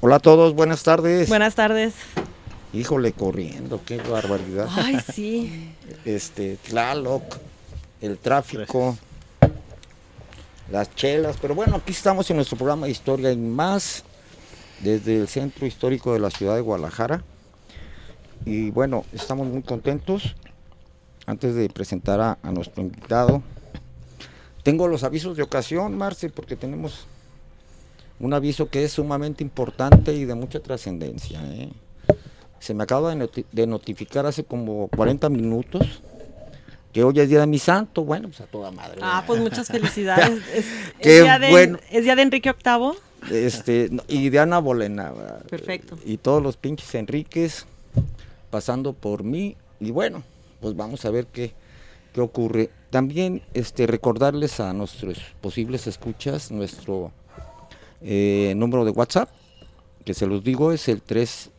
Hola a todos, buenas tardes. Buenas tardes. Híjole, corriendo, qué barbaridad. Ay, sí. Tlaloc, el tráfico, las chelas, pero bueno, aquí estamos en nuestro programa de Historia y Más, desde el Centro Histórico de la Ciudad de Guadalajara. Y bueno, estamos muy contentos. Antes de presentar a nuestro invitado, tengo los avisos de ocasión, Marce, porque tenemos un aviso que es sumamente importante y de mucha trascendencia. Se me acaba de notificar hace como 40 minutos que hoy es día de mi santo. Bueno, pues a toda madre. Pues muchas felicidades. ¿Es día de Enrique VIII? Y de Ana Bolena. Perfecto. Y todos los pinches Enríquez pasando por mí. Y bueno, pues vamos a ver qué ocurre. También recordarles a nuestros posibles escuchas nuestro número de WhatsApp, que se los digo, es el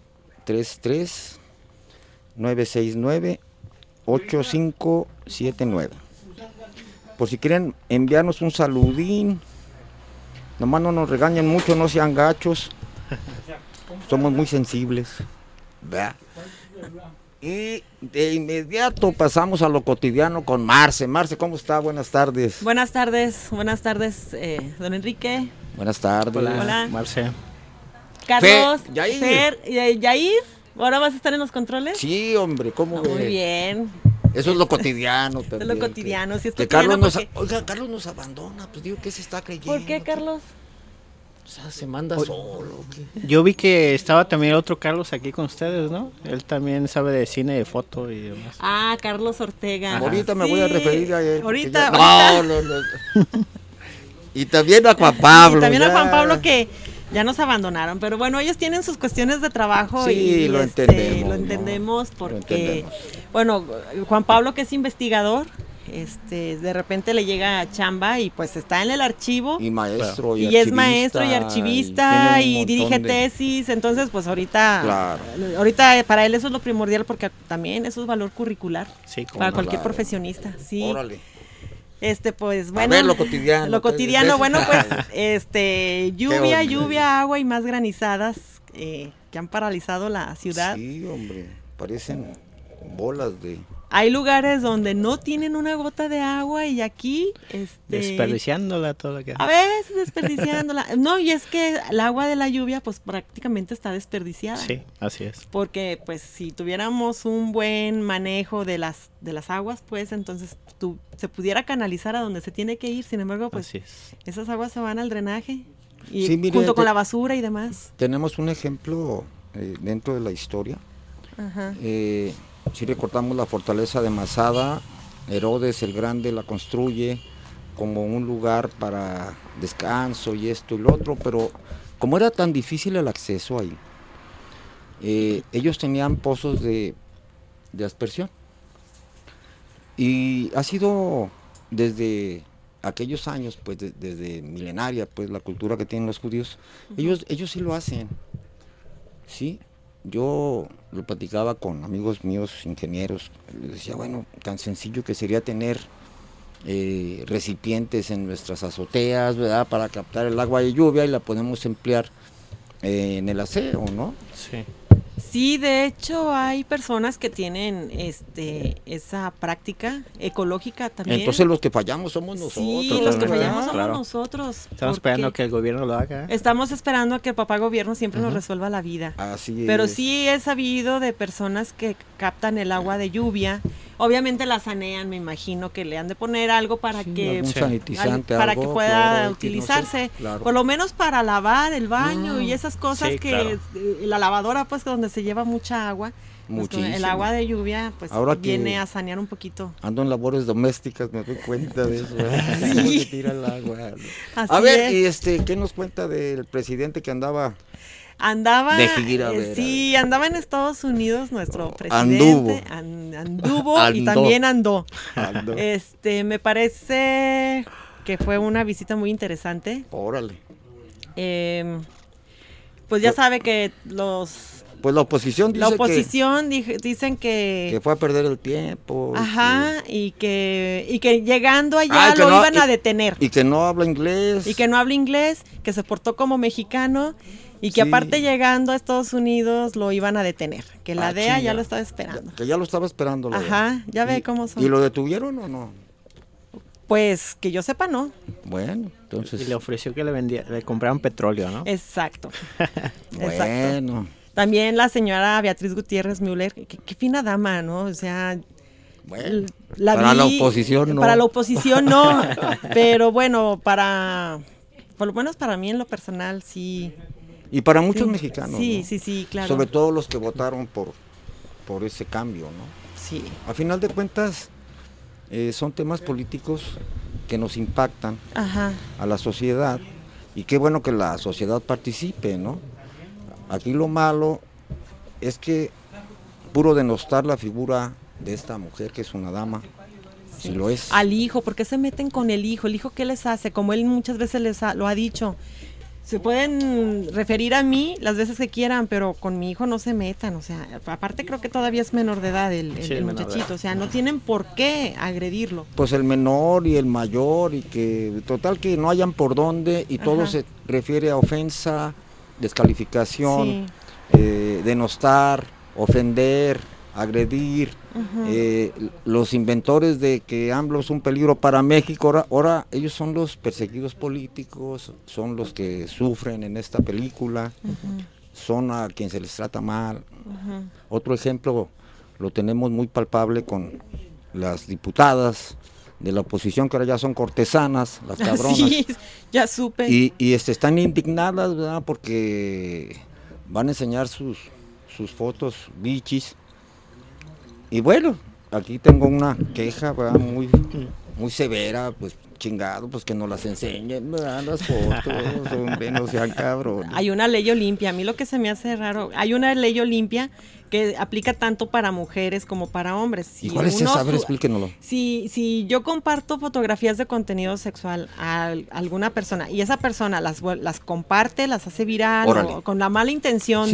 333-969-8579. Por si quieren enviarnos un saludín, nomás no nos regañen mucho, no sean gachos, somos muy sensibles. ¿Verdad? Y de inmediato pasamos a lo cotidiano con Marce. Marce, ¿cómo está? Buenas tardes. Buenas tardes, don Enrique. Buenas tardes. Hola. Marce. Carlos, Yair. Yair, ¿ahora vas a estar en los controles? Sí, hombre, ¿cómo ves? Muy bien. Eso es lo cotidiano también. Es lo cotidiano, sí es que cotidiano. Carlos nos abandona, pues digo, ¿qué se está creyendo? ¿Por qué, Carlos? O sea, se manda solo. Yo vi que estaba también otro Carlos aquí con ustedes, ¿no? Él también sabe de cine, de foto y demás. Carlos Ortega. Ajá. Ahorita me voy a referir a él. Ahorita. No. Y también a Juan Pablo. Y también a Juan Pablo, que ya nos abandonaron, pero bueno, ellos tienen sus cuestiones de trabajo. Sí, y lo entendemos. Lo entendemos, porque, lo entendemos. Bueno, Juan Pablo, que es investigador, de repente le llega chamba y pues está en el archivo. Y maestro y es maestro y archivista y dirige tesis, entonces pues ahorita para él eso es lo primordial, porque también eso es valor curricular para cualquier profesionista. Sí. Órale. Pues bueno, a ver, lo cotidiano, bueno, pues lluvia, agua y más granizadas que han paralizado la ciudad. Sí, hombre, parecen bolas de... Hay lugares donde no tienen una gota de agua y aquí desperdiciándola todo lo que... A veces desperdiciándola. No, y es que el agua de la lluvia pues prácticamente está desperdiciada. Sí, así es. Porque pues si tuviéramos un buen manejo de las aguas, pues entonces se pudiera canalizar a donde se tiene que ir. Sin embargo, pues esas aguas se van al drenaje y sí, mire, junto con la basura y demás. Tenemos un ejemplo dentro de la historia. Ajá. Si recordamos la fortaleza de Masada, Herodes el Grande la construye como un lugar para descanso y esto y lo otro, pero como era tan difícil el acceso ahí, ellos tenían pozos de aspersión. Y ha sido desde aquellos años, pues desde milenaria, pues la cultura que tienen los judíos, ellos sí lo hacen, ¿sí? Yo lo platicaba con amigos míos, ingenieros, les decía, bueno, tan sencillo que sería tener recipientes en nuestras azoteas, ¿verdad?, para captar el agua de lluvia y la podemos emplear en el aseo, ¿no? Sí. Sí, de hecho hay personas que tienen esa práctica ecológica también. Entonces los que fallamos somos nosotros. Sí, los que fallamos somos nosotros. Estamos esperando a que el gobierno lo haga. Estamos esperando a que el papá gobierno siempre nos resuelva la vida. Así es. Pero sí he sabido de personas que captan el agua de lluvia. Obviamente la sanean, me imagino que le han de poner algo para que sanitizante, para algo, que pueda claro, utilizarse, no sé, claro. Por lo menos para lavar el baño y esas cosas la lavadora, pues donde se lleva mucha agua, pues, el agua de lluvia pues ahora viene a sanear un poquito. Ando en labores domésticas, me doy cuenta de eso. Sí. Se tira el agua. Así a ver, es. y ¿qué nos cuenta del presidente que andaba de gira? Sí, andaba en Estados Unidos nuestro presidente. Anduvo y también andó. Me parece que fue una visita muy interesante. Órale. Pues ya sabe que pues la oposición dicen que fue a perder el tiempo. Ajá, y que llegando allá lo iban a detener. Y que no habla inglés. Que se portó como mexicano. Y que aparte llegando a Estados Unidos lo iban a detener, que la DEA ya lo estaba esperando. Que ya lo estaba esperando. Ajá, ya ve cómo son. ¿Y lo detuvieron o no? Pues que yo sepa, no. Bueno, entonces... Y le ofreció que le compraran petróleo, ¿no? Exacto. Bueno. También la señora Beatriz Gutiérrez Müller, qué fina dama, ¿no? O sea... Bueno, para la oposición no. Para la oposición no, pero bueno, por lo menos para mí en lo personal sí. Y para muchos mexicanos, sí, ¿no? sí, claro. Sobre todo los que votaron por ese cambio, ¿no? Sí. A final de cuentas, son temas políticos que nos impactan a la sociedad, y qué bueno que la sociedad participe, ¿no? Aquí lo malo es que puro denostar la figura de esta mujer que es una dama, si lo es. Al hijo, ¿por qué se meten con el hijo? ¿El hijo qué les hace? Como él muchas veces lo ha dicho, se pueden referir a mí las veces que quieran, pero con mi hijo no se metan, o sea, aparte creo que todavía es menor de edad el muchachito, o sea, no tienen por qué agredirlo. Pues el menor y el mayor, y que total que no hayan por dónde, y todo se refiere a ofensa, descalificación, denostar, ofender, agredir. Los inventores de que AMLO es un peligro para México, ahora ellos son los perseguidos políticos, son los que sufren en esta película, son a quien se les trata mal. Otro ejemplo lo tenemos muy palpable con las diputadas de la oposición, que ahora ya son cortesanas, las cabronas. Sí, ya supe. Y están indignadas, ¿verdad? Porque van a enseñar sus fotos bichis. Y bueno, aquí tengo una queja, ¿verdad? Muy severa, pues chingado, pues que nos las enseñen, ¿verdad? Las fotos, hombre, no sean cabrones. Hay una ley Olimpia, a mí lo que se me hace raro, hay una ley Olimpia que aplica tanto para mujeres como para hombres. Si ¿y cuál es esa? A ver, explíquenoslo. Si yo comparto fotografías de contenido sexual a alguna persona y esa persona las comparte, las hace viral, o con la mala intención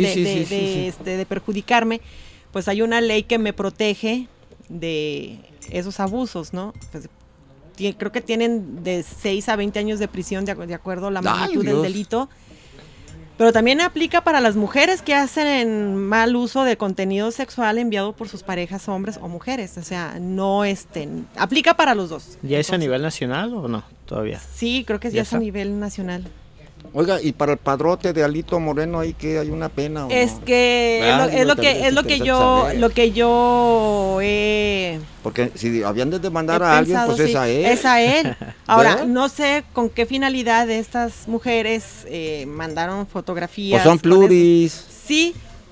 de perjudicarme, pues hay una ley que me protege de esos abusos, ¿no? Pues, creo que tienen de 6 a 20 años de prisión de acuerdo a la magnitud del delito. Pero también aplica para las mujeres que hacen mal uso de contenido sexual enviado por sus parejas, hombres o mujeres. O sea, no aplica para los dos. ¿Ya es a nivel nacional o no todavía? Sí, creo que ya es a nivel nacional. Oiga, y para el padrote de Alito Moreno ahí que hay una pena, ¿o es no? que es lo que yo porque si habían de demandar a alguien, pues es a él. Es a él. Ahora, no sé con qué finalidad estas mujeres mandaron fotografías. O son pluris. Sí,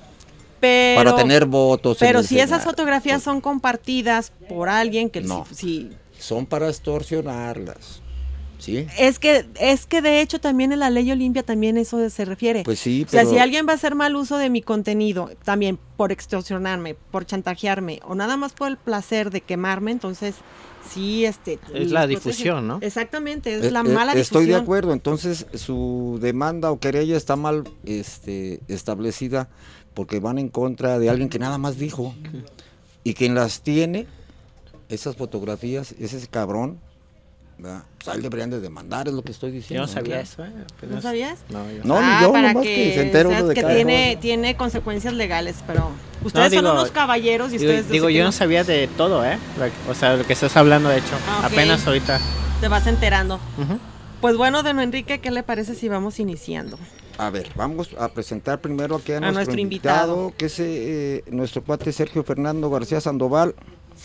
pero para tener votos. Pero si esas fotografías son compartidas por alguien que no, son para extorsionarlas. ¿Sí? Es que de hecho también en la ley Olimpia también eso se refiere. Pues sí, pero... O sea, si alguien va a hacer mal uso de mi contenido, también por extorsionarme, por chantajearme, o nada más por el placer de quemarme, entonces sí, es la difusión, ¿no? Exactamente, es la mala difusión. Estoy de acuerdo, entonces su demanda o querella está mal establecida porque van en contra de alguien que nada más dijo, y quien las tiene, esas fotografías, es ese cabrón. Pues ahí deberían de demandar, es lo que estoy diciendo. Yo no sabía eso, ¿No sabías? No, ni yo, nomás que se entero uno de que cada tiene consecuencias legales, pero ustedes son unos caballeros y ustedes... yo no sabía de todo, o sea, lo que estás hablando, de hecho, apenas ahorita. Te vas enterando. Pues bueno, don Enrique, ¿qué le parece si vamos iniciando? A ver, vamos a presentar primero aquí a nuestro invitado, que es nuestro cuate Sergio Fernando García Sandoval,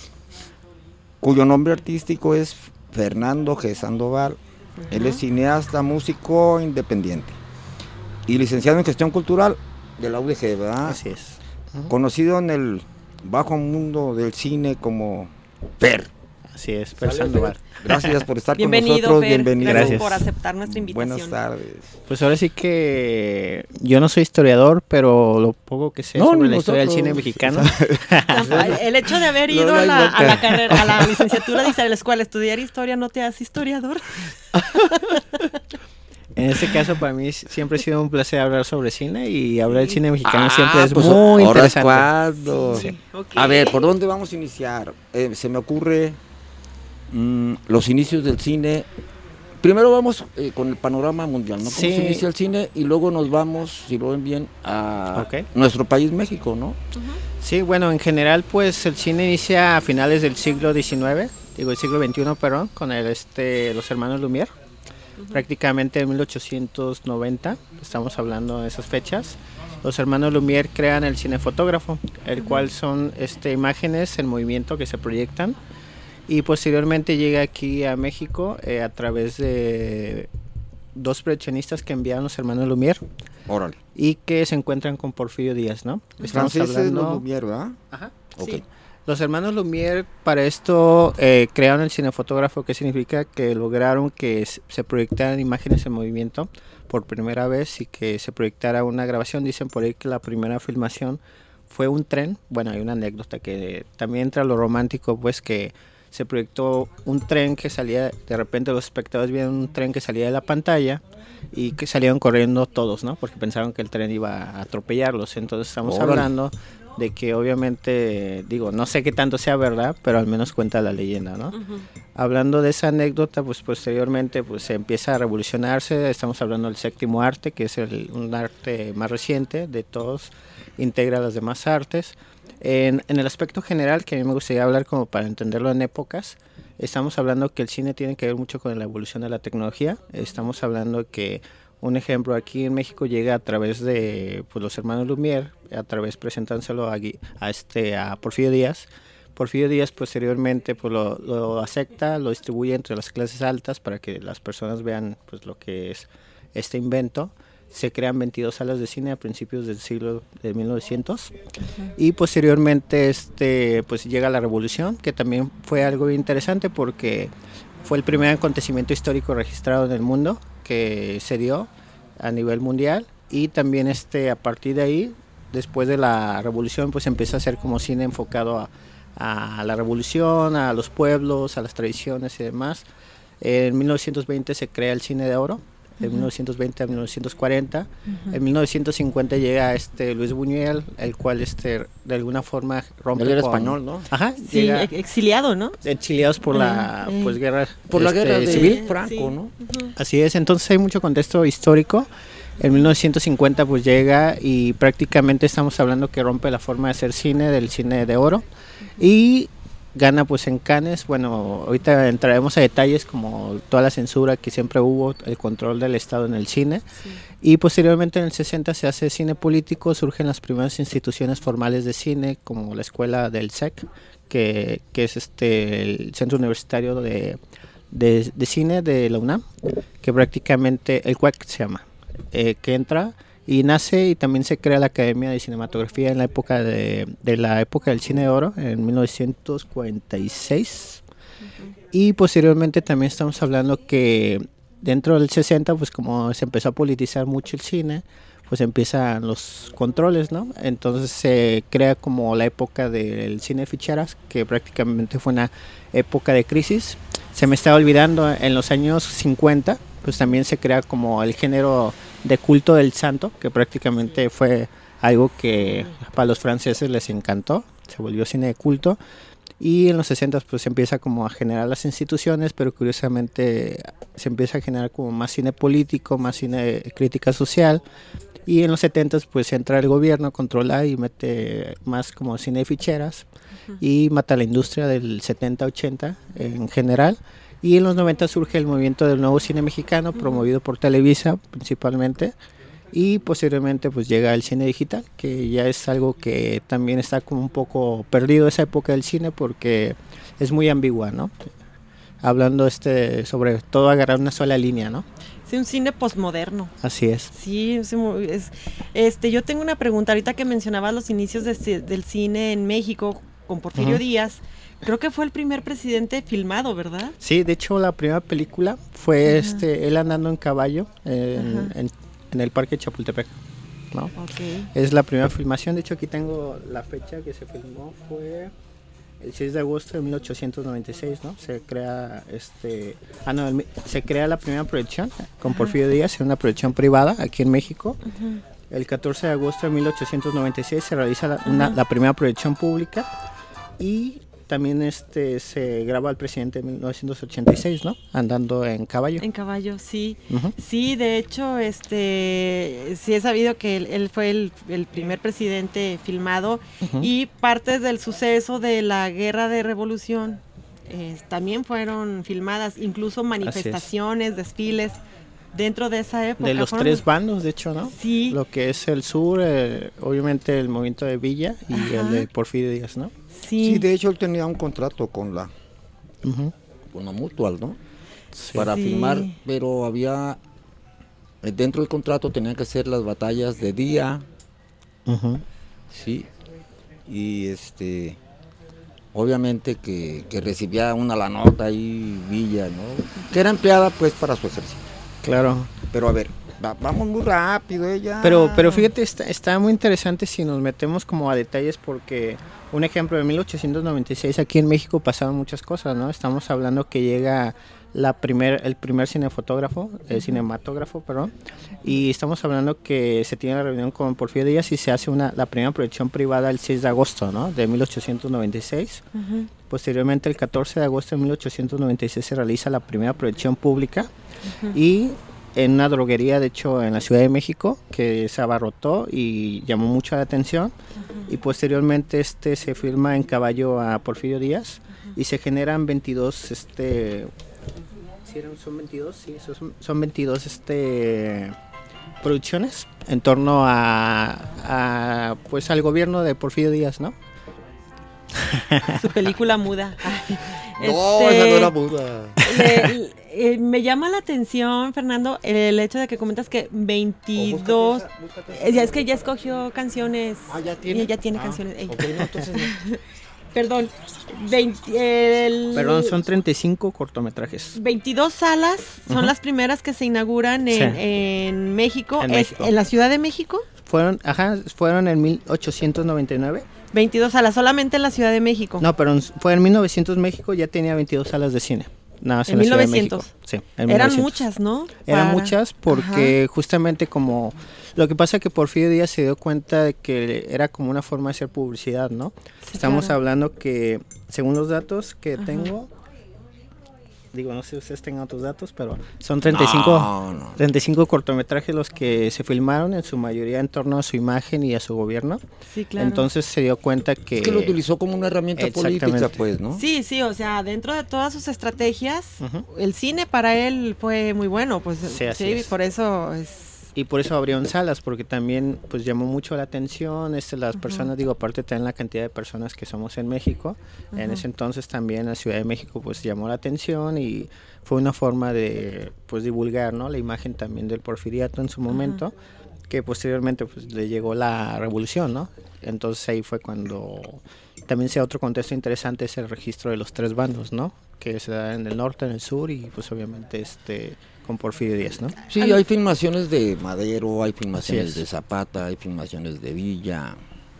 cuyo nombre artístico es Fernando G. Sandoval. Él es cineasta, músico independiente y licenciado en gestión cultural de la UDG, ¿verdad? Así es. Conocido en el bajo mundo del cine como Fer. Así es, Fer Sandoval. Gracias por estar con Fer, nosotros. Bienvenido. Gracias por aceptar nuestra invitación. Buenas tardes. Pues ahora sí que yo no soy historiador, pero lo poco que sé sobre la historia del cine mexicano. El hecho de haber ido a la carrera, a la licenciatura de la escuela, estudiar historia, ¿no te hace historiador? En este caso, para mí siempre ha sido un placer hablar sobre cine, y hablar del cine mexicano siempre es muy interesante. ¿Cuándo? Sí. Okay. A ver, ¿por dónde vamos a iniciar? Se me ocurre los inicios del cine primero vamos con el panorama mundial, ¿no? ¿Cómo sí. se inicia el cine? Y luego nos vamos, si lo ven bien, a nuestro país, México, ¿no? Sí, bueno, en general, pues el cine inicia a finales del siglo XIX, el siglo XXI, perdón, con los hermanos Lumière. Prácticamente en 1890, estamos hablando de esas fechas. Los hermanos Lumière crean el cinefotógrafo, el cual son imágenes en movimiento que se proyectan, y posteriormente llega aquí a México a través de dos proyeccionistas que enviaron los hermanos Lumière. Órale. Y que se encuentran con Porfirio Díaz, ¿no? Estamos hablando los Lumière, ¿verdad? Ajá. Okay. Sí. Los hermanos Lumière para esto crearon el cinefotógrafo, que significa que lograron que se proyectaran imágenes en movimiento por primera vez y que se proyectara una grabación. Dicen por ahí que la primera filmación fue un tren. Bueno, hay una anécdota que también entra lo romántico, pues que se proyectó un tren que salía, de repente los espectadores vieron un tren que salía de la pantalla y que salieron corriendo todos, ¿no? Porque pensaron que el tren iba a atropellarlos. Entonces estamos hablando de que obviamente, no sé qué tanto sea verdad, pero al menos cuenta la leyenda, ¿no? Hablando de esa anécdota, pues posteriormente pues se empieza a revolucionarse. Estamos hablando del séptimo arte, que es un arte más reciente de todos, integra las demás artes. En el aspecto general, que a mí me gustaría hablar como para entenderlo en épocas, estamos hablando que el cine tiene que ver mucho con la evolución de la tecnología. Estamos hablando que un ejemplo aquí en México llega a través de los hermanos Lumière, a través presentándoselo a Porfirio Díaz. Porfirio Díaz posteriormente pues lo acepta, lo distribuye entre las clases altas para que las personas vean pues lo que es este invento. Se crean 22 salas de cine a principios del siglo de 1900 y posteriormente pues llega la revolución, que también fue algo interesante porque fue el primer acontecimiento histórico registrado en el mundo que se dio a nivel mundial, y también a partir de ahí, después de la revolución, pues empieza a ser como cine enfocado a la revolución, a los pueblos, a las tradiciones y demás. En 1920 se crea el cine de oro, de 1920 a 1940. En 1950 llega Luis Buñuel, el cual de alguna forma rompe. Él era español, ¿no? Ajá. Sí, exiliado, ¿no? Exiliados por la guerra. Por la guerra civil, Franco, sí. ¿no? Así es, entonces hay mucho contexto histórico. En 1950 pues llega y prácticamente estamos hablando que rompe la forma de hacer cine, del cine de oro, y gana pues en Cannes. Bueno, ahorita entraremos a detalles como toda la censura que siempre hubo, el control del Estado en el cine, y posteriormente en el 60 se hace cine político, surgen las primeras instituciones formales de cine como la escuela del CEC, que es el Centro Universitario de Cine de la UNAM, que prácticamente el CUEC se llama, que entra y nace, y también se crea la Academia de Cinematografía en la época de la época del cine de oro, en 1946. Y posteriormente también estamos hablando que dentro del 60, pues como se empezó a politizar mucho el cine, pues empiezan los controles, ¿no? Entonces se crea como la época del cine de ficheras, que prácticamente fue una época de crisis. Se me estaba olvidando, en los años 50, pues también se crea como el género de culto del santo, que prácticamente fue algo que para los franceses les encantó, se volvió cine de culto. Y en los 60 pues se empieza como a generar las instituciones, pero curiosamente se empieza a generar como más cine político, más cine de crítica social. Y en los 70 pues entra el gobierno, controla y mete más como cine de ficheras, y mata la industria del 70-80 en general. Y en los 90 surge el movimiento del nuevo cine mexicano, promovido por Televisa principalmente, y posteriormente pues llega el cine digital, que ya es algo que también está como un poco perdido esa época del cine porque es muy ambigua, ¿no? Hablando sobre todo agarrar una sola línea, ¿no? Sí, un cine posmoderno. Así es. Sí, yo tengo una pregunta ahorita que mencionabas los inicios del cine en México con Porfirio Díaz. Creo que fue el primer presidente filmado, ¿verdad? Sí, de hecho la primera película fue él andando en caballo en el Parque Chapultepec, ¿no? Okay. Es la primera filmación. De hecho aquí tengo la fecha que se filmó, fue el 6 de agosto de 1896, ¿no? Se crea se crea la primera proyección con Porfirio Díaz, en una proyección privada aquí en México. El 14 de agosto de 1896 se realiza la primera proyección pública, y también se graba al presidente en 1986, ¿no? Andando en caballo. En caballo, sí. Sí, de hecho, sí he sabido que él fue el primer presidente filmado y partes del suceso de la Guerra de Revolución también fueron filmadas, incluso manifestaciones, desfiles dentro de esa época. De los tres bandos, de hecho, ¿no? Sí. Lo que es el sur, obviamente el movimiento de Villa y el de Porfirio Díaz, ¿no? Sí, de hecho él tenía un contrato con la Mutual, ¿no? Sí. Para filmar, pero había, dentro del contrato tenían que ser las batallas de día, sí, y obviamente que recibía la nota ahí Villa, ¿no? Que era empleada pues para su ejército. Claro. Pero a ver, vamos muy rápido ella. Pero fíjate, está muy interesante si nos metemos como a detalles, porque un ejemplo, en 1896 aquí en México pasaban muchas cosas, ¿no? Estamos hablando que llega el primer cinematógrafo, y estamos hablando que se tiene la reunión con Porfirio Díaz y se hace la primera proyección privada el 6 de agosto, ¿no? De 1896. Posteriormente, el 14 de agosto de 1896 se realiza la primera proyección pública y en una droguería, de hecho, en la Ciudad de México, que se abarrotó y llamó mucho la atención. Y posteriormente se firma en caballo a Porfirio Díaz y se generan 22 son 22 producciones en torno a pues al gobierno de Porfirio Díaz, ¿no? Su película muda. No, esa no era muda. Me llama la atención, Fernando, el hecho de que comentas que 22... es que ya escogió canciones. ¿Ya tiene? Ya tiene canciones. Okay, no, entonces no. Perdón, son 35 cortometrajes. 22 salas son las primeras que se inauguran en México. ¿En la Ciudad de México? Fueron en 1899. 22 salas, solamente en la Ciudad de México. No, pero fue en 1900 México, ya tenía 22 salas de cine. Nada más en la 1900. Ciudad de México. Sí, en 1900. Eran muchas, ¿no? Eran muchas porque justamente como... Lo que pasa es que Porfirio Díaz se dio cuenta de que era como una forma de hacer publicidad, ¿no? Sí, estamos hablando que, según los datos que tengo... Digo, no sé si ustedes tengan otros datos, pero son 35 cortometrajes los que se filmaron, en su mayoría en torno a su imagen y a su gobierno. Sí, claro. Entonces se dio cuenta que... Es que lo utilizó como una herramienta política, pues, ¿no? Sí, o sea, dentro de todas sus estrategias, el cine para él fue muy bueno, pues sí, por eso es... Y por eso abrieron salas, porque también pues llamó mucho la atención las personas, aparte también la cantidad de personas que somos en México, en ese entonces también la Ciudad de México pues llamó la atención y fue una forma de pues divulgar, ¿no? La imagen también del porfiriato en su momento, que posteriormente pues le llegó la revolución, ¿no? Entonces ahí fue cuando también se da otro contexto interesante, es el registro de los tres bandos, ¿no? Que se da en el norte, en el sur y pues obviamente con Porfirio Díaz, ¿no? Sí, hay filmaciones de Madero, hay filmaciones de Zapata, hay filmaciones de Villa.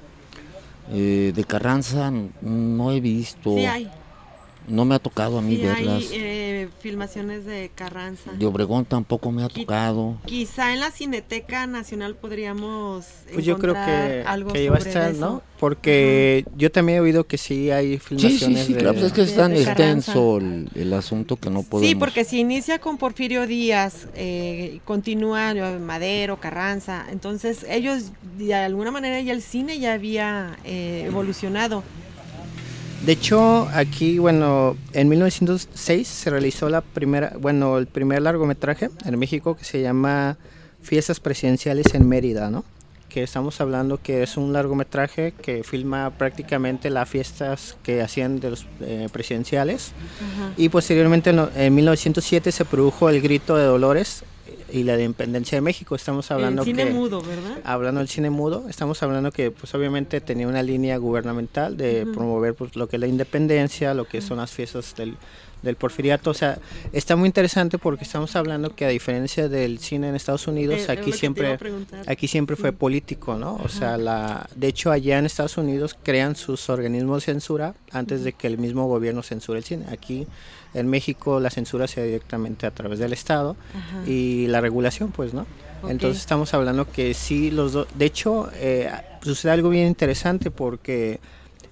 De Carranza no he visto. Sí hay. No me ha tocado a mí verlas. Hay filmaciones de Carranza. De Obregón tampoco me ha tocado. Quizá en la Cineteca Nacional podríamos pues yo creo algo que iba a estar, eso, ¿no? Porque yo también he oído que sí hay filmaciones sí, claro, pues es que es tan extenso el asunto que no podemos... Sí, porque si inicia con Porfirio Díaz, continúa Madero, Carranza, entonces ellos de alguna manera ya el cine ya había evolucionado. De hecho, aquí, en 1906 se realizó el primer largometraje en México que se llama Fiestas Presidenciales en Mérida, ¿no? Que estamos hablando que es un largometraje que filma prácticamente las fiestas que hacían de los presidenciales. Y posteriormente en 1907 se produjo El Grito de Dolores y la de Independencia de México. Estamos hablando el cine mudo, ¿verdad? Hablando del cine mudo, estamos hablando que pues obviamente tenía una línea gubernamental de promover pues lo que es la independencia, lo que son las fiestas del porfiriato. O sea, está muy interesante porque estamos hablando que a diferencia del cine en Estados Unidos, aquí siempre fue político, ¿no? O sea, de hecho allá en Estados Unidos crean sus organismos de censura antes de que el mismo gobierno censure el cine. Aquí en México la censura se da directamente a través del Estado y la regulación, pues, ¿no? Entonces estamos hablando que sí, los dos... De hecho, sucede algo bien interesante porque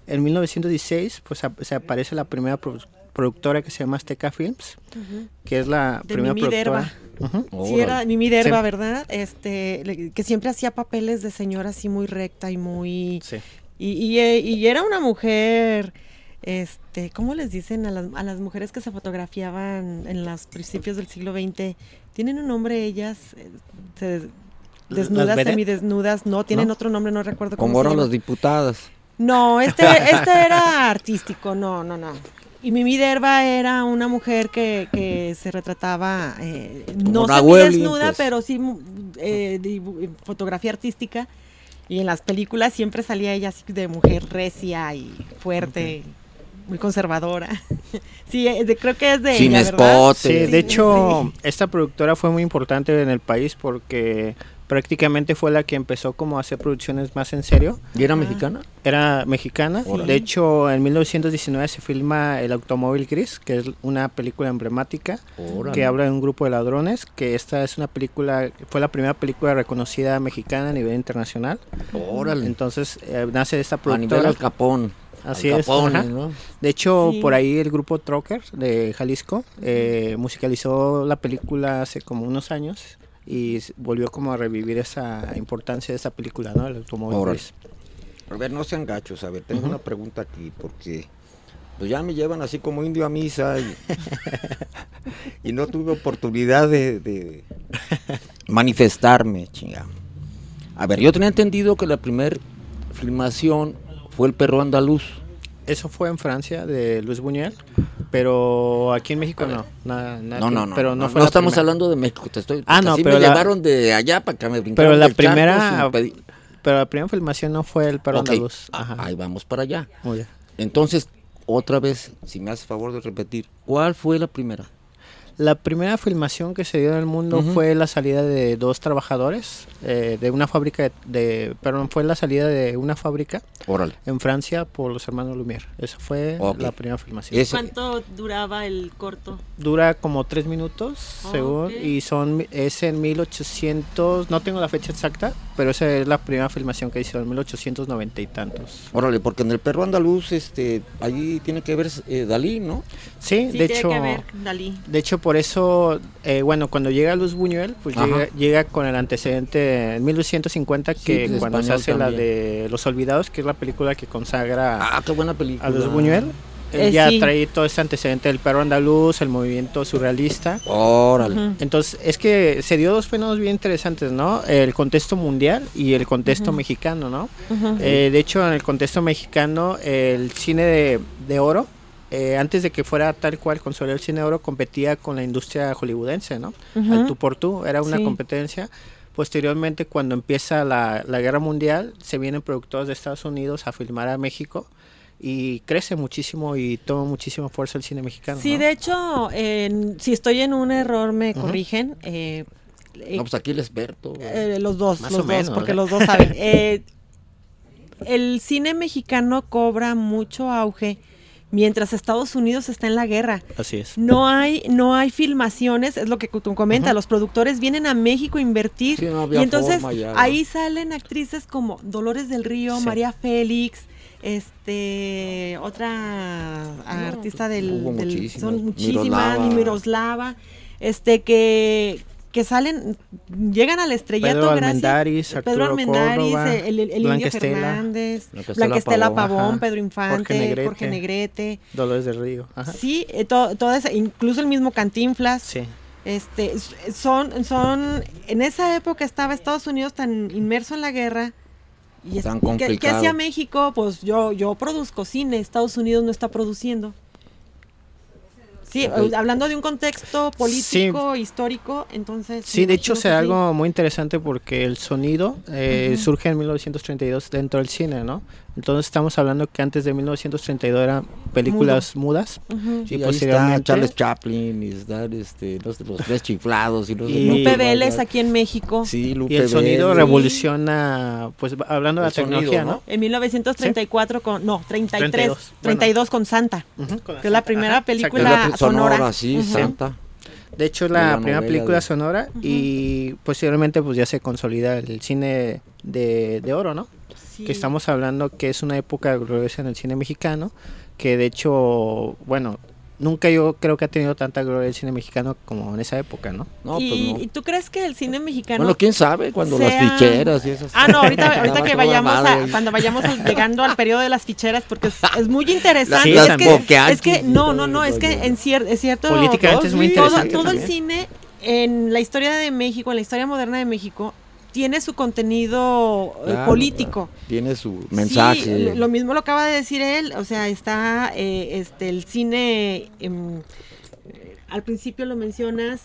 en 1916 pues se aparece la primera productora que se llama Azteca Films, que es la primera Mimi productora. Sí, era Mimi Derba, ¿verdad? Que siempre hacía papeles de señora así muy recta y muy... Sí. Y era una mujer, ¿cómo les dicen a las mujeres que se fotografiaban en los principios del siglo XX? Tienen un nombre ellas, desnudas, semidesnudas, no, tienen otro nombre, no recuerdo cómo se llama. Como ahora las diputadas. No, este era artístico, no. Y Mimi Derba era una mujer que se retrataba, no semidesnuda, pues, pero sí fotografía artística. Y en las películas siempre salía ella así de mujer recia y fuerte, muy conservadora. Sí, creo que es de sin ella, escote. ¿verdad? Sí, de hecho, esta productora fue muy importante en el país porque prácticamente fue la que empezó como a hacer producciones más en serio. ¿Y era mexicana? Era mexicana. De hecho, en 1919 se filma El automóvil gris, que es una película emblemática que habla de un grupo de ladrones, que esta es una película, fue la primera película reconocida mexicana a nivel internacional. Órale. Entonces, nace de esta productora. A nivel Al Capone. Así Al es, Capone, ¿no? De hecho, por ahí el grupo Trocker de Jalisco musicalizó la película hace como unos años y volvió como a revivir esa importancia de esa película, ¿no? El automóvil gris. A ver, no sean gachos, a ver, tengo una pregunta aquí, porque pues ya me llevan así como indio a misa y no tuve oportunidad de manifestarme, chinga. A ver, yo tenía entendido que la primer filmación fue El perro andaluz. Eso fue en Francia, de Luis Buñuel, pero aquí en México no. No, pero no fue estamos primera. hablando de México, te estoy... no, así pero me llevaron de allá para que me brincaron. Pero la del primera... charco Pero la primera filmación no fue El perro andaluz. Ahí vamos para allá. Muy bien. Entonces, otra vez, si me haces favor de repetir, ¿cuál fue la primera? La primera filmación que se dio en el mundo fue la salida de dos trabajadores de una fábrica fue la salida de una fábrica en Francia por los hermanos Lumière. Esa fue la primera filmación. ¿Cuánto duraba el corto? Dura como 3 minutos, según, y es en 1800, no tengo la fecha exacta, pero esa es la primera filmación que hizo en 1890 y tantos. Órale, porque en El perro andaluz, ahí tiene que ver Dalí, ¿no? Sí, de hecho, que ver Dalí. De hecho, por eso, cuando llega Luis Buñuel, pues llega con el antecedente en 1950, que cuando se hace también la de Los Olvidados, que es la película que consagra qué buena película. a Luis Buñuel. Ya trae todo ese antecedente del perro andaluz, el movimiento surrealista. Órale. Entonces, es que se dio dos fenómenos bien interesantes, ¿no? El contexto mundial y el contexto mexicano, ¿no? De hecho, en el contexto mexicano, el cine de oro, antes de que fuera tal cual consolidó el cine de oro, competía con la industria hollywoodense, ¿no? Al tú por tú, era una competencia. Posteriormente, cuando empieza la Guerra Mundial, se vienen productores de Estados Unidos a filmar a México y crece muchísimo y toma muchísima fuerza el cine mexicano. Sí, ¿no? De hecho, si estoy en un error me corrigen. No, pues aquí el experto. Los dos, menos, porque los dos saben. El cine mexicano cobra mucho auge mientras Estados Unidos está en la guerra. Así es. No hay filmaciones, es lo que tú comentas, los productores vienen a México a invertir, y entonces ahí salen actrices como Dolores del Río, María Félix, otra artista son muchísimas, Miroslava, que salen, llegan al estrellato gracias Pedro Armendáriz, el Indio Fernández, Blanca Estela Pavón, Pedro Infante, Jorge Negrete, Dolores del Río. Sí, todo eso, incluso el mismo Cantinflas. Sí. Son en esa época estaba Estados Unidos tan inmerso en la guerra. Y tan complicado. ¿Qué hacía México? Pues yo produzco cine, Estados Unidos no está produciendo. Sí, hablando de un contexto político, histórico, entonces... Sí, de hecho, es algo muy interesante porque el sonido surge en 1932 dentro del cine, ¿no? Entonces estamos hablando que antes de 1932 eran películas mudas. Y posteriormente está Charles Chaplin y están los tres chiflados. Y Lupe Vélez aquí en México. Sí, Lupe y el sonido revoluciona, pues hablando de la tecnología, ¿no? En 1934 32 con Santa, que es la primera película sonora. Sí, Santa. De hecho, es la primera película sonora y posteriormente pues ya se consolida el cine de oro, ¿no? que estamos hablando que es una época gloriosa en el cine mexicano, que de hecho, bueno, nunca yo creo que ha tenido tanta gloria el cine mexicano como en esa época, ¿no? No, y, pues no. ¿Y tú crees que el cine mexicano... Bueno, quién sabe, cuando las ficheras y esas... no, ahorita que vayamos cuando vayamos llegando al periodo de las ficheras, porque es muy interesante. Sí, es que es cierto. Políticamente es muy interesante. Todo el cine en la historia de México, en la historia moderna de México, tiene su contenido político. Claro. Tiene su mensaje. Sí, lo mismo lo acaba de decir él, o sea, está el cine, al principio lo mencionas,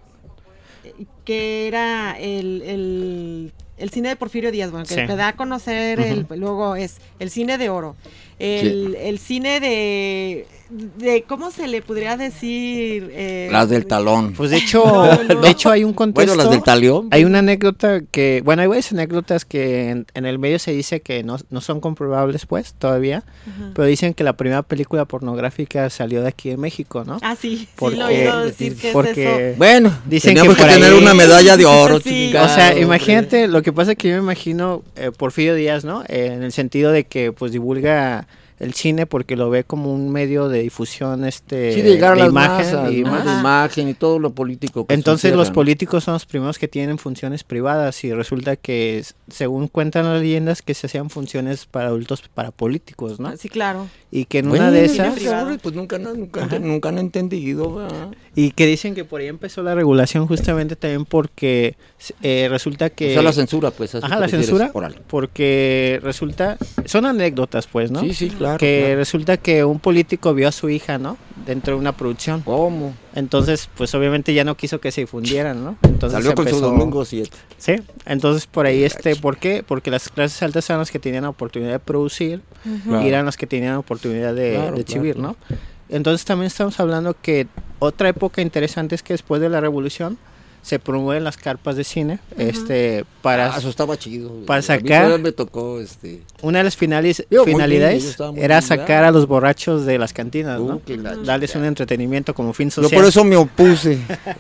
que era el cine de Porfirio Díaz, bueno, que te da a conocer, luego es el cine de oro, el cine de ¿cómo se le podría decir? Las del talón. Pues de hecho hay un contexto. Bueno, las del talión. Hay una anécdota que, bueno, hay varias anécdotas que en el medio se dice que no son comprobables, pues, todavía, pero dicen que la primera película pornográfica salió de aquí en México, ¿no? Ah, sí, porque, lo he oído decir que porque, es eso. Bueno, dicen teníamos que tener una medalla de oro. Sí. O sea, imagínate, lo que pasa es que yo me imagino Porfirio Díaz, ¿no? En el sentido de que, pues, divulga el cine porque lo ve como un medio de difusión de llegar a las imagen masas, y ¿no? De imagen y todo lo político que entonces los políticos son los primeros que tienen funciones privadas y resulta que según cuentan las leyendas que se hacían funciones para adultos para políticos, ¿no? Sí, claro. Y que en una de esas pues nunca han entendido, ¿verdad? Y que dicen que por ahí empezó la regulación justamente también porque resulta que... O sea, la censura, pues. La censura, porque resulta... Son anécdotas, pues, ¿no? Sí, claro. Que resulta que un político vio a su hija, ¿no? Dentro de una producción. ¿Cómo? Entonces, pues obviamente ya no quiso que se difundieran, ¿no? Entonces salió con su Domingo 7. Sí, entonces por ahí ¿por qué? Porque las clases altas eran las que tenían la oportunidad de producir y eran las que tenían la oportunidad de exhibir, ¿no? Entonces también estamos hablando que otra época interesante es que después de la revolución se promueven las carpas de cine, para eso estaba chido. Para sacar, me tocó una de las finalidades era sacar a los borrachos de las cantinas, ¿no? Darles un entretenimiento como fin social. Yo por eso me opuse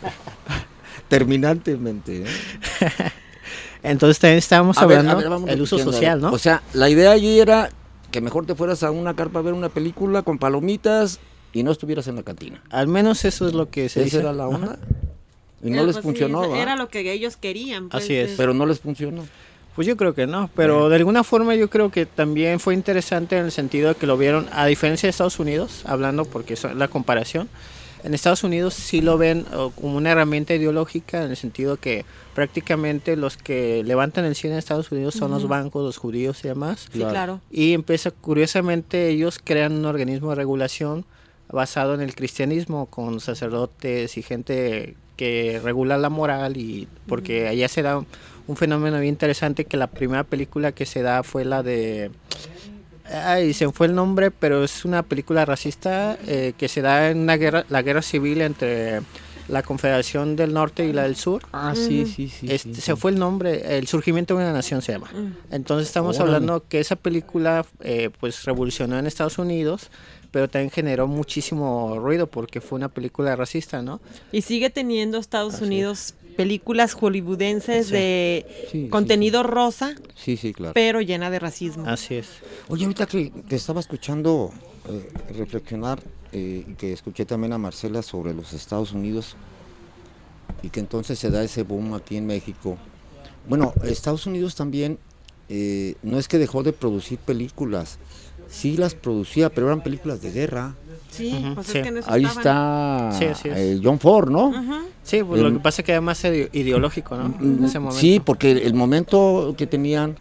terminantemente. Entonces también estábamos hablando del uso social, ¿no? O sea, la idea allí era que mejor te fueras a una carpa a ver una película con palomitas y no estuvieras en la cantina. Al menos eso es lo que se dice. ¿Esa era la onda? Y no les funcionó, sí, era lo que ellos querían. Pues, así es. Pero no les funcionó. Pues yo creo que no, pero de alguna forma yo creo que también fue interesante en el sentido de que lo vieron, a diferencia de Estados Unidos, hablando porque es la comparación, en Estados Unidos sí lo ven como una herramienta ideológica en el sentido que prácticamente los que levantan el cine en Estados Unidos son los bancos, los judíos y demás. Sí, claro. Y curiosamente ellos crean un organismo de regulación basado en el cristianismo con sacerdotes y gente que regula la moral y porque allá se da un fenómeno bien interesante que la primera película que se da fue la de se me fue el nombre, pero es una película racista que se da en la guerra civil entre la Confederación del Norte y la del Sur. Sí. Se fue el nombre, El surgimiento de una nación se llama. Entonces estamos hablando que esa película pues revolucionó en Estados Unidos, pero también generó muchísimo ruido porque fue una película racista, ¿no? Y sigue teniendo Estados Unidos películas hollywoodenses de contenido rosa, claro, pero llena de racismo. Así es. Oye, ahorita que te estaba escuchando reflexionar y que escuché también a Marcela sobre los Estados Unidos y que entonces se da ese boom aquí en México. Bueno, Estados Unidos también no es que dejó de producir películas, sí las producía, pero eran películas de guerra. Sí, pues es que en eso ahí estaban. está John Ford, ¿no? Sí, pues lo que pasa es que era más ideológico, ¿no? En ese momento. Sí, porque el momento que tenían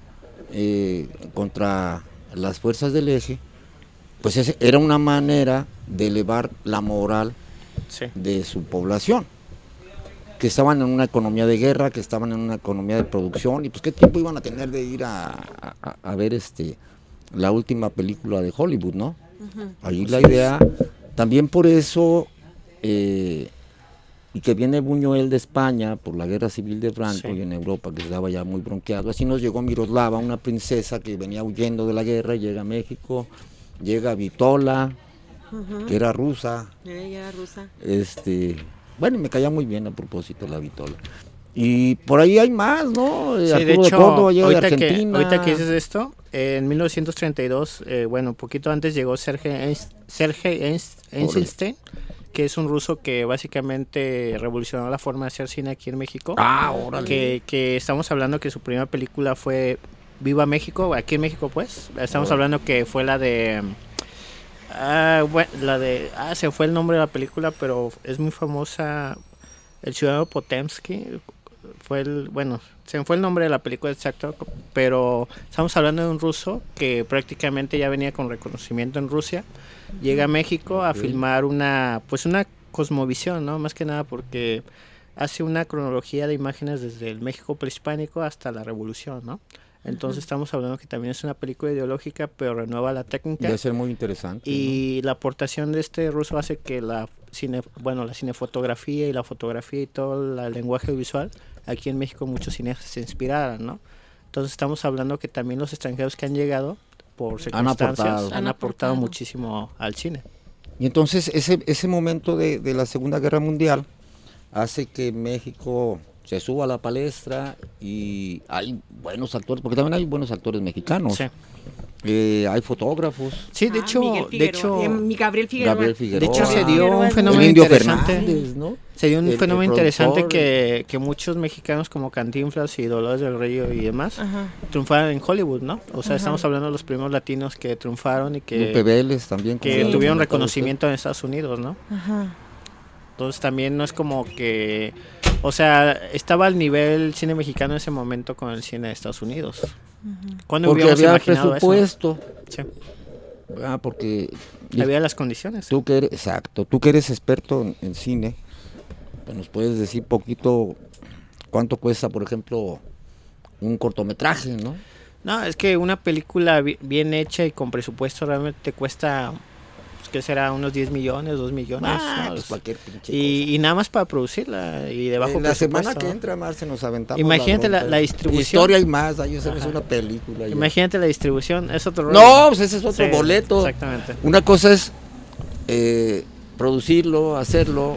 contra las fuerzas del eje, pues era una manera de elevar la moral de su población, que estaban en una economía de guerra, que estaban en una economía de producción, y pues qué tiempo iban a tener de ir a ver la última película de Hollywood, ¿no? Allí la idea, también por eso, y que viene Buñuel de España por la guerra civil de Franco y en Europa que se daba ya muy bronqueado, así nos llegó Miroslava, una princesa que venía huyendo de la guerra, llega a México, llega Vitola, que era rusa. Ella era rusa. Bueno, me caía muy bien a propósito la Vitola. Y por ahí hay más, ¿no? Sí, Arturo de hecho, Córdoba llega de ahorita Argentina. ahorita que dices esto, En 1932, un poquito antes llegó Sergei Eisenstein, que es un ruso que básicamente revolucionó la forma de hacer cine aquí en México. Que estamos hablando que su primera película fue Viva México, aquí en México pues. Estamos hablando que fue la de... se fue el nombre de la película, pero es muy famosa. El ciudadano Potemsky se me fue el nombre de la película exacto, pero estamos hablando de un ruso que prácticamente ya venía con reconocimiento en Rusia. Llega a México a filmar una cosmovisión, ¿no? Más que nada porque hace una cronología de imágenes desde el México prehispánico hasta la Revolución, ¿no? Entonces estamos hablando que también es una película ideológica, pero renueva la técnica. Debe ser muy interesante. Y la aportación de este ruso hace que la cinefotografía y la fotografía y todo el lenguaje visual, aquí en México muchos cineastas se inspiraran, ¿no? Entonces estamos hablando que también los extranjeros que han llegado por circunstancias han aportado muchísimo al cine. Y entonces ese momento de la Segunda Guerra Mundial hace que México se suba a la palestra y hay buenos actores, porque también hay buenos actores mexicanos. Sí. Hay fotógrafos. Sí, de hecho, Gabriel Figueroa. De hecho se dio un fenómeno interesante, Fernández, ¿no? Se dio un fenómeno interesante que muchos mexicanos como Cantinflas y Dolores del Río y demás triunfaron en Hollywood, ¿no? O sea, estamos hablando de los primeros latinos que triunfaron y que Lupe Vélez también, que tuvieron reconocimiento en Estados Unidos, ¿no? Entonces también no es como que, o sea, estaba al nivel cine mexicano en ese momento con el cine de Estados Unidos. ¿Cuándo porque hubiéramos había imaginado presupuesto. Eso? Sí. Porque había las condiciones. Tú que eres experto en cine, pues nos puedes decir poquito cuánto cuesta, por ejemplo, un cortometraje, ¿no? No, es que una película bien hecha y con presupuesto realmente cuesta, que será unos 10 millones, 2 millones. ¿No? Pues cualquier pinche y nada más para producirla y de bajo presupuesto. La semana que entra, Marce, nos aventamos. Imagínate la distribución. Historia y más, ahí es una película. Imagínate la distribución, es otro rollo. No, pues ese es otro boleto. Exactamente. Una cosa es producirlo, hacerlo,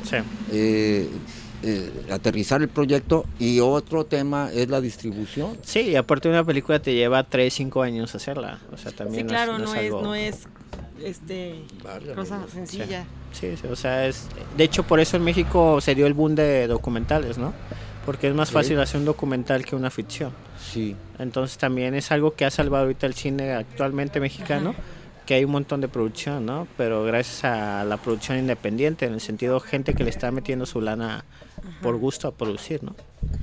aterrizar el proyecto, y otro tema es la distribución. Sí, y aparte una película te lleva 3, 5 años hacerla. O sea, también no es cosa sencilla. Sí, o sea, de hecho por eso en México se dio el boom de documentales, ¿no? Porque es más fácil hacer un documental que una ficción. Sí. Entonces también es algo que ha salvado ahorita el cine actualmente mexicano, que hay un montón de producción, ¿no? Pero gracias a la producción independiente, en el sentido gente que le está metiendo su lana por gusto a producir, ¿no?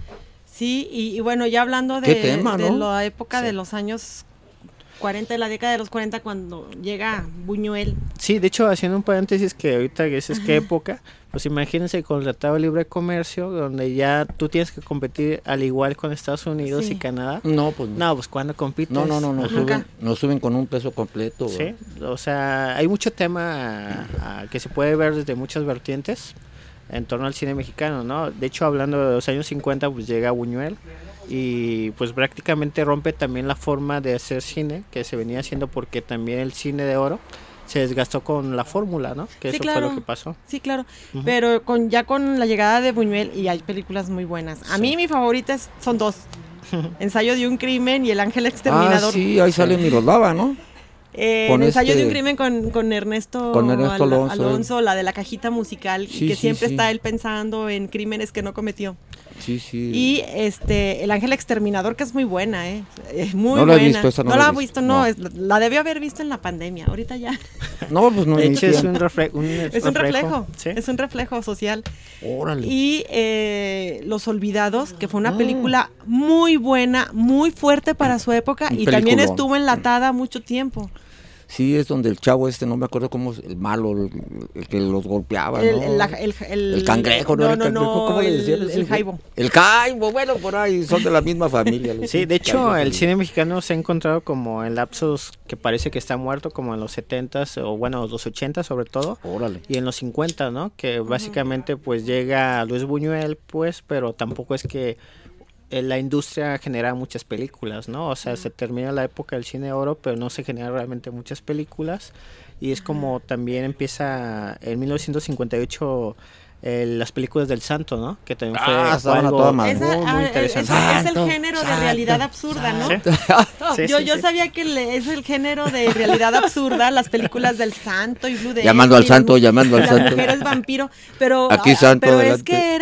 Sí, y bueno, ya hablando de la época de los años 40, de la década de los 40, cuando llega Buñuel. Sí, de hecho, haciendo un paréntesis, que ahorita es qué época, pues imagínense con el Tratado de Libre Comercio, donde ya tú tienes que competir al igual con Estados Unidos y Canadá. No, pues ¿cuándo compites? No suben con un peso completo. Sí, o sea, hay mucho tema que se puede ver desde muchas vertientes en torno al cine mexicano, ¿no? De hecho, hablando de los años 50, pues llega Buñuel y pues prácticamente rompe también la forma de hacer cine que se venía haciendo, porque también el cine de oro se desgastó con la fórmula, ¿no? Que eso fue lo que pasó. Sí, claro. Pero con la llegada de Buñuel, y hay películas muy buenas. A mí mis favoritas son dos. Ensayo de un crimen y El Ángel Exterminador. Sí, ahí sale Miroslava, ¿no? Ensayo de un crimen con Ernesto Alonso, la de la cajita musical, y que siempre está él pensando en crímenes que no cometió. Sí. Y El Ángel Exterminador, que es muy buena, es muy buena. No la he visto, la debió haber visto en la pandemia, ahorita ya. No, pues no. De hecho, es un reflejo. ¿Sí? Es un reflejo social. Órale. Y Los Olvidados, que fue una película muy buena, muy fuerte para su época, y también estuvo enlatada mucho tiempo. Sí, es donde el chavo no me acuerdo cómo es, el malo, el que los golpeaba, ¿no? El cangrejo, ¿no? ¿Cómo le decían? El jaibo. El jaibo, bueno, por ahí son de la misma familia. Sí, de hecho, el cine mexicano se ha encontrado como en lapsos que parece que está muerto, como en los 70s, o bueno, los 80s sobre todo. Órale. Y en los 50, ¿no? Que básicamente pues llega Luis Buñuel, pues, pero tampoco es que la industria genera muchas películas, ¿no? O sea, se termina la época del cine oro, pero no se generan realmente muchas películas. Y es como también empieza en 1958 las películas del Santo, ¿no? Que también fue algo muy interesante. Es el género de realidad absurda, ¿no? Yo sabía que es el género de realidad absurda, las películas del Santo y Blue Demon. Llamando al Santo. Las mujeres vampiro, pero, aquí Santo, pero es que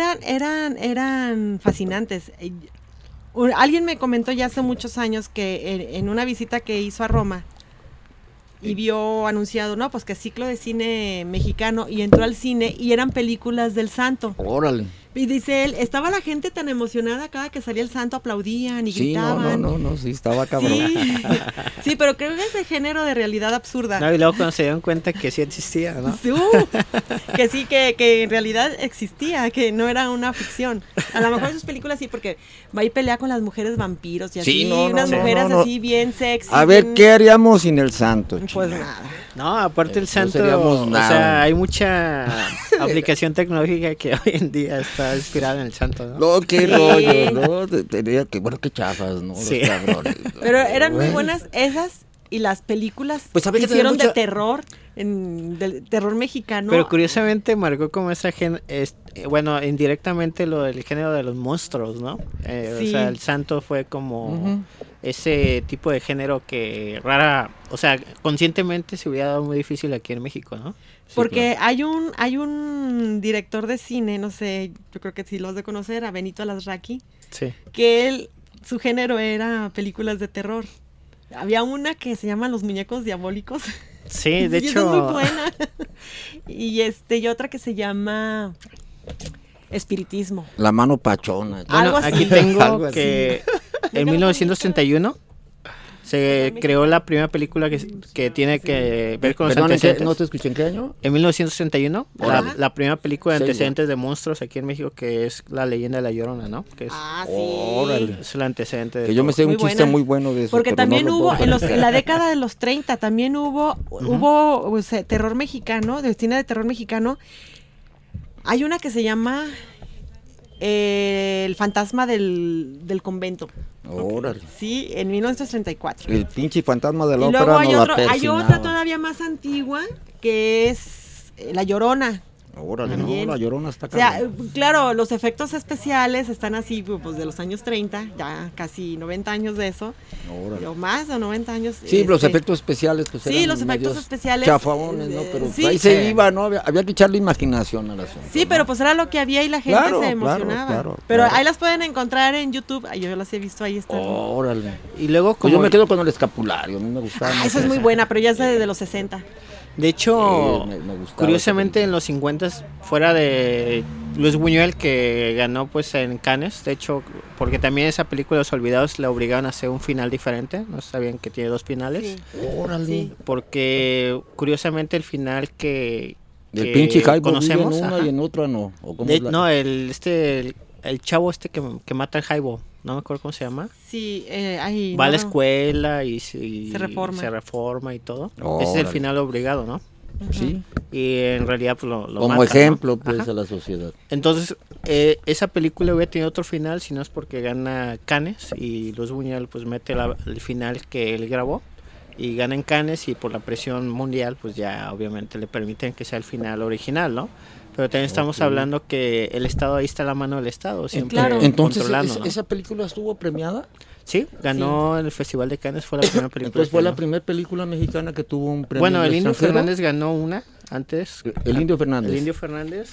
eran fascinantes. Alguien me comentó ya hace muchos años que en una visita que hizo a Roma, y vio anunciado, no, pues que ciclo de cine mexicano, y entró al cine y eran películas del Santo. Órale. Y dice él, estaba la gente tan emocionada cada que salía el Santo, aplaudían y gritaban. No, sí, estaba cabrón. Sí, pero creo que es el género de realidad absurda. No, y luego cuando se dieron cuenta que sí existía, ¿no? Sí, que sí, que en realidad existía, que no era una ficción. A lo mejor sus películas sí, porque va y pelea con las mujeres vampiros y así, unas mujeres así bien sexy. A ver, ¿qué haríamos sin el Santo? Pues nada. No, aparte el Santo, o sea, hay mucha aplicación tecnológica que hoy en día está inspirada en el Santo, ¿no? No, qué rollo, ¿no? Tenía que, bueno, qué chafas, ¿no? Sí. Los cabrones. Pero eran muy buenas esas y las películas pues que hicieron de terror, del terror mexicano. Pero curiosamente marcó como esa bueno, indirectamente lo del género de los monstruos, ¿no? Sí. O sea, el Santo fue como ese tipo de género que o sea, conscientemente se hubiera dado muy difícil aquí en México, ¿no? Sí, porque claro. hay un director de cine, no sé, yo creo que sí lo has de conocer, a Benito Alasraqui, sí, que su género era películas de terror. Había una que se llama Los Muñecos Diabólicos. Sí, de hecho. Es muy buena. Y otra que se llama Espiritismo. La mano pachona. Bueno, aquí tengo que en 1931 se creó la primera película que tiene que ver con los antecedentes. ¿No te escuché en qué año? En 1961, la primera película de antecedentes de monstruos aquí en México, que es La Leyenda de la Llorona, ¿no? Que es, sí. Es el antecedente de que yo me sé un chiste muy bueno de eso. Porque también hubo, en la década de los 30, también hubo o sea, terror mexicano, de cine de terror mexicano. Hay una que se llama El fantasma del convento. Órale. Sí, en 1934. El pinche fantasma de la ópera. Y luego hay otra todavía más antigua que es La Llorona. Órale, no, La Llorona está acá. O sea, claro, los efectos especiales están así, pues de los años 30, ya casi 90 años de eso. Órale. O más de 90 años. Sí, los efectos especiales, pues sí, los efectos especiales. Chafabones, ¿no? Pero sí, ahí se iba, ¿no? Había que echarle imaginación al asunto. Sí, pero pues era lo que había y la gente se emocionaba. Claro, pero ahí las pueden encontrar en YouTube. Yo las he visto, ahí están. Órale. Y luego pues yo me quedo con El Escapulario, a mí me gustaba. Esa es muy buena, pero ya es de los 60. De hecho, curiosamente en los 50 fuera de Luis Buñuel, que ganó pues en Cannes, de hecho, porque también esa película Los Olvidados la obligaron a hacer un final diferente, no sabían que tiene 2 finales. Sí. Órale. Sí. Porque curiosamente el final que pinche Jaibo conocemos en una y en otra no. ¿O cómo no, el chavo que mata al Jaibo, no me acuerdo cómo se llama. Sí, va a la escuela y se reforma y todo. Ese es el final obligado, ¿no? Sí. Y en realidad pues lo como mata, ejemplo, ¿no? pues a la sociedad. Entonces esa película hubiera tenido otro final si no es porque gana Cannes y Luis Buñuel pues mete el final que él grabó y gana en Cannes, y por la presión mundial pues ya obviamente le permiten que sea el final original, ¿no? Pero también estamos hablando que el Estado, ahí está la mano del Estado, siempre controlando, ¿no? ¿Esa película estuvo premiada? Sí, ganó en el Festival de Cannes, fue la primera película. Entonces fue la primera película mexicana que tuvo un premio. Bueno, el Indio Fernández ganó una antes. El Indio Fernández. El Indio Fernández.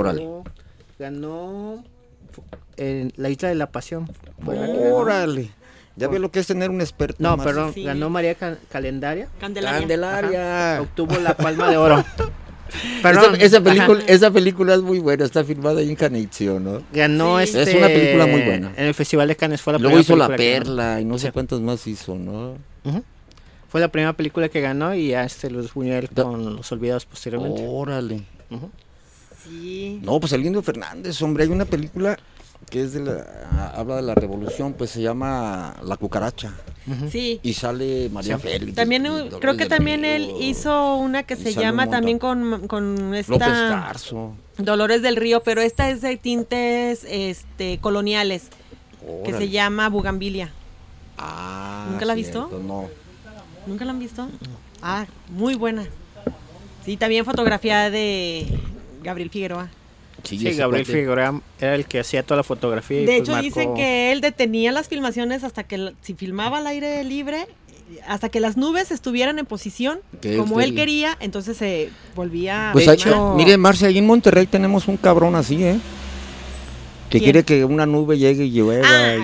Ganó en La Isla de la Pasión. Órale. Ya ve lo que es tener un experto. No, perdón, ganó María Candelaria. Candelaria. Obtuvo la Palma de Oro. Perdón, esa película es muy buena, está filmada ahí en Caneicio, ¿no? Ganó es una película muy buena. En el Festival de Cannes fue la primera película. Luego hizo La Perla y no sé cuántas más hizo, ¿no? Fue la primera película que ganó, y ya Luis Buñuel con Los Olvidados posteriormente. Órale. Sí. No, pues el Indio Fernández, hombre, hay una película que es habla de la revolución, pues se llama La Cucaracha. Sí. Y sale María Félix. También creo que también él hizo una que se llama también con esta López Tarso. Dolores del Río, pero esta es de tintes coloniales. Órale. Que se llama Bugambilia. ¿Nunca la has visto? No. ¿Nunca la han visto? Muy buena. Sí, también fotografía de Gabriel Figueroa. Sí, Gabriel Figueroa era el que hacía toda la fotografía. De hecho, dicen que él detenía las filmaciones hasta que, si filmaba al aire libre, hasta que las nubes estuvieran en posición como él quería, entonces se volvía... Pues mire, Marcia, ahí en Monterrey tenemos un cabrón así, que quiere que una nube llegue y llueva.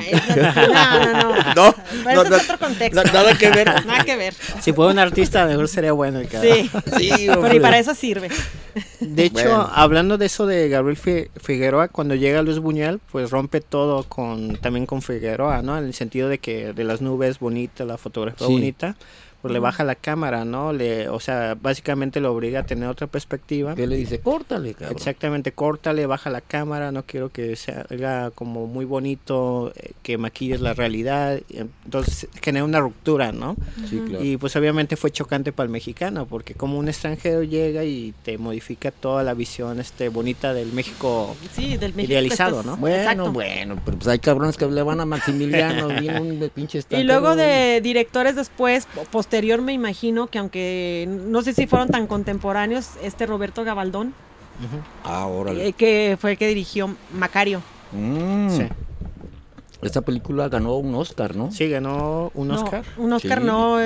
No. Pero eso es otro contexto. Nada que ver. Nada que ver. Si fuera un artista, mejor sería bueno. Sí, pero y para eso sirve. De hecho, hablando de eso de Gabriel Figueroa, cuando llega Luis Buñuel, pues rompe todo también con Figueroa, ¿no? En el sentido de que de las nubes bonitas, la fotografía bonita, pues le baja la cámara, ¿no? O sea, básicamente lo obliga a tener otra perspectiva. ¿Qué le dice? Córtale, cabrón. Exactamente, córtale, baja la cámara, no quiero que salga como muy bonito, que maquilles la realidad, entonces genera una ruptura, ¿no? Sí, claro. Y pues obviamente fue chocante para el mexicano, porque como un extranjero llega y te modifica toda la visión bonita del México, del México idealizado, ¿no? Bueno, pero pues hay cabrones que le van a Maximiliano, viene un pinche y luego de directores después, posterior me imagino que aunque no sé si fueron tan contemporáneos, Roberto Gabaldón, órale. Que fue el que dirigió Macario. Sí. Esta película ganó un Oscar, ¿no? Sí, ganó un Oscar. Un Oscar sí. No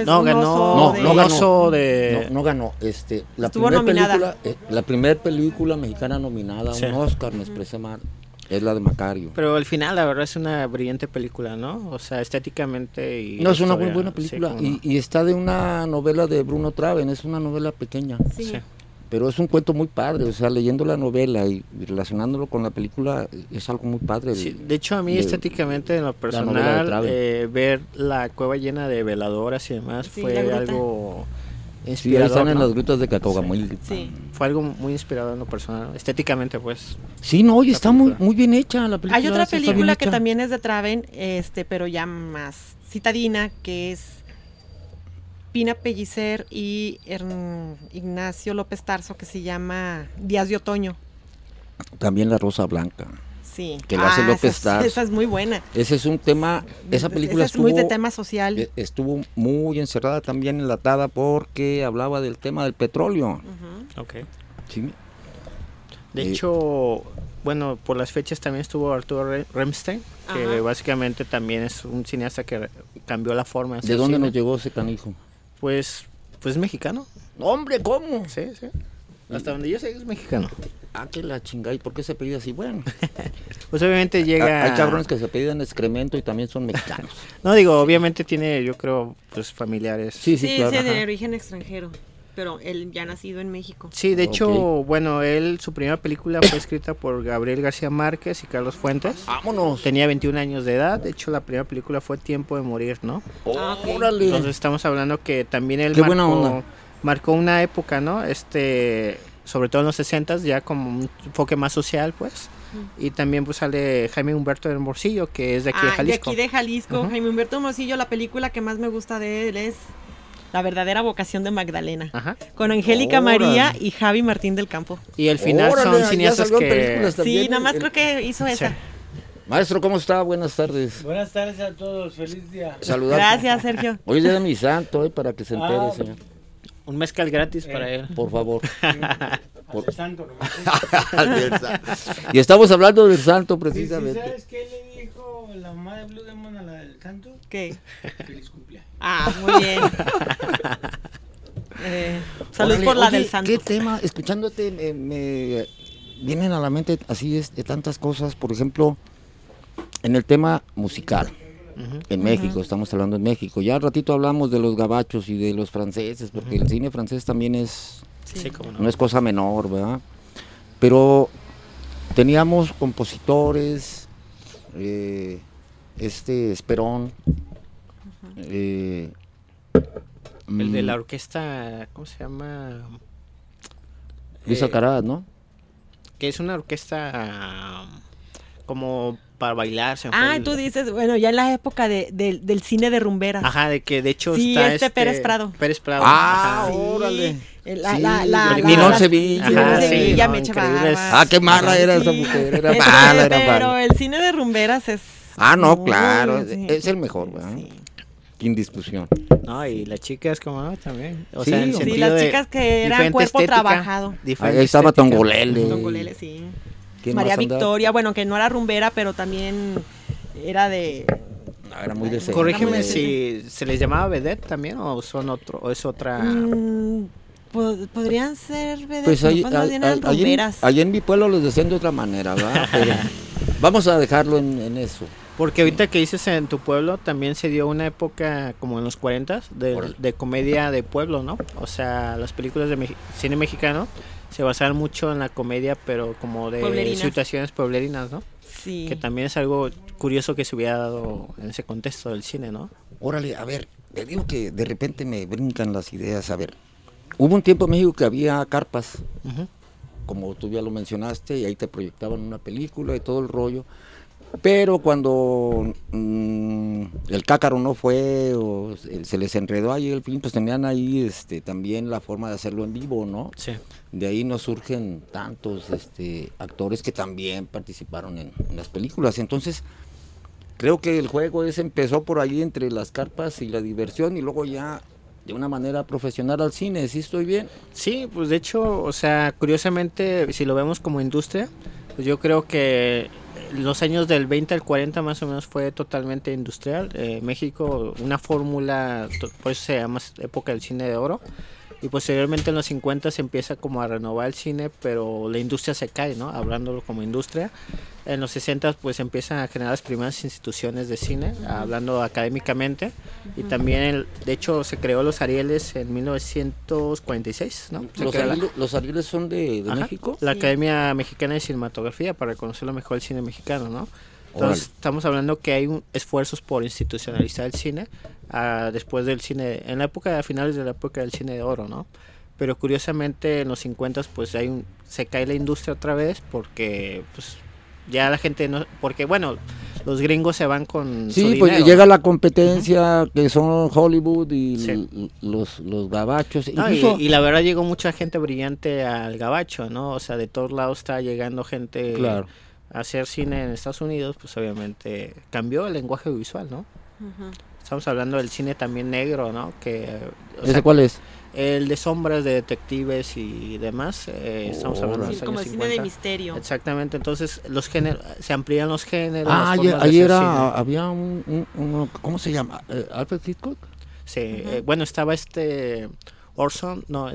ganó. Estuvo nominada. La primera película mexicana nominada a un Oscar, me expresé mal. Es la de Macario. Pero al final, la verdad, es una brillante película, ¿no? O sea, estéticamente y... No, es una muy buena película. Sí, y está de una novela de Bruno Traven, es una novela pequeña. Sí. Pero es un cuento muy padre, o sea, leyendo la novela y relacionándolo con la película, es algo muy padre. Sí, de hecho, a mí estéticamente, en lo personal, ver la cueva llena de veladoras y demás fue algo... inspirador, están en las grutas de Cacahuamil. Sí. Fue algo muy inspirador en lo personal, estéticamente, pues. Sí, no, y está muy bien hecha la película. Hay otra película que también es de Traven, pero ya más citadina, que es Pina Pellicer y Ignacio López Tarso, que se llama Días de Otoño. También La Rosa Blanca. Sí. Que la hace López Tarso. Esa es muy buena. Ese es un tema, esa película es muy de tema social. Estuvo muy encerrada, también enlatada, porque hablaba del tema del petróleo. Okay. Sí. De hecho, bueno, por las fechas también estuvo Arturo Remstein, que básicamente también es un cineasta que cambió la forma. ¿De dónde nos llegó ese canijo? Pues mexicano. Hombre, ¿cómo? Sí. Hasta donde yo sé es mexicano. Que la chingada, ¿y por qué se apellida así? Bueno, pues obviamente llega... Hay cabrones que se apellidan excremento y también son mexicanos. No, digo, obviamente tiene, yo creo, pues familiares. Sí, claro. Sí, de origen extranjero, pero él ya nacido en México. Sí, de hecho, bueno, su primera película fue escrita por Gabriel García Márquez y Carlos Fuentes. ¡Vámonos! Tenía 21 años de edad, de hecho la primera película fue Tiempo de Morir, ¿no? ¡Órale! Entonces estamos hablando que también él marcó una época, ¿no? Sobre todo en los 60s, ya como un enfoque más social, pues. Y también pues sale Jaime Humberto del Morcillo, que es de aquí de Jalisco. De aquí de Jalisco. Jaime Humberto del Morcillo, la película que más me gusta de él es La verdadera vocación de Magdalena. Con Angélica María y Javi Martín del Campo. Y al final son cineastas que... Sí, nada más creo que hizo esa. Maestro, ¿cómo está? Buenas tardes. Buenas tardes a todos, feliz día. Saludar. Gracias, Sergio. Hoy es día de mi santo, para que se entere, señor. Un mezcal gratis para él. Por favor. Por santo, no Y estamos hablando del santo, precisamente. ¿Sabes qué le dijo la mamá de Blue Demon a la del santo? ¿Qué? Feliz cumpleaños. Muy bien. Salud por la del santo. ¿Qué tema? Escuchándote me vienen a la mente así de tantas cosas. Por ejemplo, en el tema musical. En México, estamos hablando en México. Ya al ratito hablamos de los gabachos y de los franceses, porque el cine francés también es... Sí, cómo no. No es cosa menor, ¿verdad? Pero teníamos compositores, Esperón, el de la orquesta, ¿cómo se llama? Luis Alcaraz, ¿no? Que es una orquesta como para bailar. Tú dices, bueno, ya en la época del cine de rumberas. De que de hecho está Pérez Prado. Órale. Ninón Sevilla, Meche Barba. Qué mala era esa mujer, era mala. Pero el cine de rumberas es... no, claro, es el mejor, ¿verdad? Sí. Sin discusión. No, y las chicas como también. O sea, en el sentido las chicas que eran cuerpo estética, trabajado. Ahí estaba Tongolele. Tongolele, sí. María Victoria, bueno, que no era rumbera, pero también era de... No, era muy decente. Corrígeme si se les llamaba vedette también o son otro, o es otra... podrían ser vedettes, pues allí en mi pueblo los decían de otra manera, ¿verdad? Pero vamos a dejarlo en eso. Porque ahorita que dices en tu pueblo, también se dio una época como en los 40 de comedia de pueblo, ¿no? O sea, las películas de cine mexicano se basaban mucho en la comedia, pero como de situaciones pueblerinas, ¿no? Sí. Que también es algo curioso que se hubiera dado en ese contexto del cine, ¿no? Órale, a ver, te digo que de repente me brincan las ideas. A ver, hubo un tiempo en México que había carpas, como tú ya lo mencionaste, y ahí te proyectaban una película y todo el rollo. Pero cuando el cácaro no fue o se les enredó ahí el film, pues tenían ahí también la forma de hacerlo en vivo, ¿no? Sí. De ahí nos surgen tantos actores que también participaron en las películas. Entonces, creo que el juego empezó por ahí entre las carpas y la diversión, y luego ya de una manera profesional al cine. ¿Sí estoy bien? Sí, pues de hecho, o sea, curiosamente, si lo vemos como industria, pues yo creo que los años del 20 al 40 más o menos fue totalmente industrial. México, una fórmula, por eso se llama época del cine de oro. Y posteriormente en los 50 se empieza como a renovar el cine, pero la industria se cae, ¿no? Hablándolo como industria. En los 60 pues empiezan a generar las primeras instituciones de cine, hablando académicamente. Y también, de hecho, se creó los Arieles en 1946, ¿no? ¿Los Arieles son de México? La Academia Mexicana de Cinematografía, para conocerlo mejor el cine mexicano, ¿no? Entonces, estamos hablando que hay esfuerzos por institucionalizar el cine después del cine, en la época, a finales de la época del cine de oro, ¿no? Pero curiosamente en los 50 pues se cae la industria otra vez porque pues ya la gente no, porque bueno, los gringos se van con su dinero, pues llega la competencia que son Hollywood y los gabachos. No, y la verdad llegó mucha gente brillante al gabacho, ¿no? O sea, de todos lados está llegando gente a hacer cine en Estados Unidos, pues obviamente cambió el lenguaje visual, ¿no? Estamos hablando del cine también negro, ¿no? ¿Ese cuál es? El de sombras, de detectives y demás. Estamos hablando de los como años el 50. cine de misterio. Exactamente, entonces los géneros, se amplían los géneros. Ahí había un ¿cómo se llama? ¿Alfred Hitchcock? Sí, bueno, estaba Orson, no,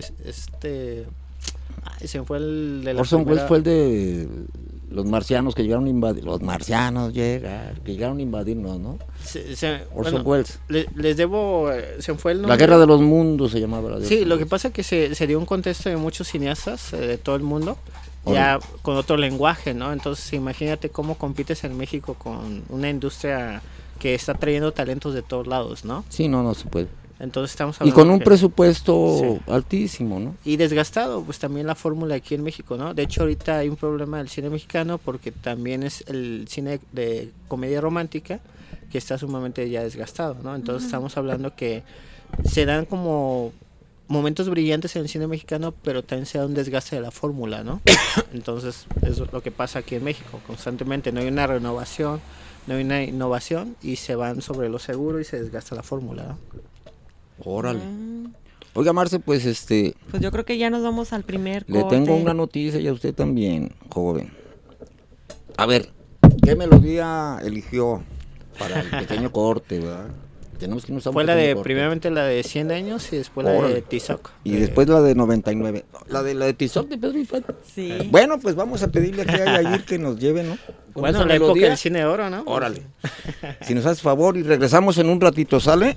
se me fue el de la Orson Welles fue el de los marcianos que llegaron a invadir. Los marcianos que llegaron a invadirnos, ¿no? Orson Welles. Les debo, se fue el nombre. La Guerra de los Mundos se llamaba. Sí, lo que pasa es que se dio un contexto de muchos cineastas de todo el mundo, ya con otro lenguaje, ¿no? Entonces imagínate cómo compites en México con una industria que está trayendo talentos de todos lados, ¿no? Sí, no se puede. Entonces estamos hablando y con un presupuesto altísimo, ¿no? Y desgastado, pues también la fórmula aquí en México, ¿no? De hecho ahorita hay un problema del cine mexicano porque también es el cine de comedia romántica que está sumamente ya desgastado, ¿no? Entonces estamos hablando que se dan como momentos brillantes en el cine mexicano, pero también se da un desgaste de la fórmula, ¿no? Entonces eso es lo que pasa aquí en México, constantemente no hay una renovación, no hay una innovación y se van sobre lo seguro y se desgasta la fórmula, ¿no? Órale. Oiga, Marce, pues pues yo creo que ya nos vamos al primer corte. Le tengo una noticia y a usted también, joven. A ver, ¿qué melodía eligió para el pequeño corte, verdad? Tenemos que irnos a un Fue corte. primeramente la de 100 años y después la de Tizoc. Y después la de 99. La de Tizoc de Pedro Infante. Sí. Bueno, pues vamos a pedirle aquí a Yair que nos lleve, ¿no? Bueno, la época del cine de oro, ¿no? Órale. Si nos haces favor y regresamos en un ratito, ¿sale?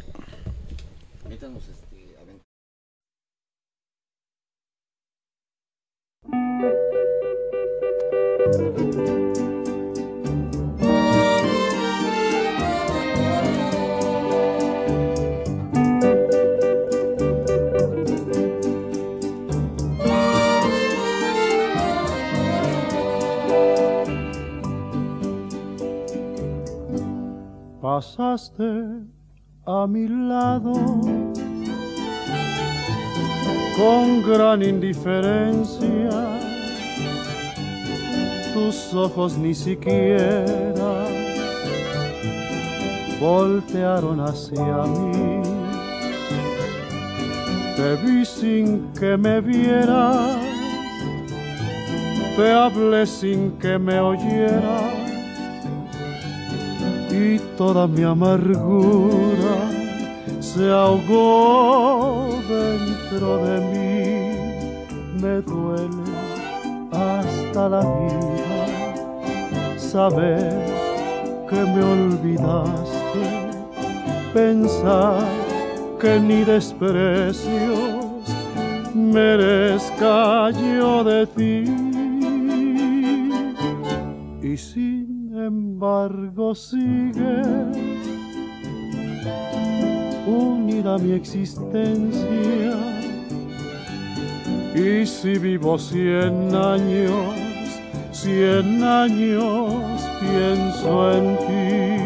Pasaste a mi lado con gran indiferencia, tus ojos ni siquiera voltearon hacia mí. Te vi sin que me vieras te hablé sin que me oyeras y toda mi amargura se ahogó dentro de mí. Me duele hasta la vida saber que me olvidaste, pensar que ni desprecios merezca yo de ti. Y sin embargo sigues unida a mi existencia. Y si vivo 100 años pienso en ti.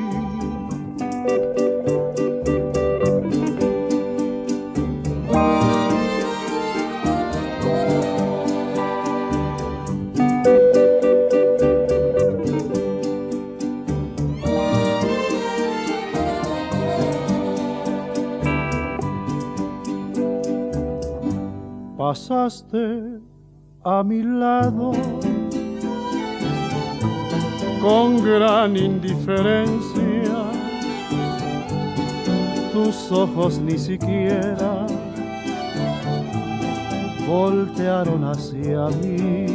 Pasaste a mi lado con gran indiferencia, tus ojos ni siquiera voltearon hacia mí.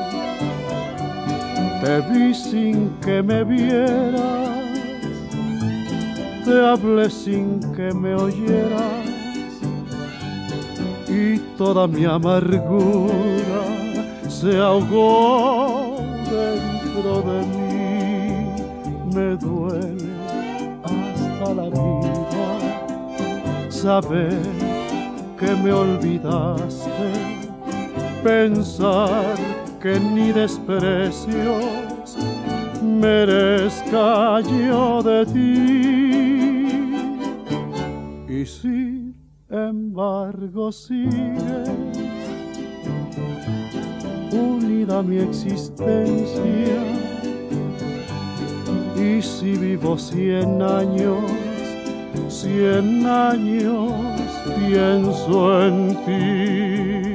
Te vi sin que me vieras, te hablé sin que me oyeras y toda mi amargura se ahogó dentro de mí. Me duele hasta la vida saber que me olvidaste, pensar que ni desprecios merezca yo de ti. Y sin embargo sigues unida a mi existencia. Y si vivo 100 años pienso en ti.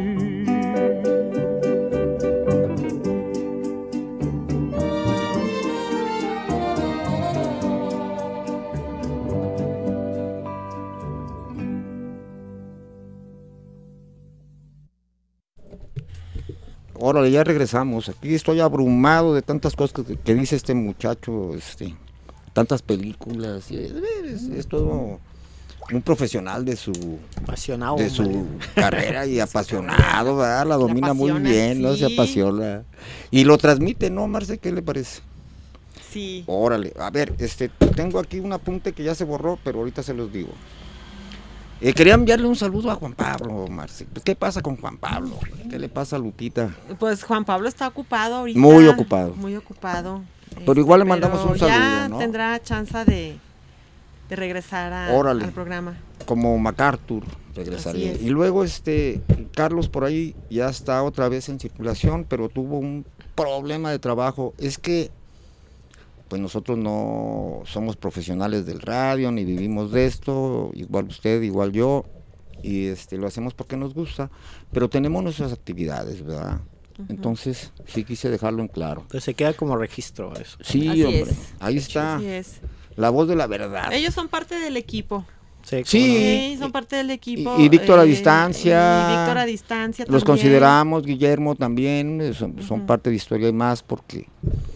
Órale, ya regresamos. Aquí estoy abrumado de tantas cosas que dice este muchacho, tantas películas. Es todo un profesional de su apasionado, de su carrera y apasionado, ¿verdad? La domina muy bien, ¿no? Se apasiona. Y lo transmite, ¿no, Marce? ¿Qué le parece? Sí. Órale, a ver, tengo aquí un apunte que ya se borró, pero ahorita se los digo. Quería enviarle un saludo a Juan Pablo, Marce. ¿Qué pasa con Juan Pablo? ¿Qué le pasa a Lupita? Pues Juan Pablo está ocupado ahorita. Muy ocupado. Muy ocupado. Pero igual le mandamos un saludo, ya ¿no? Tendrá chance de regresar al programa. Como MacArthur regresaría. Y luego Carlos por ahí ya está otra vez en circulación, pero tuvo un problema de trabajo. Es que pues nosotros no somos profesionales del radio, ni vivimos de esto, igual usted, igual yo, y lo hacemos porque nos gusta, pero tenemos nuestras actividades, ¿verdad? Uh-huh. Entonces, sí quise dejarlo en claro. Pero se queda como registro eso. Sí, así hombre, es. Ahí está, así es. La voz de la verdad. Ellos son parte del equipo. Sí, son parte del equipo. Y Víctor a distancia. Y Víctor a distancia los también. Consideramos, Guillermo también, son parte de Historia y Más, porque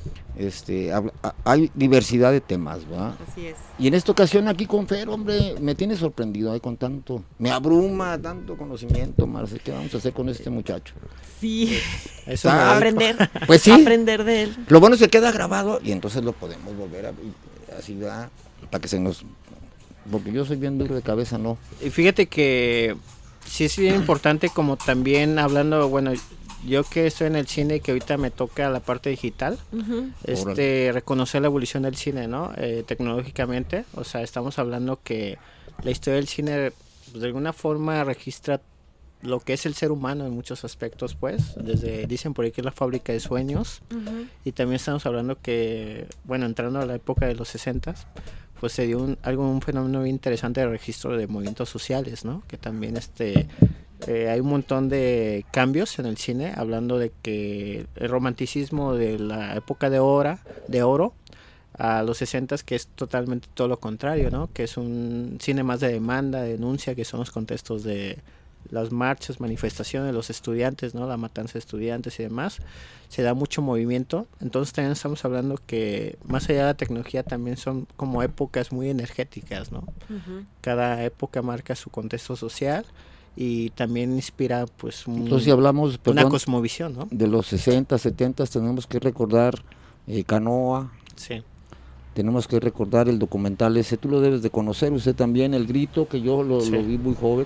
hay diversidad de temas, ¿verdad? Así es. Y en esta ocasión aquí con Fer, hombre, me tiene sorprendido con tanto, me abruma tanto conocimiento, Marce. ¿Qué vamos a hacer con este muchacho? Sí, eso aprender. Pues sí. Aprender de él. Lo bueno es que queda grabado y entonces lo podemos volver a así, ¿verdad? Para que se nos, porque yo soy bien duro de cabeza, ¿no? Y fíjate que sí es bien importante, como también hablando, bueno, yo que estoy en el cine, que ahorita me toca la parte digital, Uh-huh. Reconocer la evolución del cine, ¿no? Tecnológicamente, o sea, estamos hablando que la historia del cine, pues, de alguna forma registra lo que es el ser humano en muchos aspectos, pues, dicen por ahí que es la fábrica de sueños, uh-huh. Y también estamos hablando que, bueno, entrando a la época de los 60s, pues se dio un fenómeno bien interesante de registro de movimientos sociales, ¿no? Que también Hay un montón de cambios en el cine, hablando de que el romanticismo de la época de oro a los 60s, que es totalmente todo lo contrario, ¿no? Que es un cine más de demanda, de denuncia, que son los contextos de las marchas, manifestaciones de los estudiantes, ¿no? La matanza de estudiantes y demás. Se da mucho movimiento. Entonces también estamos hablando que más allá de la tecnología también son como épocas muy energéticas, ¿no? Cada época marca su contexto social y también inspira pues entonces, si hablamos, una cosmovisión, ¿no? De los 60, 70 tenemos que recordar Canoa. Sí. Tenemos que recordar el documental ese, tú lo debes de conocer, usted también, El Grito, que yo lo vi muy joven,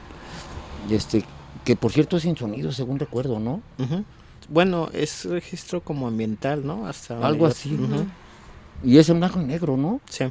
que por cierto es sin sonido, según recuerdo, ¿no? Bueno, es registro como ambiental, ¿no? Hasta algo así. Y es en blanco y negro, ¿no? Sí.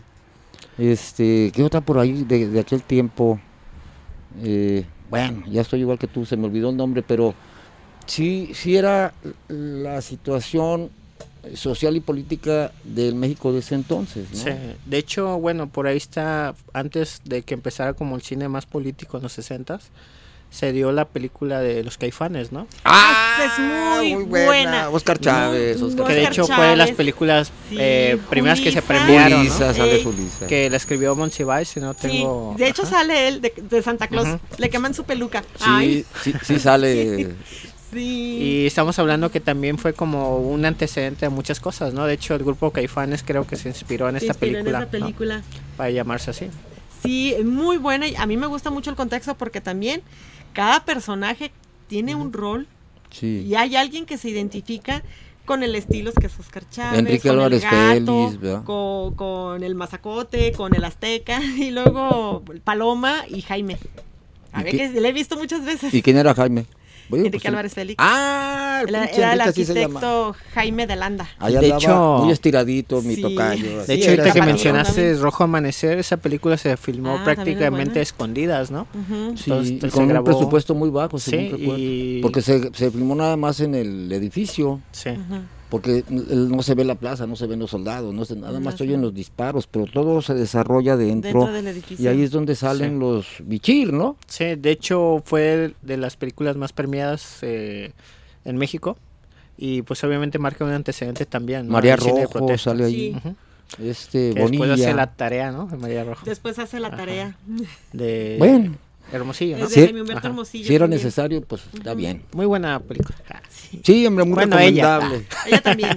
¿Qué otra por ahí de aquel tiempo? Bueno, ya estoy igual que tú, se me olvidó el nombre, pero sí era la situación social y política del México de ese entonces, ¿no? Sí, de hecho, bueno, por ahí está, antes de que empezara como el cine más político en los 60s, se dio la película de Los Caifanes, ¿no? Es muy buena. Oscar Chávez. Que de hecho fue de las películas primeras que se premiaron, Julissa, ¿no? sale Julissa. Que la escribió Monsiváis, si no tengo... Sí, de hecho sale él de Santa Claus, le queman su peluca. Sí sale... Sí. Y estamos hablando que también fue como un antecedente de muchas cosas, ¿no? De hecho, el grupo Caifanes creo que se inspiró en esta película, ¿no? Para llamarse así. Sí, muy buena. Y a mí me gusta mucho el contexto porque también cada personaje tiene un rol. Sí. Y hay alguien que se identifica con el estilo que es Oscar Chávez, Enrique con Álvarez el gato, Félix, ¿verdad? con el Mazacote, con el Azteca, y luego Paloma y Jaime. A ver, que le he visto muchas veces. ¿Y quién era Jaime? Enrique Álvarez Félix. Era el arquitecto Jaime de Landa. Allá de andaba hecho, muy estiradito, mi tocayo. De hecho, ahorita que mencionaste Rojo Amanecer, esa película se filmó prácticamente a escondidas, ¿no? Sí, entonces, con un presupuesto muy bajo, según recuerdo. Porque se filmó nada más en el edificio. Sí. Porque no se ve la plaza, no se ven los soldados, nada más se oyen los disparos, pero todo se desarrolla dentro del edificio. Y ahí es donde salen los bichir, ¿no? Sí, de hecho fue de las películas más premiadas en México y pues obviamente marca un antecedente también, ¿no? María Rojo sale ahí. Sí. Bonilla. Después hace la tarea, ¿no? María Rojo. Después hace la tarea. Bueno. Hermosillo, ¿no? Sí, Hermosillo, si era necesario, pues está bien. Muy buena película. Sí, hombre, muy recomendable. Ella también.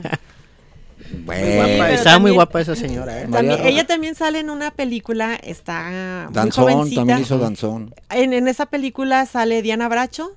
Bueno, estaba muy guapa esa señora, ¿eh? Ella también sale en una película, está Danzón, muy jovencita. También hizo Danzón. En esa película sale Diana Bracho.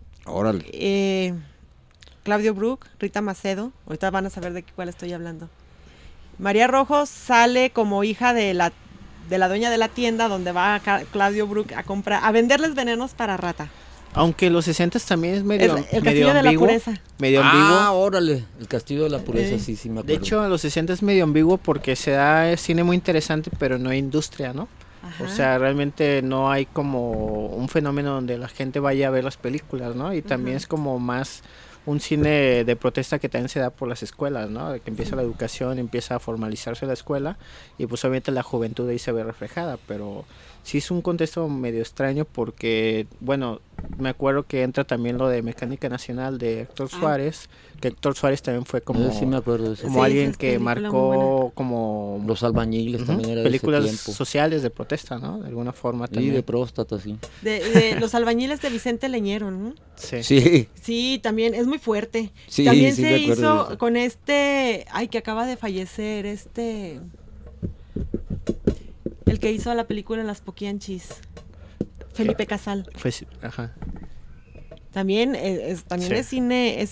Órale. Claudio Brook, Rita Macedo. Ahorita van a saber de cuál estoy hablando. María Rojo sale como hija de la dueña de la tienda donde va Claudio Brook a venderles venenos para rata. Aunque los 60s también es medio el Castillo ambiguo, de la Pureza. Medio ambiguo. Órale, el Castillo de la Pureza, sí me acuerdo. De hecho, los 60 es medio ambiguo porque se da cine muy interesante, pero no hay industria, ¿no? Ajá. O sea, realmente no hay como un fenómeno donde la gente vaya a ver las películas, ¿no? Y también es como más un cine de protesta que también se da por las escuelas, ¿no? De que empieza la educación, empieza a formalizarse la escuela y pues obviamente la juventud ahí se ve reflejada, pero sí es un contexto medio extraño porque, bueno, me acuerdo que entra también lo de Mecánica Nacional de Héctor Suárez, que Héctor Suárez también fue como, sí me acuerdo de eso. como alguien que marcó como Los Albañiles también era películas de ese tiempo. Sociales de protesta, ¿no? De alguna forma también. Y de próstata, sí. De Los Albañiles de Vicente Leñero, ¿no? Sí, también es muy fuerte. Sí, también sí, se hizo con que acaba de fallecer, el que hizo la película Las Poquianchis, Felipe Casal. Ajá. También es cine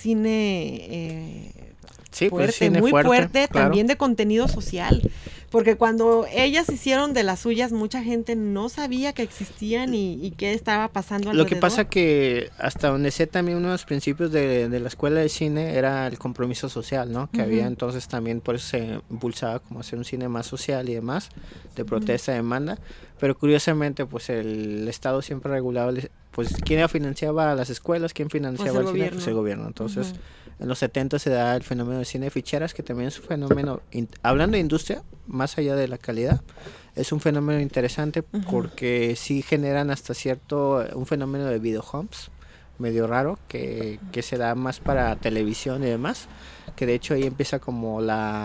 sí, fuerte, pues cine muy fuerte, claro. También de contenido social, porque cuando ellas hicieron de las suyas, mucha gente no sabía que existían y qué estaba pasando alrededor. Lo que pasa que hasta donde sé también uno de los principios de la escuela de cine era el compromiso social, ¿no? Que había entonces también, por eso se impulsaba como hacer un cine más social y demás, de protesta, demanda, pero curiosamente pues el Estado siempre regulaba, pues quién financiaba las escuelas, quién financiaba el cine, pues el gobierno. Entonces en los 70 se da el fenómeno de cine de ficheras, que también es un fenómeno, hablando de industria, más allá de la calidad, es un fenómeno interesante porque sí generan hasta un fenómeno de video homes, medio raro que se da más para televisión y demás, que de hecho ahí empieza como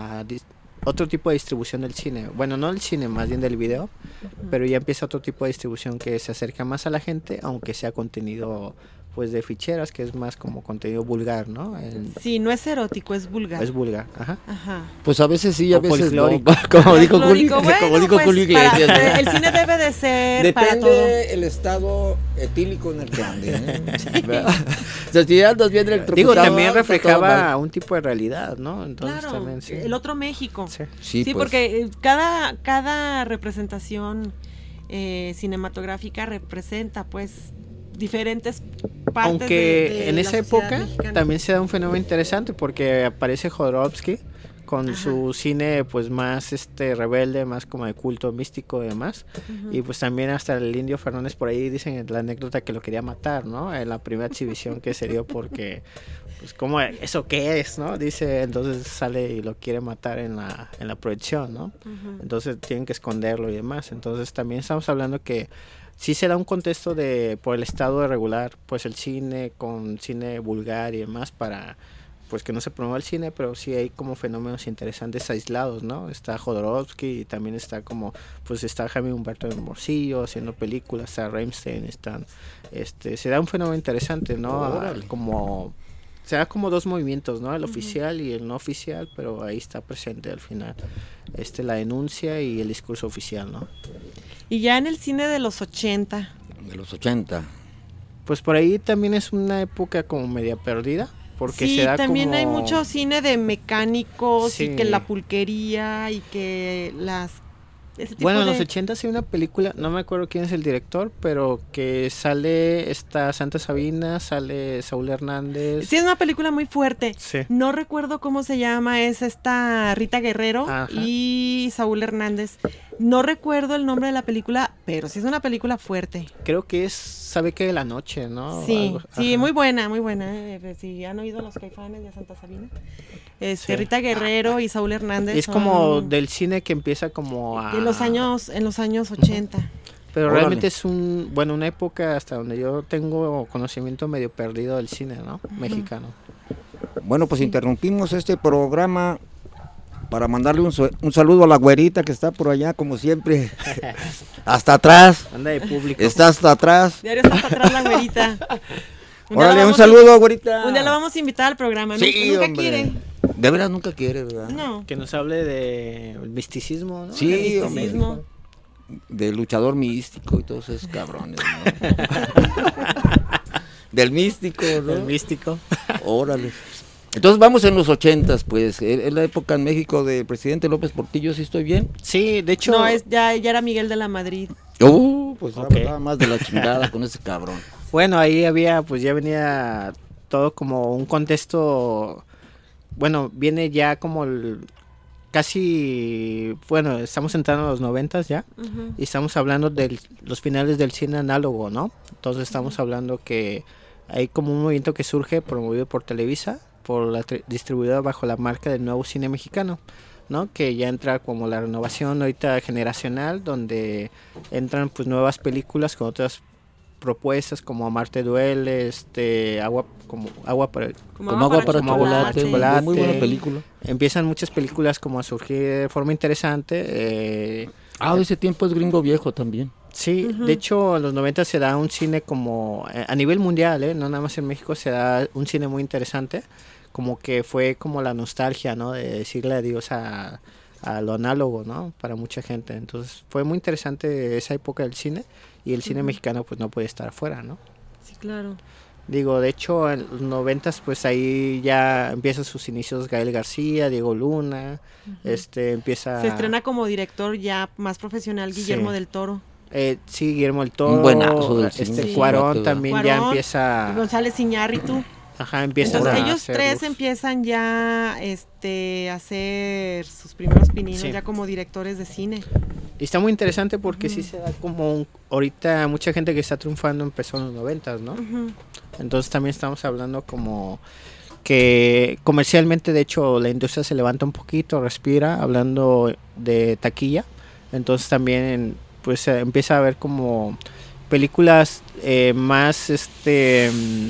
otro tipo de distribución del cine, bueno, no el cine, más bien del video, pero ya empieza otro tipo de distribución que se acerca más a la gente, aunque sea contenido pues de ficheras, que es más como contenido vulgar, ¿no? Sí, no es erótico, es vulgar. Es vulgar, ajá. Pues a veces sí, a veces no. Como dijo Julio pues, Iglesias. El cine debe de ser depende para todo. El estado etílico en el que ande. Sí. O sea, si andas bien electrocutado. Digo, también reflejaba un tipo de realidad, ¿no? Entonces, claro, también, sí. El otro México. Sí, pues. Porque cada representación cinematográfica representa, pues, diferentes partes. Aunque de en la esa sociedad época mexicana. también se da un fenómeno interesante porque aparece Jodorowsky con su cine pues más rebelde, más como de culto místico y demás, y pues también hasta el Indio Fernández por ahí dicen la anécdota que lo quería matar, ¿no? En la primera exhibición que se dio porque pues como eso qué es, ¿no? Dice, entonces sale y lo quiere matar en la proyección, ¿no? Entonces tienen que esconderlo y demás. Entonces también estamos hablando que sí se da un contexto por el estado de regular pues el cine con cine vulgar y demás para pues que no se promueva el cine, pero sí hay como fenómenos interesantes aislados, ¿no? Está Jodorowsky y también está como pues está Jaime Humberto de Morcillo haciendo películas, está Rammstein, se da un fenómeno interesante, ¿no? Como se da como dos movimientos, ¿no? El oficial y el no oficial, pero ahí está presente al final la denuncia y el discurso oficial, ¿no? Y ya en el cine de los 80. De los 80. Pues por ahí también es una época como media perdida, porque sí, se da también como... hay mucho cine de mecánicos sí. y que la pulquería y que ese tipo bueno, en de... los 80 hay una película, no me acuerdo quién es el director, pero que sale Santa Sabina, sale Saúl Hernández. Sí, es una película muy fuerte. Sí. No recuerdo cómo se llama, es esta Rita Guerrero y Saúl Hernández. No recuerdo el nombre de la película, pero sí es una película fuerte. Creo que es Sabe que de la noche, ¿no? Sí, sí, muy buena, muy buena. Si han oído Los Caifanes de Santa Sabina. Sí. Rita Guerrero y Saúl Hernández. Es como del cine que empieza como a... En los años 80. Pero realmente es una época hasta donde yo tengo conocimiento medio perdido del cine, ¿no? Mexicano. Bueno, pues interrumpimos este programa para mandarle un saludo a la güerita que está por allá, como siempre. Hasta atrás. Anda de público. Está hasta atrás. Diario está hasta atrás la güerita. Órale, un saludo, güerita. Un día la vamos a invitar al programa. Sí, nunca hombre. quiere. De veras nunca quiere, ¿verdad? No. Que nos hable de misticismo, ¿no? Sí, misticismo. Del luchador místico y todos esos cabrones, ¿no? Del místico, ¿no? Del místico. Órale. Entonces vamos en los 80s, pues, es la época en México del presidente López Portillo, ¿sí estoy bien? Sí, de hecho... No, ya era Miguel de la Madrid. Pues estaba más de la chingada con ese cabrón. Bueno, ahí ya venía todo como un contexto, bueno, viene ya como estamos entrando a los 90s ya, y estamos hablando de los finales del cine análogo, ¿no? Entonces estamos hablando que hay como un movimiento que surge promovido por Televisa, por la distribuidora bajo la marca del Nuevo Cine Mexicano, ¿no? Que ya entra como la renovación ahorita generacional, donde entran pues nuevas películas con otras propuestas como Amarte duele, agua para chocolate, muy buena película. Empiezan muchas películas como a surgir de forma interesante. De ese tiempo es Gringo Viejo también. Sí, de hecho en los 90 se da un cine como a nivel mundial, no nada más en México, se da un cine muy interesante, como que fue como la nostalgia, ¿no? De decirle adiós a lo análogo, ¿no? Para mucha gente. Entonces fue muy interesante esa época del cine, y el cine mexicano pues no puede estar afuera, ¿no? Sí, claro. Digo, de hecho en los 90s pues ahí ya empiezan sus inicios Gael García, Diego Luna, empieza... Se estrena como director ya más profesional Guillermo del Toro. Sí, Guillermo del Toro, un buenazo del cine. Cuarón también Cuarón, ya empieza... González Iñárritu. Ajá, empiezan Entonces a ellos tres hacerlos. empiezan ya a hacer sus primeros pininos ya como directores de cine. Y está muy interesante porque sí se da como ahorita mucha gente que está triunfando empezó en los 90s, ¿no? Entonces también estamos hablando como que comercialmente, de hecho, la industria se levanta un poquito, respira, hablando de taquilla. Entonces también pues empieza a haber como películas más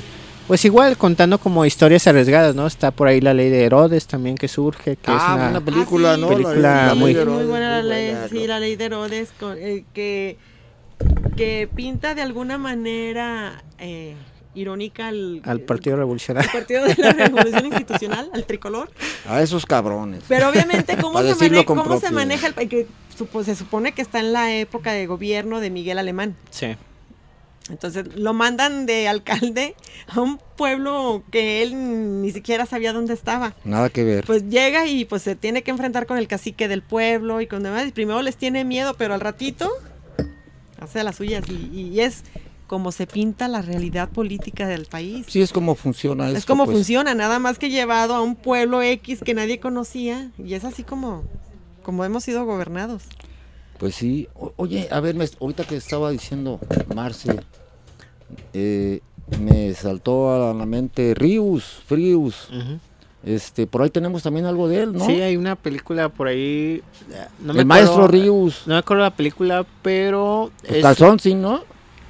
Pues igual contando como historias arriesgadas, ¿no? Está por ahí La Ley de Herodes también que surge, que es una película, sí, ¿no? Película muy buena La Ley de Herodes, que pinta de alguna manera irónica al Partido Revolucionario. Al Partido de la Revolución Institucional, al tricolor. A esos cabrones. Pero obviamente cómo se maneja el país, que se supone que está en la época de gobierno de Miguel Alemán. Sí. Entonces lo mandan de alcalde a un pueblo que él ni siquiera sabía dónde estaba. Nada que ver. Pues llega y pues se tiene que enfrentar con el cacique del pueblo y con demás. Y primero les tiene miedo, pero al ratito hace las suyas y es como se pinta la realidad política del país. Sí, es como funciona esto. Es como funciona, nada más que llevado a un pueblo X que nadie conocía y es así como hemos sido gobernados. Pues sí. Oye, a ver, ahorita que estaba diciendo Marce, me saltó a la mente Frius. Uh-huh. Por ahí tenemos también algo de él, ¿no? Sí, hay una película por ahí. El maestro Rius. No me acuerdo la película, pero... Calzón, sí, ¿no?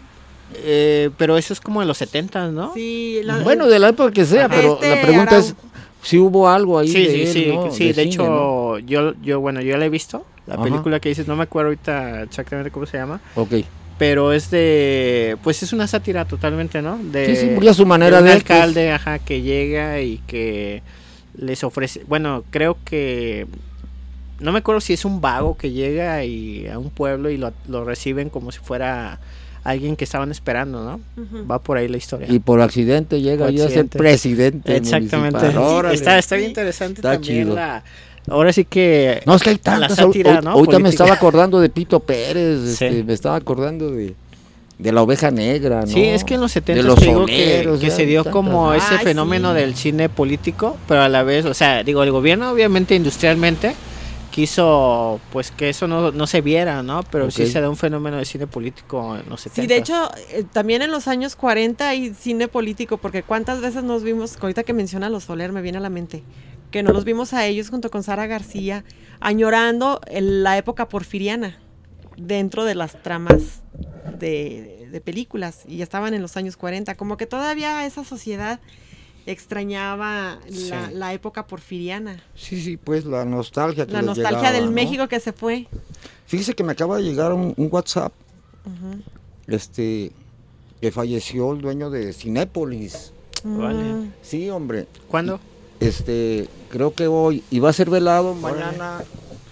Pero eso es como de los 70, ¿no? Sí. Bueno, de la época que sea, pero la pregunta es si hubo algo ahí de él, ¿no? Sí, de hecho, ¿no? yo la he visto. La película que dices, no me acuerdo ahorita exactamente cómo se llama. Ok. Pero es pues es una sátira totalmente, ¿no? Sí, muy a su manera de un alcalde, que llega y que les ofrece, bueno, creo que, no me acuerdo si es un vago que llega a un pueblo y lo reciben como si fuera alguien que estaban esperando, ¿no? Uh-huh. Va por ahí la historia. Y por accidente llega a ser presidente. Exactamente. Está bien interesante está también chido. Ahora sí que... No, es que hay tantas. Sátira, ¿no? Ahorita me estaba acordando de Pito Pérez, sí. Me estaba acordando de La Oveja Negra, ¿no? Sí, es que en los 70 te digo que se dio como ese fenómeno del cine político, pero a la vez, o sea, digo, el gobierno obviamente industrialmente quiso pues que eso no se viera, ¿no? Pero sí se da un fenómeno de cine político en los 70. Sí, de hecho, también en los años 40 hay cine político, porque cuántas veces nos vimos, ahorita que menciona a los Soler me viene a la mente, que nos los vimos a ellos junto con Sara García, añorando la época porfiriana dentro de las tramas de películas, y estaban en los años 40, como que todavía esa sociedad extrañaba la época porfiriana. Sí, pues la nostalgia que la nostalgia llegaba, del, ¿no? México que se fue. Fíjese que me acaba de llegar un WhatsApp, uh-huh. Que falleció el dueño de Cinépolis. Vale. Sí, hombre. ¿Cuándo? Creo que hoy, y va a ser velado mañana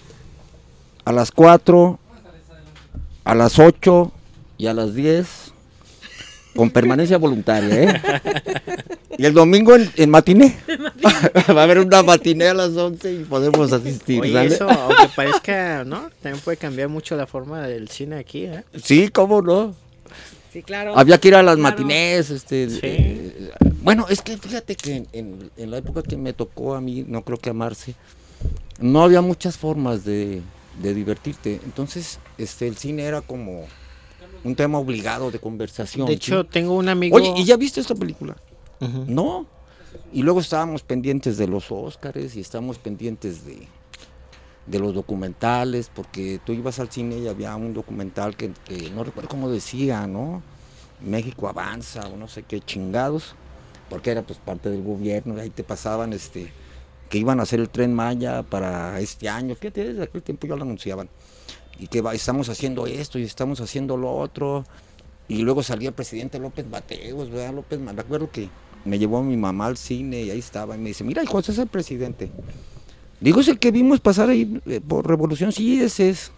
a las 4, a las 8 y a las 10, con permanencia voluntaria, ¿eh? Y el domingo en matiné. Va a haber una matiné a las 11 y podemos asistir. Oye, ¿sale? Eso, aunque parezca, ¿no? También puede cambiar mucho la forma del cine aquí, ¿eh? Sí, ¿cómo no? Sí, claro. Había que ir a las matinés, bueno, es que fíjate que en la época que me tocó a mí, no creo que a Marce, no había muchas formas de divertirte. Entonces, el cine era como un tema obligado de conversación. De hecho, ¿sí? Tengo un amigo... Oye, ¿y ya viste esta película? Uh-huh. No. Y luego estábamos pendientes de los Óscares y estábamos pendientes de los documentales, porque tú ibas al cine y había un documental que no recuerdo cómo decía, ¿no? México avanza o no sé qué chingados, porque era pues parte del gobierno, y ahí te pasaban que iban a hacer el Tren Maya para este año, fíjate, desde aquel tiempo ya lo anunciaban, y que estamos haciendo esto y estamos haciendo lo otro, y luego salía el presidente López Mateos, ¿verdad? Me acuerdo que me llevó a mi mamá al cine y ahí estaba, y me dice, mira, hijo, ese es el presidente. Digo, es el que vimos pasar ahí por Revolución, sí, ese es.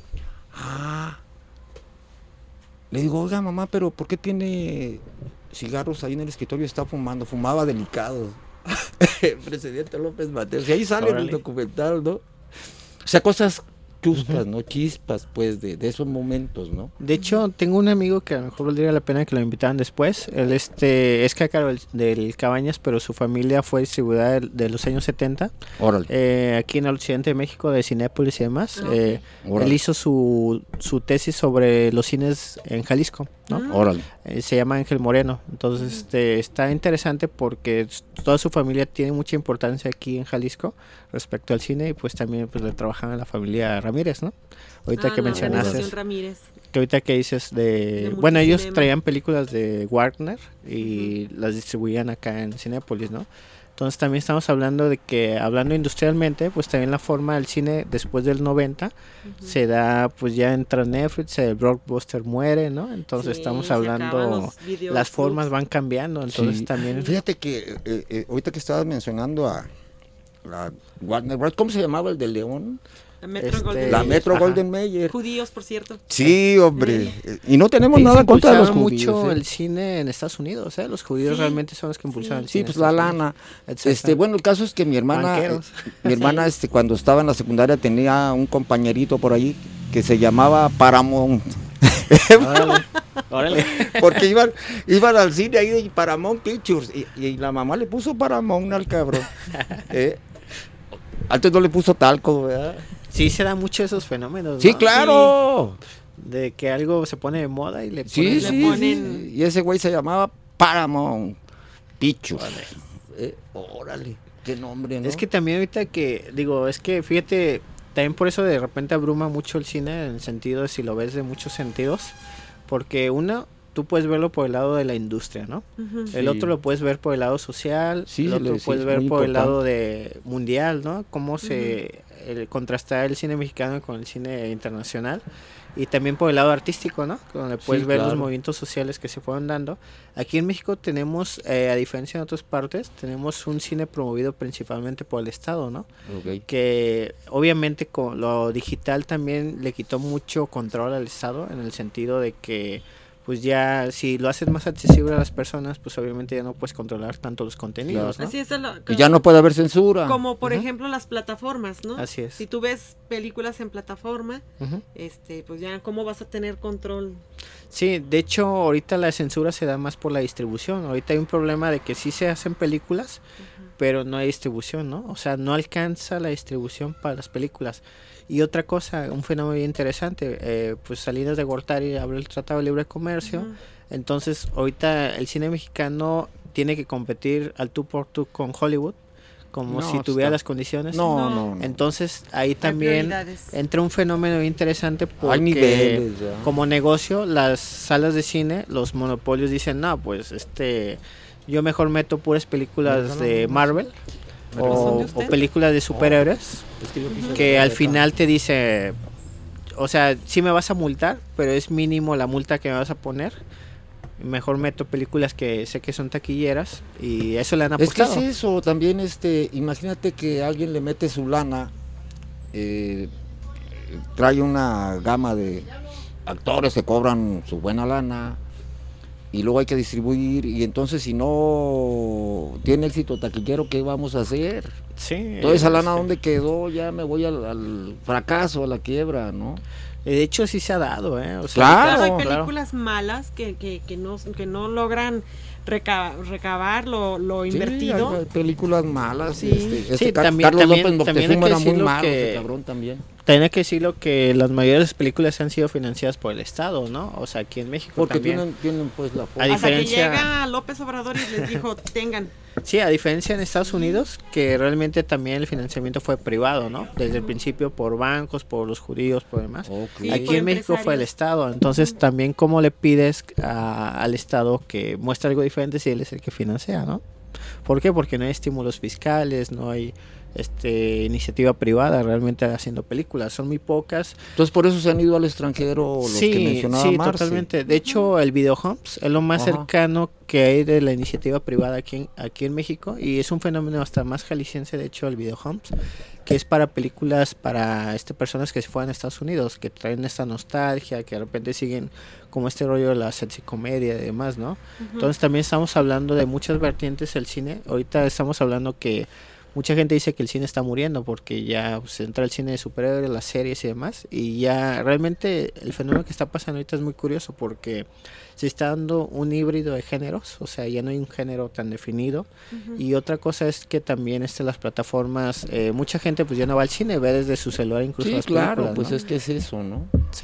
Le digo, oiga, mamá, pero ¿por qué tiene cigarros ahí en el escritorio? Está fumando, fumaba delicado. Presidente López Mateos, y ahí sale en el documental, ¿no? O sea, cosas chuscas, ¿no? Chispas, pues, de esos momentos, ¿no? De hecho, tengo un amigo que a lo mejor valdría la pena que lo invitaran después. Él es cácaro del Cabañas, pero su familia fue distribuida de los años 70. Órale. Aquí en el occidente de México, de Cinépolis y demás. Él hizo su tesis sobre los cines en Jalisco. ¿no? Órale. Se llama Ángel Moreno. Entonces está interesante porque toda su familia tiene mucha importancia aquí en Jalisco respecto al cine, y pues también pues le trabajan a la familia Ramírez, ¿no? Ahorita que mencionaste, que ahorita que dices de bueno, ellos traían películas de Warner y las distribuían acá en Cinépolis, ¿no? Entonces también estamos hablando de que, hablando industrialmente, pues también la forma del cine después del 90 se da, pues ya entra Netflix, el blockbuster muere, ¿no? Entonces estamos hablando, las formas van cambiando, entonces también... Fíjate que ahorita que estabas mencionando a Warner Bros., ¿cómo se llamaba el de León? La Metro Golden Mayer. Judíos, por cierto. Sí, hombre. Y no tenemos nada contra los judíos. Mucho el cine en Estados Unidos, Los judíos realmente son los que impulsaban el cine. Sí, pues la lana. Bueno, el caso es que mi hermana, cuando estaba en la secundaria tenía un compañerito por ahí que se llamaba Paramount. Órale. Porque iban al cine ahí de Paramount Pictures y la mamá le puso Paramount al cabrón. Antes no le puso talco, ¿verdad? Sí, se da mucho esos fenómenos, Sí, ¿no? claro. De que algo se pone de moda y le ponen... Sí. Y ese güey se llamaba Paramount Pictures. Órale, qué nombre, ¿no? Es que también ahorita que, es que fíjate, también por eso de repente abruma mucho el cine en el sentido de si lo ves de muchos sentidos, porque tú puedes verlo por el lado de la industria, ¿no? El otro lo puedes ver por el lado social, el otro puedes ver por el lado de mundial, ¿no? Cómo se contrastar el cine mexicano con el cine internacional, y también por el lado artístico, ¿no? Donde puedes ver los movimientos sociales que se fueron dando. Aquí en México tenemos, a diferencia de otras partes, tenemos un cine promovido principalmente por el Estado, ¿no? Okay. Que obviamente con lo digital también le quitó mucho control al Estado, en el sentido de que pues ya si lo haces más accesible a las personas, pues obviamente ya no puedes controlar tanto los contenidos, ¿no? Así es, y ya no puede haber censura. Como por ejemplo las plataformas, ¿no? Así es. Si tú ves películas en plataforma, pues ya cómo vas a tener control. Sí, de hecho ahorita la censura se da más por la distribución. Ahorita hay un problema de que sí se hacen películas, pero no hay distribución, ¿no? O sea, no alcanza la distribución para las películas. Y otra cosa, un fenómeno bien interesante, pues Salinas de Gortari abrió el Tratado de Libre Comercio, entonces ahorita el cine mexicano tiene que competir al tú por tú con Hollywood, como si tuviera las condiciones. No. Entonces ahí también entra un fenómeno interesante porque como negocio las salas de cine, los monopolios dicen, no, pues yo mejor meto puras películas de Marvel. O películas de superhéroes que al final te dice, o sea, sí me vas a multar, pero es mínimo la multa que me vas a poner. Mejor meto películas que sé que son taquilleras, y eso le han apostado. Es que es eso, también imagínate que alguien le mete su lana, trae una gama de actores que cobran su buena lana, y luego hay que distribuir, y entonces si no tiene éxito taquillero, ¿qué vamos a hacer? Sí. Toda esa lana, ¿dónde quedó? Ya me voy al fracaso, a la quiebra, ¿no? De hecho sí se ha dado, O sea, claro, hay películas malas que no logran recabar lo invertido. Hay películas malas. Sí, Carlos López Moctezuma era muy malo, ese cabrón también. Tenía que decirlo que las mayores películas han sido financiadas por el Estado, ¿no? O sea, aquí en México porque también. tienen pues la a diferencia... Hasta que llega López Obrador y les dijo, tengan. Sí, a diferencia en Estados Unidos, que realmente también el financiamiento fue privado, ¿no? Desde el principio por bancos, por los judíos, por demás. Okay. Aquí en México fue el Estado. Entonces también cómo le pides al Estado que muestre algo diferente si él es el que financia, ¿no? ¿Por qué? Porque no hay estímulos fiscales, no hay iniciativa privada realmente haciendo películas, son muy pocas. Entonces por eso se han ido al extranjero los que mencionaba Marce. Totalmente. De hecho el Video Homes es lo más cercano que hay de la iniciativa privada aquí en México, y es un fenómeno hasta más jalisciense, de hecho el Video Homes, que es para películas para personas que se fueron a Estados Unidos, que traen esta nostalgia, que de repente siguen como este rollo de la sexicomedia y demás, ¿no? Entonces también estamos hablando de muchas vertientes del cine. Ahorita estamos hablando que mucha gente dice que el cine está muriendo porque ya se entra el cine de superhéroes, las series y demás, y ya realmente el fenómeno que está pasando ahorita es muy curioso porque se está dando un híbrido de géneros, o sea, ya no hay un género tan definido. Y otra cosa es que también las plataformas, mucha gente pues ya no va al cine, ve desde su celular incluso las películas, pues ¿no? es que es eso, ¿no? Sí.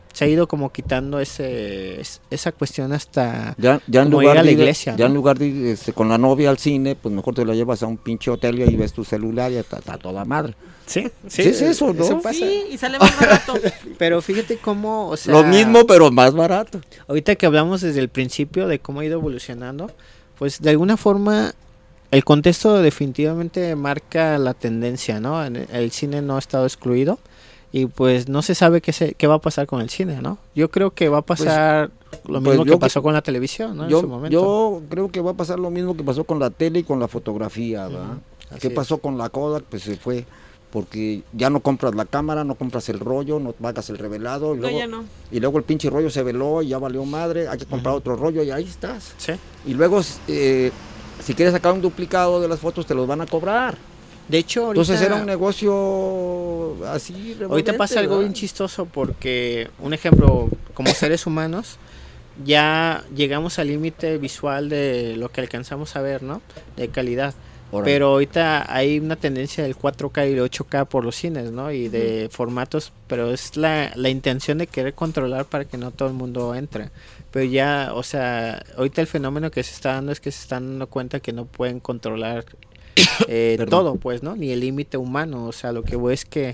se ha ido como quitando esa cuestión hasta ya en como lugar ir a la de iglesia, ya ¿no? en lugar de ir con la novia al cine, pues mejor te la llevas a un pinche hotel y ahí ves tu celular y está toda madre. Sí, es eso, ¿no? Eso pasa. Sí, y sale más barato. Pero fíjate cómo, o sea, Lo mismo pero más barato. ahorita que hablamos desde el principio de cómo ha ido evolucionando, pues de alguna forma el contexto definitivamente marca la tendencia, ¿no? El cine no ha estado excluido y pues no se sabe qué va a pasar con el cine, ¿no? Yo creo que va a pasar lo mismo que pasó con la televisión, ¿no? En su momento. Yo creo que va a pasar lo mismo que pasó con la tele y con la fotografía, ¿verdad? ¿Qué pasó con la Kodak? Pues se fue, porque ya no compras la cámara, no compras el rollo, no pagas el revelado. Y luego, ya no. Y luego el pinche rollo se veló y ya valió madre, hay que comprar otro rollo y ahí estás. Sí. Y luego, si quieres sacar un duplicado de las fotos, te los van a cobrar. De hecho, ahorita, entonces era un negocio así. Ahorita pasa algo bien chistoso porque, un ejemplo, como seres humanos, ya llegamos al límite visual de lo que alcanzamos a ver, ¿no? De calidad. Órale. Pero ahorita hay una tendencia del 4K y el 8K por los cines, ¿no? Y de formatos, pero es la intención de querer controlar para que no todo el mundo entre. Pero ya, o sea, ahorita el fenómeno que se está dando es que se están dando cuenta que no pueden controlar todo, pues, ¿no? Ni el límite humano. O sea, lo que voy es que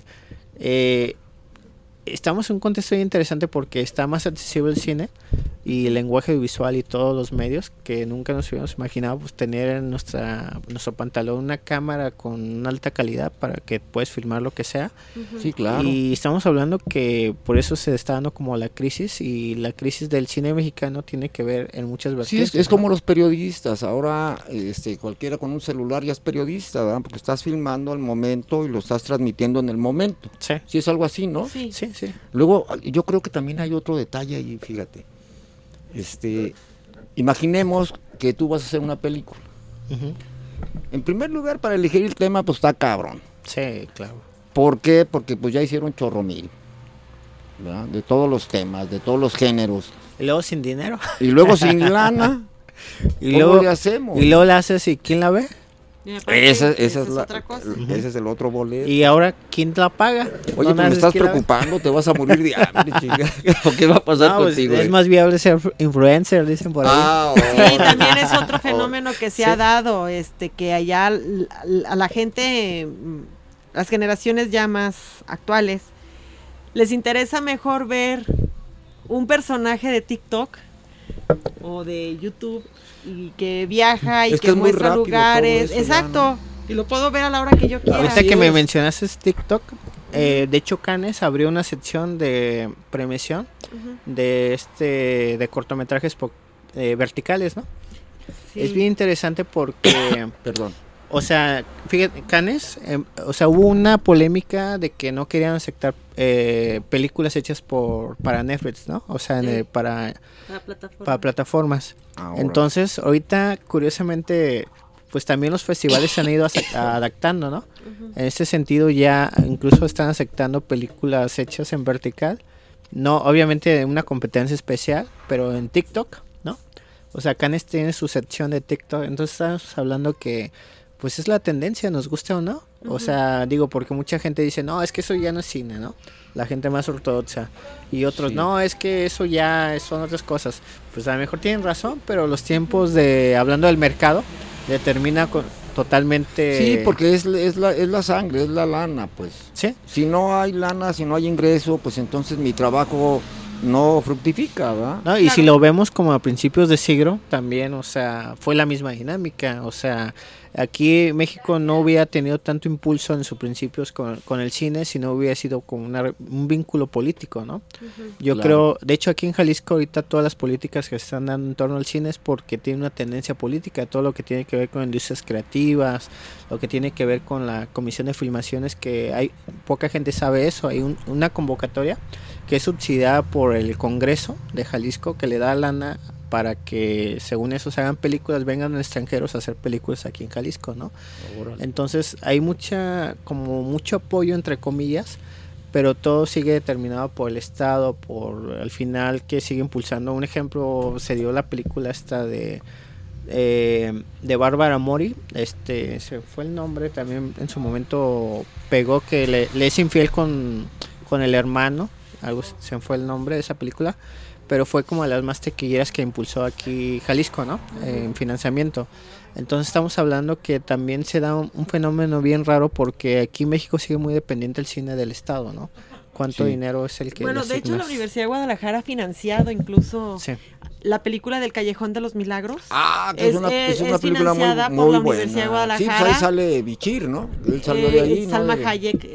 estamos en un contexto interesante porque está más accesible el cine y el lenguaje visual y todos los medios que nunca nos hubiéramos imaginado, pues tener en nuestro pantalón una cámara con una alta calidad para que puedas filmar lo que sea. Sí, claro. Y estamos hablando que por eso se está dando como la crisis, y la crisis del cine mexicano tiene que ver en muchas vertientes. Sí, es como los periodistas. Ahora cualquiera con un celular ya es periodista, ¿verdad? Porque estás filmando al momento y lo estás transmitiendo en el momento. Sí. Sí, es algo así, ¿no? Sí. Luego, yo creo que también hay otro detalle ahí, fíjate. Imaginemos que tú vas a hacer una película. En primer lugar, para elegir el tema, pues está cabrón. Sí, claro. ¿Por qué? Porque pues ya hicieron chorro mil, ¿verdad? De todos los temas, de todos los géneros. Y luego sin dinero. Y luego sin lana. Y ¿Cómo luego le hacemos? Y luego la haces y ¿quién la ve? Esa es otra cosa. Ese es el otro boleto. Y ahora, ¿quién la paga? Oye, pues me estás preocupando, te vas a morir de hambre, chica. ¿Qué va a pasar contigo? Es más viable ser influencer, dicen por ahí. Sí, también es otro fenómeno que se ha dado, que allá a la gente, las generaciones ya más actuales, les interesa mejor ver un personaje de TikTok o de YouTube y que viaja y que muestra lugares, eso, exacto, y lo puedo ver a la hora que yo quiera. Ahorita que me mencionaste TikTok, de hecho Cannes abrió una sección de premiación de cortometrajes verticales, ¿no? Sí. Es bien interesante porque perdón. O sea, fíjate, Cannes, hubo una polémica de que no querían aceptar películas hechas para Netflix, ¿no? O sea, sí. para plataformas. Ahora. Entonces, ahorita, curiosamente, pues también los festivales se han ido adaptando, ¿no? En este sentido, ya incluso están aceptando películas hechas en vertical. No, obviamente, una competencia especial, pero en TikTok, ¿no? O sea, Cannes tiene su sección de TikTok. Entonces, estamos hablando que pues es la tendencia, nos gusta o no. O sea, digo, porque mucha gente dice, no, es que eso ya no es cine, ¿no? La gente más ortodoxa. Y otros, sí. No, es que eso ya son otras cosas. Pues a lo mejor tienen razón, pero los tiempos hablando del mercado, determina totalmente. Sí, porque es la sangre, es la lana, pues. Sí. Si no hay lana, si no hay ingreso, pues entonces mi trabajo no fructifica, ¿verdad? No, y claro. Si lo vemos como a principios de siglo, también, o sea, fue la misma dinámica. O sea, aquí México no hubiera tenido tanto impulso en sus principios con el cine si no hubiera sido como un vínculo político, ¿no? Yo creo, de hecho aquí en Jalisco ahorita todas las políticas que se están dando en torno al cine es porque tiene una tendencia política, todo lo que tiene que ver con industrias creativas, lo que tiene que ver con la comisión de filmaciones, que poca gente sabe eso. Hay una convocatoria que es subsidiada por el Congreso de Jalisco, que le da lana para que según eso se hagan películas, vengan extranjeros a hacer películas aquí en Jalisco, ¿no? Entonces hay mucho apoyo entre comillas, pero todo sigue determinado por el Estado, por al final que sigue impulsando. Un ejemplo, se dio la película esta de Bárbara Mori, se fue el nombre, también en su momento pegó, que le es infiel con el hermano algo se me fue el nombre de esa película, pero fue como de las más taquilleras que impulsó aquí Jalisco, ¿no? En financiamiento. Entonces estamos hablando que también se da un fenómeno bien raro, porque aquí en México sigue muy dependiente el cine del Estado, ¿no? ¿Cuánto dinero es el que Bueno, de hecho la Universidad de Guadalajara ha financiado incluso la película del Callejón de los Milagros. Que es una película financiada muy por la buena. Universidad de Guadalajara. Sí, pues ahí sale Bichir, ¿no? Él salió de ahí, Salma ¿no? Hayek,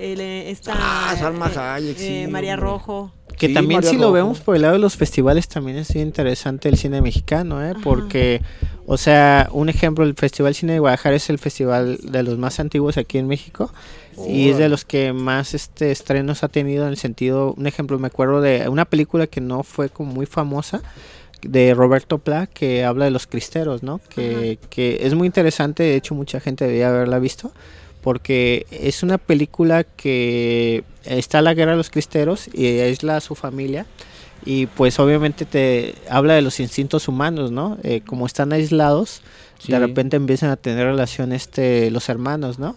Salma Hayek, sí. María Rojo. Que sí, también María si Rojo. Lo vemos por el lado de los festivales, también es bien interesante el cine mexicano, porque, o sea, un ejemplo, el Festival Cine de Guadalajara es el festival de los más antiguos aquí en México, y es de los que más estrenos ha tenido, en el sentido, un ejemplo, me acuerdo de una película que no fue como muy famosa, de Roberto Pla, que habla de los cristeros, ¿no? Que es muy interesante, de hecho mucha gente debería haberla visto, porque es una película que está la guerra de los cristeros y aísla a su familia, y pues obviamente te habla de los instintos humanos, ¿no? Como están aislados, de repente empiezan a tener relación los hermanos, ¿no?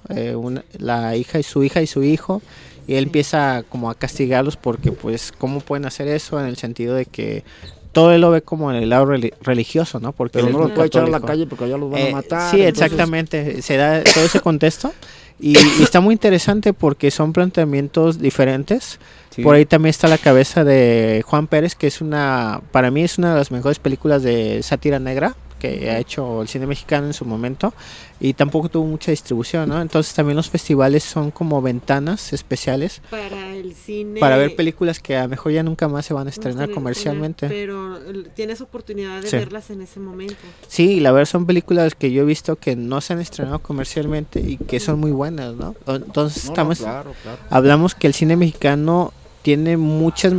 La hija y su hijo, y él empieza como a castigarlos porque pues cómo pueden hacer eso, en el sentido de que todo él lo ve como en el lado religioso, ¿no? Porque pero no los puede echar a la calle porque allá los van a matar. Sí, entonces... exactamente, se da todo ese contexto y está muy interesante porque son planteamientos diferentes. Sí. Por ahí también está La cabeza de Juan Pérez, que para mí es una de las mejores películas de sátira negra que ha hecho el cine mexicano en su momento, y tampoco tuvo mucha distribución, ¿no? Entonces también los festivales son como ventanas especiales para el cine, para ver películas que a lo mejor ya nunca más se van a estrenar comercialmente. Pero tienes oportunidad de verlas en ese momento. Sí, la verdad son películas que yo he visto que no se han estrenado comercialmente y que son muy buenas, ¿no? Entonces hablamos que el cine mexicano tiene muchas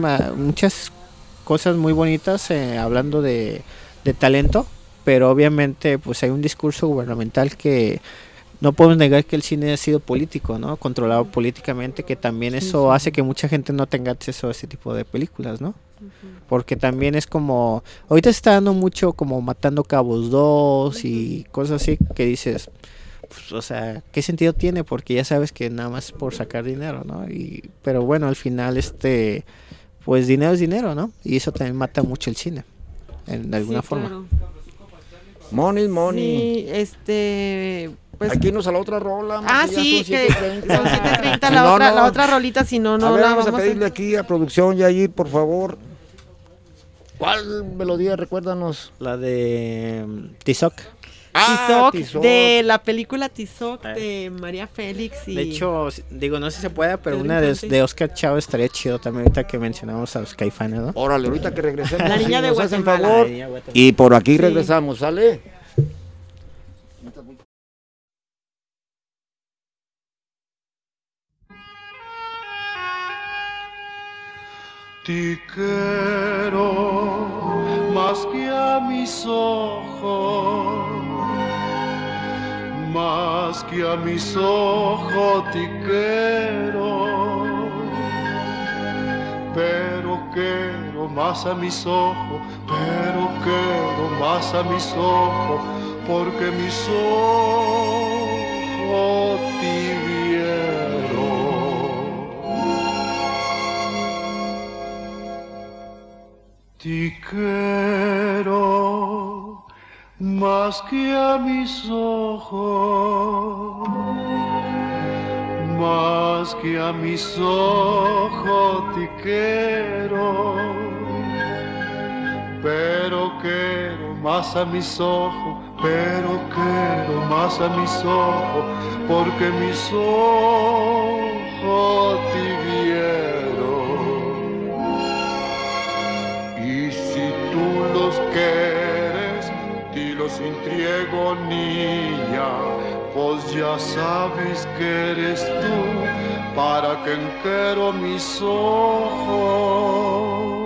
cosas muy bonitas, hablando de talento, pero obviamente pues hay un discurso gubernamental que no podemos negar, que el cine ha sido político, ¿no? Controlado políticamente, que también eso hace que mucha gente no tenga acceso a ese tipo de películas, ¿no? Porque también es como, ahorita se está dando mucho como Matando Cabos 2 y cosas así que dices, pues, o sea, ¿qué sentido tiene? Porque ya sabes que nada más es por sacar dinero, ¿no? Pero bueno, al final pues dinero es dinero, ¿no? Y eso también mata mucho el cine, de alguna forma. Claro. Money. Sí, pues... Aquí nos a la otra rola. Sí, que son 7:30 la otra rolita, si no, no la vamos a pedirle aquí a producción, Yair, por favor. ¿Cuál melodía? Recuérdanos. La de Tizoc. Tizoc, de la película Tizoc de María Félix. De hecho, digo, no sé si se puede, pero una de Oscar Chávez estaría chido también, ahorita que mencionamos a los Caifanes, ¿no? Órale, ahorita que regresemos. La niña de Guatemala. Favor, y por aquí regresamos, ¿sale? Te quiero más que a mis ojos, más que a mis ojos te quiero, pero quiero más a mis ojos, pero quiero más a mis ojos, porque mis ojos te vieron. Te quiero más que a mis ojos, más que a mis ojos te quiero, pero quiero más a mis ojos, pero quiero más a mis ojos, porque mis ojos te vieron. Y si tú los quieres, dilo sin triego, niña, pues ya sabes que eres tú, para que enquero mis ojos.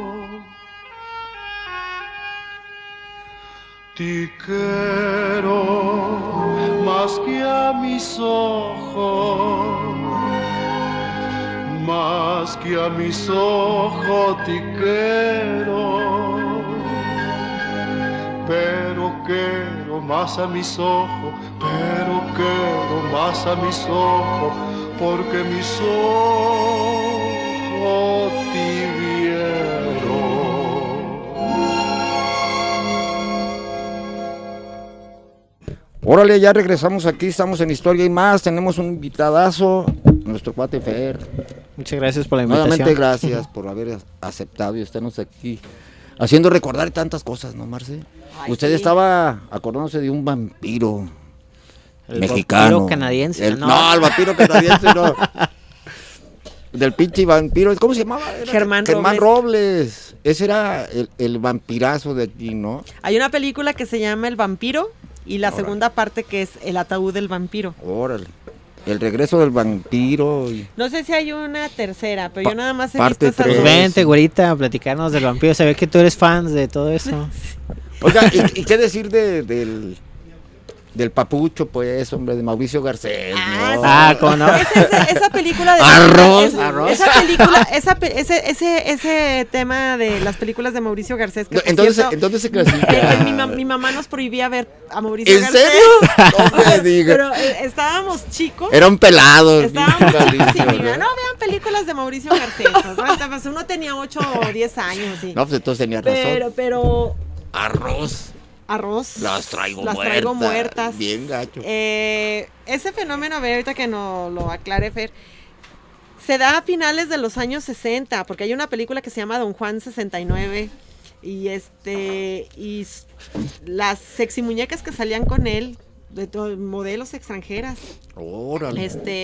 Te quiero más que a mis ojos, más que a mis ojos te quiero, pero quiero más a mis ojos, pero quiero más a mis ojos, porque mis ojos te vieron. Órale, ya regresamos aquí, estamos en Historia y Más, tenemos un invitadazo, nuestro cuate Fer. Muchas gracias por la invitación. Nuevamente gracias por haber aceptado y estarnos aquí haciendo recordar tantas cosas, ¿no, Marce? Usted estaba acordándose de un vampiro mexicano. Vampiro canadiense, no, el vampiro canadiense no. Del pinche vampiro, ¿cómo se llamaba? Germán Robles. Ese era el vampirazo de aquí, ¿no? Hay una película que se llama El Vampiro y la segunda parte que es El Ataúd del Vampiro. Órale. El regreso del vampiro. No sé si hay una tercera, pero yo nada más he parte visto esas 3. dos. Vente, güerita, a platicarnos del vampiro. Se ve que tú eres fan de todo eso. Oiga, ¿y qué decir del papucho, pues, hombre, de Mauricio Garcés? ¿No? ¿Cómo no? Esa película de Arroz. Esa película, ese tema de las películas de Mauricio Garcés. Que Entonces se clasifica. Mi mamá nos prohibía ver a Mauricio Garcés. ¿En serio? No me digas. Pero estábamos chicos. Eran pelados. Estábamos chicos y mi mamá, no vean películas de Mauricio Garcés. Pues, uno tenía 8 o 10 años. Sí. No, pues entonces tenía razón. Pero Arroz. Las traigo muertas. Bien gacho. Ese fenómeno, a ver, ahorita que no lo aclare Fer, se da a finales de los años 60, porque hay una película que se llama Don Juan 69 y las sexy muñecas que salían con él, de modelos extranjeras. Órale.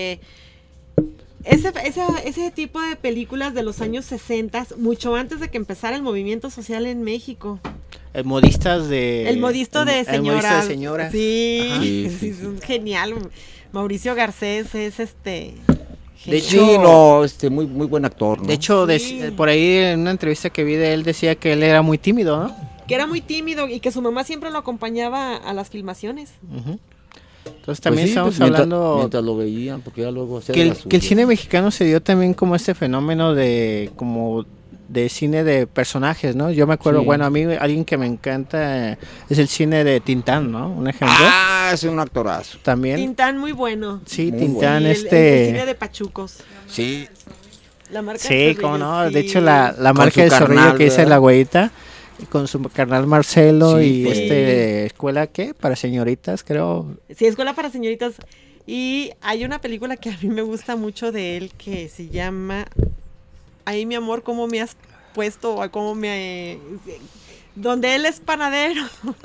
Ese tipo de películas de los años 60, mucho antes de que empezara el movimiento social en México. El modisto de señora. Sí, es genial. Mauricio Garcés es De hecho, muy buen actor, ¿no? De hecho, por ahí en una entrevista que vi de él decía que él era muy tímido, ¿no? Que era muy tímido y que su mamá siempre lo acompañaba a las filmaciones. Uh-huh. Entonces también estamos hablando mientras lo veían, porque ya luego que el cine mexicano se dio también como este fenómeno de cine de personajes, ¿no? Yo me acuerdo, bueno, a mí alguien que me encanta es el cine de Tintán, ¿no? Un ejemplo. Es un actorazo. También. Tintán muy bueno. Sí, muy Tintán, bueno. El cine de Pachucos. Sí. La marca sí, cómo no. Sí. De hecho, la marca de Zorrillo que dice la güeyita, con su carnal Marcelo y escuela, ¿qué? Para señoritas, creo. Sí, escuela para señoritas. Y hay una película que a mí me gusta mucho de él que se llama Ahí, mi amor, ¿cómo me has puesto? ¿Cómo me...? Donde él es panadero.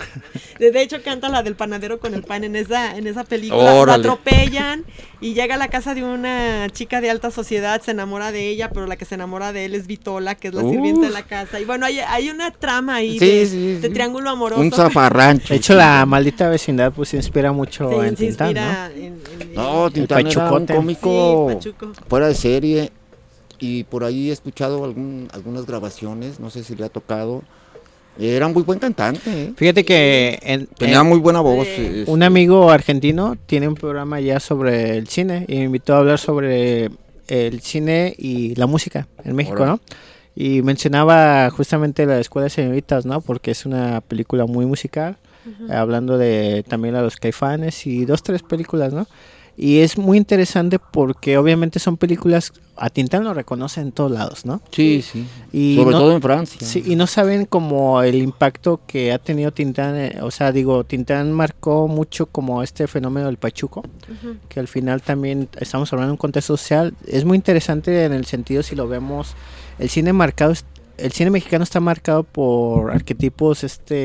De hecho, canta la del panadero con el pan en esa película. Lo atropellan y llega a la casa de una chica de alta sociedad, se enamora de ella, pero la que se enamora de él es Vitola, que es la sirvienta de la casa. Y bueno, hay una trama ahí de triángulo amoroso. Un zafarrancho. De hecho, la maldita vecindad pues se inspira mucho en Tintán, ¿no? Tintán era un cómico fuera de serie. Y por ahí he escuchado algunas grabaciones, no sé si le ha tocado. Era muy buen cantante, ¿eh? Fíjate que tenía muy buena voz. Un amigo argentino tiene un programa ya sobre el cine y me invitó a hablar sobre el cine y la música en México, ¿no? Y mencionaba justamente la Escuela de Señoritas, ¿no? Porque es una película muy musical, hablando de también a los Caifanes y 2-3 películas, ¿no? Y es muy interesante porque obviamente son películas, a Tintán lo reconocen en todos lados, ¿no? Sí. Y sobre todo en Francia. Sí, y no saben como el impacto que ha tenido Tintán, Tintán marcó mucho como este fenómeno del pachuco, que al final también estamos hablando de un contexto social. Es muy interesante en el sentido, si lo vemos, el cine mexicano está marcado por arquetipos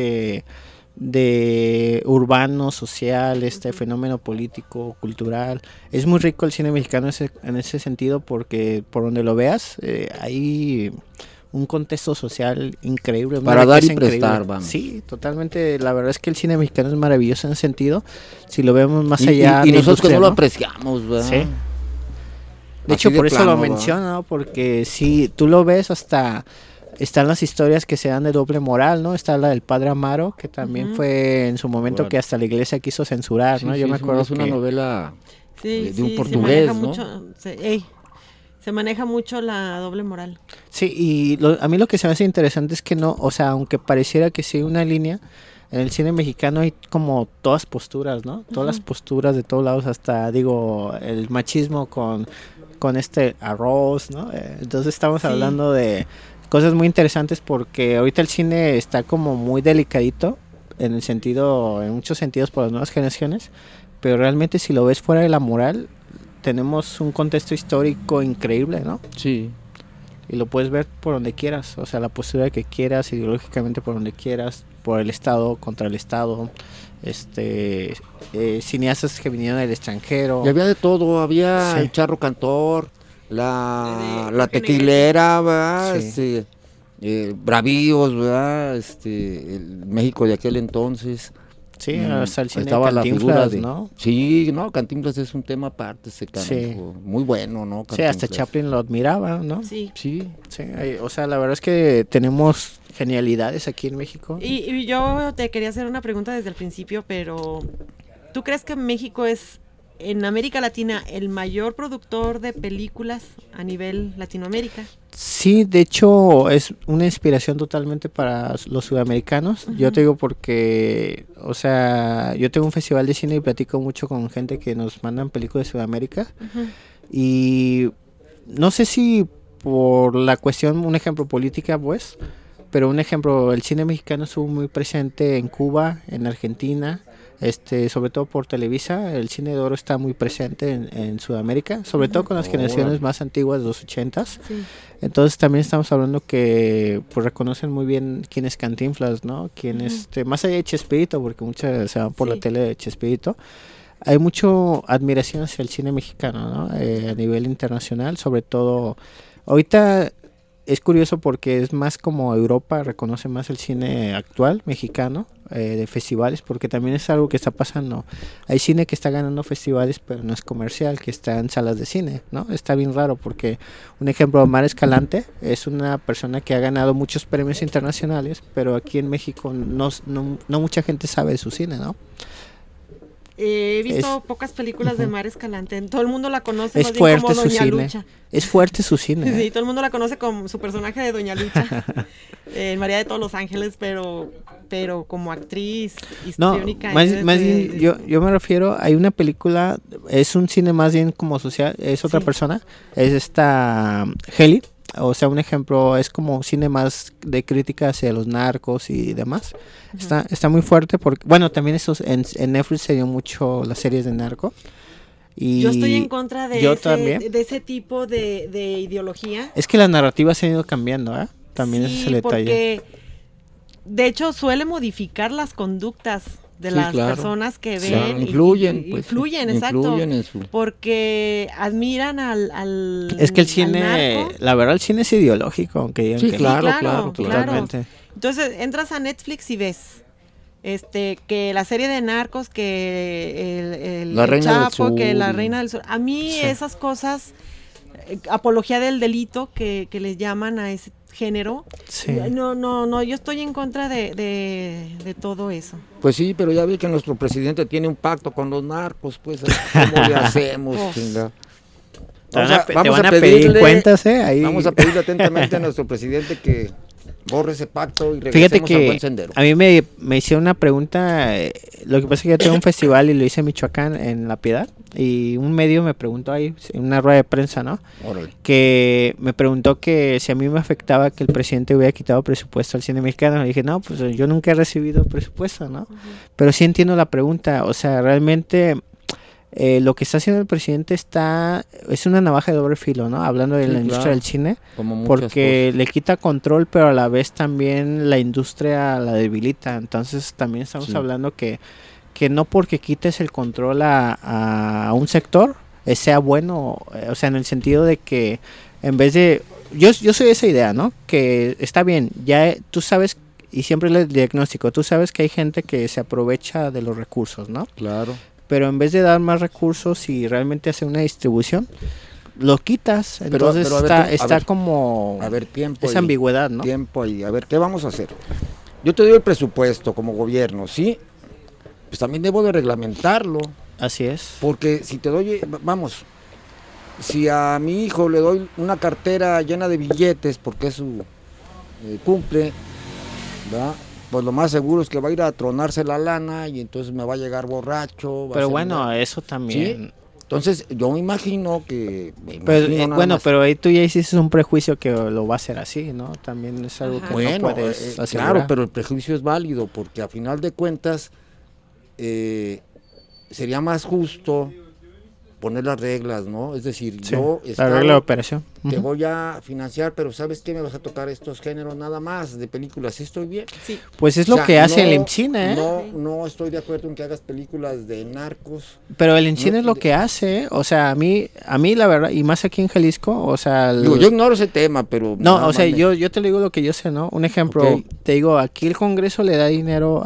de urbano, social, fenómeno político, cultural. Es muy rico el cine mexicano en ese sentido porque por donde lo veas hay un contexto social increíble. Para dar y prestar, vamos. Sí, totalmente. La verdad es que el cine mexicano es maravilloso en ese sentido. Si lo vemos más allá. Y nosotros que no lo apreciamos, ¿verdad? Sí. De hecho, por eso lo menciono, ¿no? Porque si tú lo ves hasta... Están las historias que se dan de doble moral, ¿no? Está la del Padre Amaro, que también fue en su momento que hasta la iglesia quiso censurar, ¿no? Yo me acuerdo es una novela de un portugués, ¿no? Se maneja mucho la doble moral. Sí, y a mí lo que se me hace interesante es que no, o sea, aunque pareciera que sí hay una línea, en el cine mexicano hay como todas posturas, ¿no? Todas las posturas de todos lados, hasta, el machismo con arroz, ¿no? Entonces estamos hablando de cosas muy interesantes porque ahorita el cine está como muy delicadito en muchos sentidos por las nuevas generaciones, pero realmente si lo ves fuera de la moral, tenemos un contexto histórico increíble, ¿no? Sí. Y lo puedes ver por donde quieras, o sea, la postura que quieras, ideológicamente por donde quieras, por el Estado, contra el Estado, cineastas que vinieron del extranjero. Y había de todo, había el charro cantor, la tequilera, ¿verdad? Sí. Bravíos, ¿verdad? El México de aquel entonces. Sí, hasta el cine estaba de Cantinflas, ¿no? Sí, no, Cantinflas es un tema aparte, Sí. Muy bueno, ¿no? Sí, hasta Chaplin lo admiraba, ¿no? Sí. O sea, la verdad es que tenemos genialidades aquí en México. Y yo te quería hacer una pregunta desde el principio, pero ¿tú crees que México es, en América Latina, el mayor productor de películas a nivel Latinoamérica? Sí, de hecho es una inspiración totalmente para los sudamericanos. Yo te digo porque, o sea, yo tengo un festival de cine y platico mucho con gente que nos mandan películas de Sudamérica. Y no sé si por la cuestión, un ejemplo, política, pues, pero un ejemplo, el cine mexicano estuvo muy presente en Cuba, en Argentina, sobre todo por Televisa. El cine de oro está muy presente en Sudamérica, sobre todo con las generaciones más antiguas de los 80s. Sí. Entonces también estamos hablando que pues reconocen muy bien quién es Cantinflas, ¿no? Quién más allá de Chespirito, porque muchas se van por la tele de Chespirito. Hay mucha admiración hacia el cine mexicano, ¿no? A nivel internacional, sobre todo. Ahorita es curioso porque es más como Europa reconoce más el cine actual mexicano de festivales, porque también es algo que está pasando. Hay cine que está ganando festivales, pero no es comercial, que está en salas de cine, ¿no? Está bien raro porque, un ejemplo, Omar Escalante es una persona que ha ganado muchos premios internacionales, pero aquí en México no mucha gente sabe de su cine, ¿no? He visto pocas películas de Omar Escalante. Todo el mundo la conoce es fuerte como su Doña cine. Lucha. Es fuerte su cine. Sí, todo el mundo la conoce como su personaje de Doña Lucha. María de todos los Ángeles, pero como actriz histriónica. No, más bien, yo me refiero, hay una película, es un cine más bien como social, es otra persona, es esta Heli. O sea, un ejemplo, es como cine más de crítica hacia los narcos y demás. Está muy fuerte porque, bueno, también en Netflix se dio mucho las series de narco. Y yo estoy en contra de ese tipo de ideología. Es que las narrativas se han ido cambiando, ¿eh? También ese es el detalle. Porque de hecho suele modificar las conductas de las personas que ven, influyen, exacto, porque admiran al es que el cine, la verdad, el cine es ideológico, aunque digan que claro, totalmente. Entonces entras a Netflix y ves que la serie de narcos, que el Chapo, que la Reina del Sur, a mí esas cosas, apología del delito que les llaman a ese género, no, yo estoy en contra de todo eso. Pues sí, pero ya vi que nuestro presidente tiene un pacto con los narcos, pues, ¿cómo le hacemos, chinga? Vamos a pedir cuentas, ahí. Vamos a pedirle atentamente a nuestro presidente que borre ese pacto y regresemos al buen sendero. A mí me hicieron una pregunta, lo que pasa es que yo tengo un festival y lo hice en Michoacán, en La Piedad, y un medio me preguntó ahí, en una rueda de prensa, ¿no? Órale. Que me preguntó que si a mí me afectaba que el presidente hubiera quitado presupuesto al cine mexicano. Le dije, no, pues yo nunca he recibido presupuesto, ¿no? Pero sí entiendo la pregunta, o sea, realmente lo que está haciendo el presidente es una navaja de doble filo, ¿no? Hablando de la industria del cine, porque le quita control, pero a la vez también la industria la debilita. Entonces también estamos hablando que no porque quites el control a un sector sea bueno, o sea, en el sentido de que en vez de... Yo soy de esa idea, ¿no? Que está bien, ya tú sabes, y siempre el diagnóstico, tú sabes que hay gente que se aprovecha de los recursos, ¿no? Claro. Pero en vez de dar más recursos y realmente hacer una distribución, lo quitas. Entonces está como tiempo esa ambigüedad, ¿no? Tiempo y a ver, ¿qué vamos a hacer? Yo te doy el presupuesto como gobierno, ¿sí? Pues también debo de reglamentarlo. Así es. Porque si te doy, si a mi hijo le doy una cartera llena de billetes porque es su cumple, ¿verdad? Pues lo más seguro es que va a ir a tronarse la lana y entonces me va a llegar borracho. Pero bueno, eso también. Entonces, yo me imagino que... pero ahí tú ya hiciste un prejuicio que lo va a hacer así, ¿no? También es algo que no puedes asegurar. Claro, pero el prejuicio es válido, porque a final de cuentas sería más justo poner las reglas, ¿no? Es decir, yo la regla de operación. Te voy a financiar, pero ¿sabes qué? Me vas a tocar estos géneros nada más de películas. ¿Sí estoy bien? Sí. Pues es lo que hace el IMCINE, ¿eh? No estoy de acuerdo en que hagas películas de narcos. Pero el IMCINE es lo que hace, o sea, a mí la verdad, y más aquí en Jalisco, o sea... yo ignoro ese tema, pero... No, o sea, yo te digo lo que yo sé, ¿no? Un ejemplo, te digo, aquí el Congreso le da dinero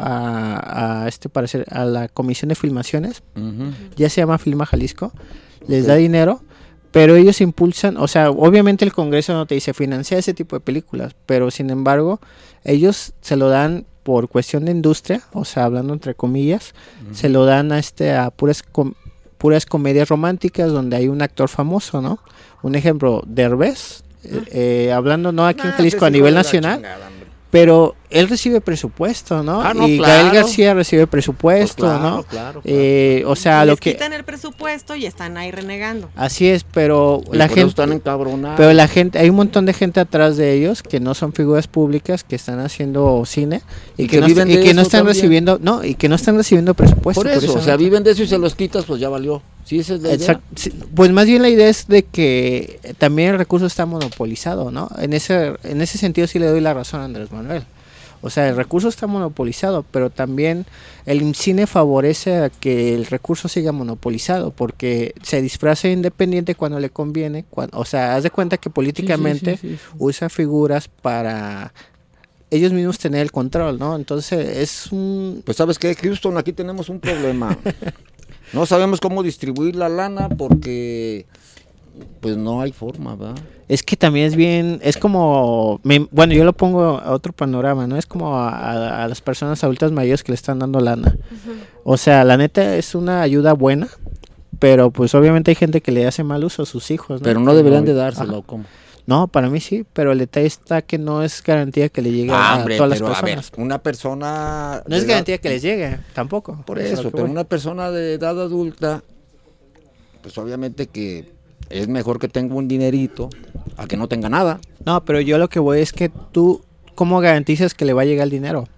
a la Comisión de Filmaciones, ya se llama Filma Jalisco, les da dinero, pero ellos impulsan, o sea, obviamente el Congreso no te dice financia ese tipo de películas, pero sin embargo, ellos se lo dan por cuestión de industria, o sea, hablando entre comillas, se lo dan a puras comedias románticas donde hay un actor famoso, ¿no? Un ejemplo, Derbez, hablando no aquí en Jalisco, a nivel nacional, pero él recibe presupuesto, ¿no? Y claro. Gael García recibe presupuesto, pues claro, ¿no? Claro. O sea, les quitan el presupuesto y están ahí renegando. Así es, pero la gente están encabronados. Pero la gente, hay un montón de gente atrás de ellos que no son figuras públicas, que están haciendo cine y que no están recibiendo, y que no están recibiendo presupuesto. Por eso, o sea, viven de eso y se los quitas, pues ya valió. Sí, esa es la idea. Sí, pues más bien la idea es de que también el recurso está monopolizado, ¿no? En ese sentido sí le doy la razón a Andrés Manuel. O sea, el recurso está monopolizado, pero también el cine favorece a que el recurso siga monopolizado, porque se disfraza independiente cuando le conviene. O sea, haz de cuenta que políticamente usa figuras para ellos mismos tener el control, ¿no? Entonces es un... Pues ¿sabes qué, Houston? Aquí tenemos un problema. No sabemos cómo distribuir la lana porque pues no hay forma, ¿verdad? Es que también es como, bueno, yo lo pongo a otro panorama, ¿no? Es como a las personas adultas mayores que le están dando lana. O sea, la neta es una ayuda buena, pero pues obviamente hay gente que le hace mal uso a sus hijos, ¿no? Pero no deberían de dárselo, ¿cómo? No, para mí sí, pero el detalle está que no es garantía que le llegue a todas las personas. A ver, una persona... No es garantía que les llegue, tampoco. Por eso, pero una persona de edad adulta, pues obviamente que es mejor que tenga un dinerito a que no tenga nada. No, pero yo lo que voy es que tú, ¿cómo garantizas que le va a llegar el dinero?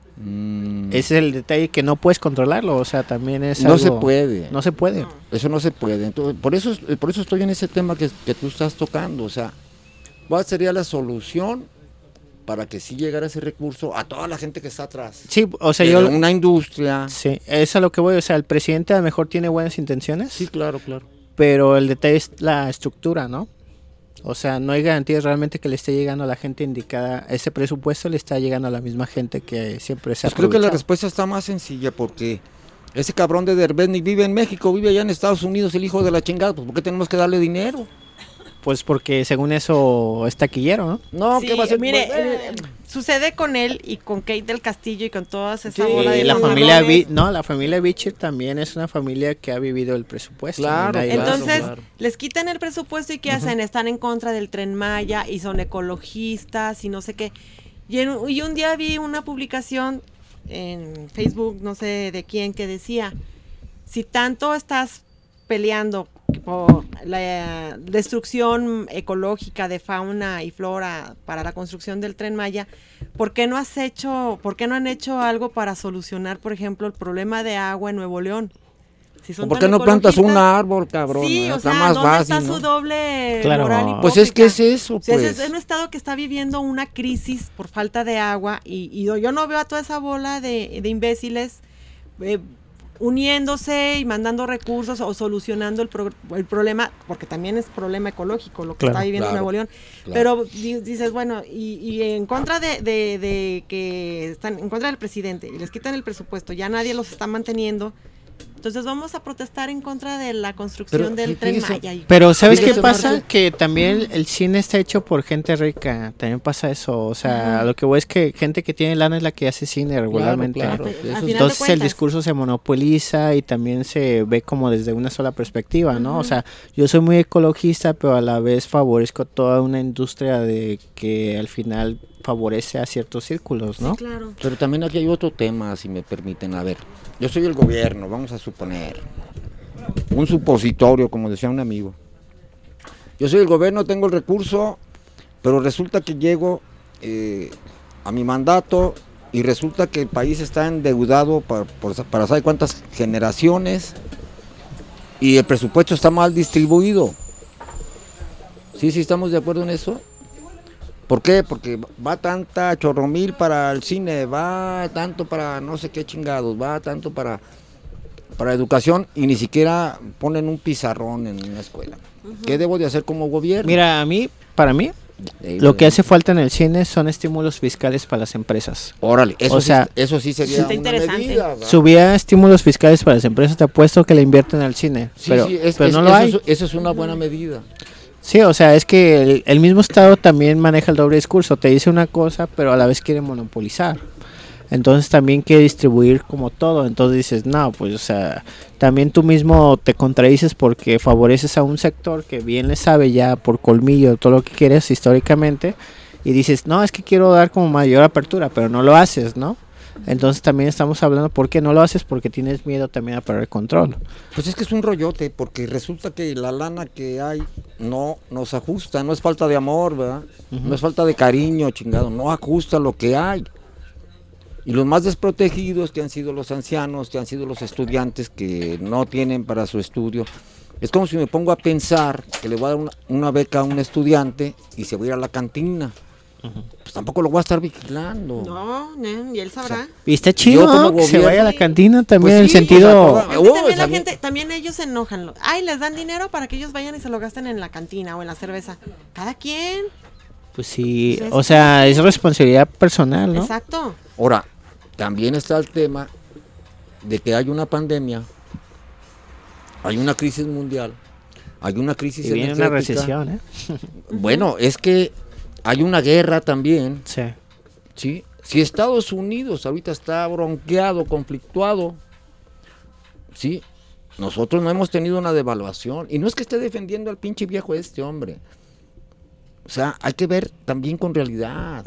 Ese es el detalle, que no puedes controlarlo, o sea, también es no se puede. No se puede. Eso no se puede. Entonces, por eso estoy en ese tema que tú estás tocando, o sea, ¿cuál sería la solución para que sí llegara ese recurso a toda la gente que está atrás? Sí, o sea, una industria. Sí, es a lo que voy, o sea, el presidente a lo mejor tiene buenas intenciones. Sí, claro. Pero el detalle es la estructura, ¿no? O sea, no hay garantías realmente que le esté llegando a la gente indicada, ese presupuesto le está llegando a la misma gente que siempre se ha creo que la respuesta está más sencilla, porque ese cabrón de Derbez ni vive en México, vive allá en Estados Unidos, el hijo de la chingada, pues ¿por qué tenemos que darle dinero? Pues porque según eso es taquillero, ¿no? No, sí, ¿qué va a ser? Mire, sucede con él y con Kate del Castillo y con todas esa bola de la familia Bichir también es una familia que ha vivido el presupuesto. Claro, entonces les quitan el presupuesto y ¿qué hacen? Están en contra del Tren Maya y son ecologistas y no sé qué. Y un día vi una publicación en Facebook, no sé de quién, que decía, si tanto estás peleando por la destrucción ecológica de fauna y flora para la construcción del Tren Maya, ¿por qué no han hecho algo para solucionar, por ejemplo, el problema de agua en Nuevo León? Si son ¿por qué no plantas un árbol, cabrón? Sí, o sea, más ¿dónde fácil, está su doble moral hipócrita? Pues es que es eso, pues. Es un estado que está viviendo una crisis por falta de agua y yo no veo a toda esa bola de imbéciles uniéndose y mandando recursos o solucionando el problema, porque también es problema ecológico lo que está viviendo Nuevo León. Pero dices, bueno, y en contra de que están en contra del presidente y les quitan el presupuesto, ya nadie los está manteniendo. Entonces vamos a protestar en contra de la construcción del Tren Maya. Pero ¿sabes qué pasa? Que también el cine está hecho por gente rica, también pasa eso, o sea, lo que voy es que gente que tiene lana es la que hace cine regularmente. Claro. Entonces el discurso se monopoliza y también se ve como desde una sola perspectiva, ¿no? O sea, yo soy muy ecologista, pero a la vez favorezco toda una industria de que al final favorece a ciertos círculos, ¿no? Sí, claro. Pero también aquí hay otro tema, si me permiten. A ver, yo soy el gobierno, vamos a suponer. un supositorio, como decía un amigo. Yo soy el gobierno, tengo el recurso, pero resulta que llego a mi mandato y resulta que el país está endeudado para saber cuántas generaciones y el presupuesto está mal distribuido. Sí, estamos de acuerdo en eso. ¿Por qué? Porque va tanta chorromil para el cine, va tanto para no sé qué chingados, va tanto para educación y ni siquiera ponen un pizarrón en una escuela. ¿Qué debo de hacer como gobierno? Mira, para mí, lo que hace falta en el cine son estímulos fiscales para las empresas. Órale, eso sí sería una medida. Subía estímulos fiscales para las empresas, te apuesto que le invierten al cine, pero no lo hay. Eso es una buena medida. Sí, o sea, es que el mismo Estado también maneja el doble discurso, te dice una cosa, pero a la vez quiere monopolizar. Entonces también quiere distribuir como todo, entonces dices, no, pues o sea, también tú mismo te contradices porque favoreces a un sector que bien le sabe ya por colmillo todo lo que quieres históricamente y dices, no, es que quiero dar como mayor apertura, pero no lo haces, ¿no? Entonces también estamos hablando, ¿por qué no lo haces? Porque tienes miedo también a perder control. Pues es que es un rollote, porque resulta que la lana que hay no nos ajusta, no es falta de amor, ¿verdad? No es falta de cariño, chingado, no ajusta lo que hay. Y los más desprotegidos, que han sido los ancianos, que han sido los estudiantes que no tienen para su estudio. Es como si me pongo a pensar que le voy a dar una beca a un estudiante y se va a ir a la cantina. Pues tampoco lo voy a estar vigilando. No, y él sabrá. O sea, y está chido que se vaya a la cantina también, pues en el sentido... O sea, también la gente, también ellos se enojan. Ay, les dan dinero para que ellos vayan y se lo gasten en la cantina o en la cerveza. Cada quien. Pues sí, o sea, es responsabilidad personal, ¿no? Exacto. Ahora, también está el tema de que hay una pandemia, hay una crisis mundial, hay una crisis y viene energética. Una recesión, ¿eh? Bueno, es que hay una guerra también. Sí. ¿Sí? Si Estados Unidos ahorita está bronqueado, conflictuado, ¿sí? Nosotros no hemos tenido una devaluación. Y no es que esté defendiendo al pinche viejo hombre. O sea, hay que ver también con realidad.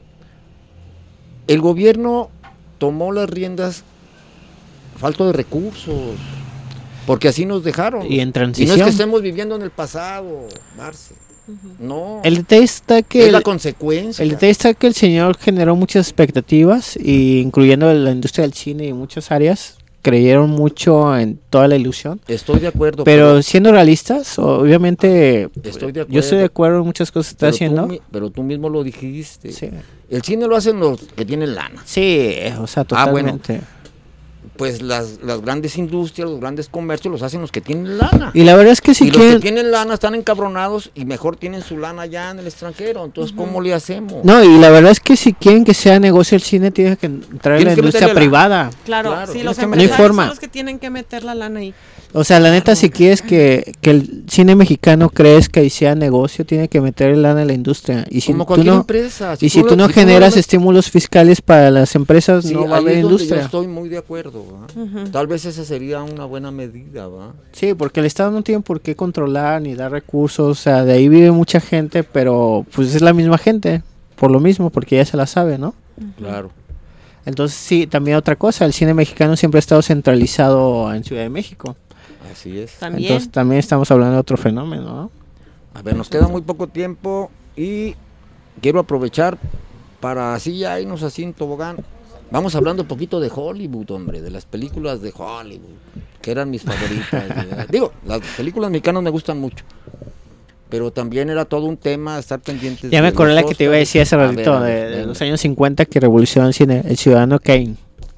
El gobierno tomó las riendas falto de recursos, porque así nos dejaron. Y en transición. Y no es que estemos viviendo en el pasado, Marce. No. El detalle está que es la consecuencia. El detalle está que el señor generó muchas expectativas, y incluyendo la industria del cine y muchas áreas, creyeron mucho en toda la ilusión. Estoy de acuerdo. Pero siendo realistas, obviamente, estoy de acuerdo, yo estoy de acuerdo en muchas cosas que está haciendo. Pero tú mismo lo dijiste. Sí. El cine lo hacen los que tienen lana. Sí, o sea, totalmente. Bueno, pues las grandes industrias, los grandes comercios los hacen los que tienen lana. Y la verdad es que si los que tienen lana están encabronados y mejor tienen su lana allá en el extranjero. Entonces, ¿cómo le hacemos? No, y la verdad es que si quieren que sea negocio el cine, tiene que entrar en la industria privada. Claro, sí, los empresarios son los que tienen que meter la lana ahí. O sea, la neta, si quieres que el cine mexicano crezca y sea negocio, tiene que meter lana en la industria. Y si como cualquier empresa. Si tú no generas estímulos fiscales para las empresas, no va a haber industria. Yo estoy muy de acuerdo. Tal vez esa sería una buena medida. ¿Va? Sí, porque el Estado no tiene por qué controlar ni dar recursos. O sea, de ahí vive mucha gente, pero pues es la misma gente. Por lo mismo, porque ya se la sabe, ¿no? Claro. Entonces, sí, también otra cosa. El cine mexicano siempre ha estado centralizado en Ciudad de México. Así es. Entonces también estamos hablando de otro fenómeno, ¿no? A ver, nos queda muy poco tiempo y quiero aprovechar para así ya irnos así en tobogán. Vamos hablando un poquito de Hollywood, hombre, de las películas de Hollywood, que eran mis favoritas. Digo, las películas mexicanas me gustan mucho, pero también era todo un tema estar pendientes. Ya me acordé la que te iba a decir hace ratito, de los años 50 que revolucionó el cine, El Ciudadano Kane.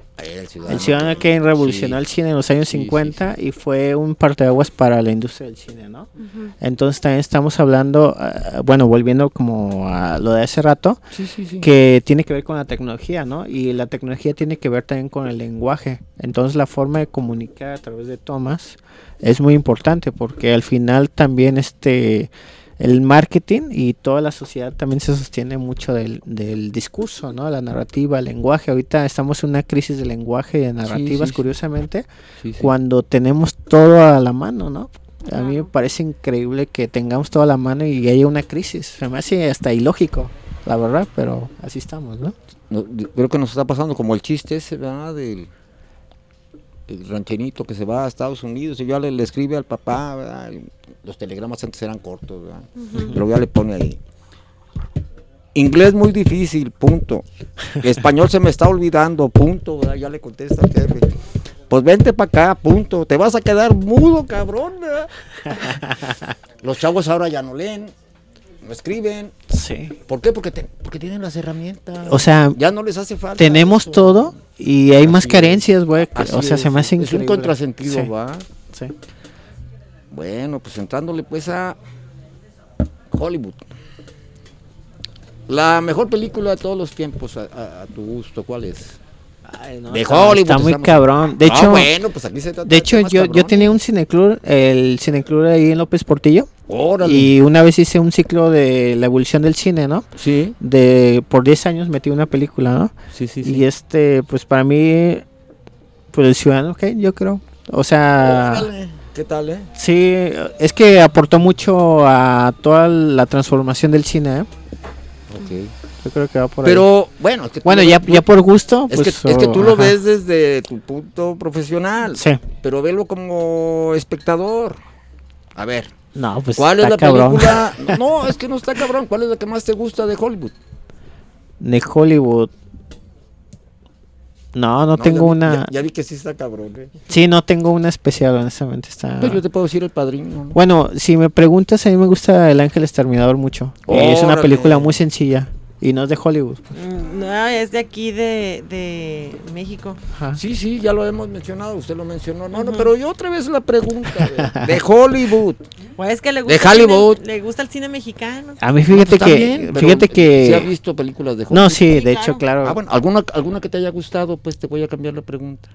El Ciudadano Kane revolucionó el cine en los años 50 y fue un parteaguas para la industria del cine, ¿no? Entonces también estamos hablando, bueno, volviendo como a lo de hace rato, que tiene que ver con la tecnología, ¿no? Y la tecnología tiene que ver también con el lenguaje. Entonces la forma de comunicar a través de tomas es muy importante, porque al final también el marketing y toda la sociedad también se sostiene mucho del discurso, ¿no? La narrativa, el lenguaje. Ahorita estamos en una crisis de lenguaje y de narrativas, curiosamente, cuando tenemos todo a la mano, ¿no? A mí me parece increíble que tengamos todo a la mano y haya una crisis. Se me hace hasta ilógico, la verdad, pero así estamos, ¿no? Creo que nos está pasando como el chiste ese, ¿verdad? el rancherito que se va a Estados Unidos y ya le escribe al papá, ¿verdad? Los telegramas antes eran cortos, ¿verdad? Pero ya le pone ahí. Inglés muy difícil, punto. Español se me está olvidando, punto, ¿verdad? Ya le contesta al jefe. Pues vente para acá, punto. Te vas a quedar mudo, cabrón, ¿verdad? Los chavos ahora ya no leen, no escriben. Sí. ¿Por qué? Porque tienen las herramientas. O sea, ya no les hace falta. Tenemos eso. Y hay Así más carencias, güey. Así O sea, se me hace increíble. Es un contrasentido, Sí. ¿va? Sí. Bueno, pues entrándole pues a Hollywood. La mejor película de todos los tiempos, a tu gusto, ¿cuál es? Ay, no, De Hollywood. está muy estamos- cabrón. De hecho, bueno, pues aquí se trata de hecho temas yo cabrones. tenía un cineclub, el cineclub ahí en López Portillo. Órale. Y una vez hice un ciclo de la evolución del cine, ¿no? Sí, Por 10 años metí una película, ¿no? sí. Y pues para mí, pues el Ciudadano Kane, yo creo. O sea, Órale. ¿Qué tal, sí, es que aportó mucho a toda la transformación del cine, ¿eh? Ok. Yo creo que va por ahí. Pero, bueno, es que tú Bueno, lo ya ves- por gusto, es pues... que tú lo ajá. ves desde tu punto profesional. Sí. Pero velo como espectador. A ver, No, pues ¿cuál es está la cabrón. película? No, es que no está cabrón. ¿Cuál es la que más te gusta de Hollywood? De Hollywood. No tengo ya vi- una... Ya vi que sí está cabrón, Sí, no tengo una especial, honestamente. Está... Pues yo te puedo decir El Padrino, ¿no? Bueno, si me preguntas, a mí me gusta El Ángel Exterminador mucho. Y es una Órale. película muy sencilla. Y no es de Hollywood. No, es de aquí de México. Ajá. Sí, ya lo hemos mencionado, usted lo mencionó. No, pero yo otra vez la pregunta de Hollywood. Pues es que le De gusta, Hollywood. le gusta el cine mexicano. A mí fíjate Está que... bien, pero fíjate que... ¿sí has visto películas de Hollywood? No, sí, Sí, de claro. hecho, claro. Ah, bueno, alguna que te haya gustado, pues te voy a cambiar la pregunta.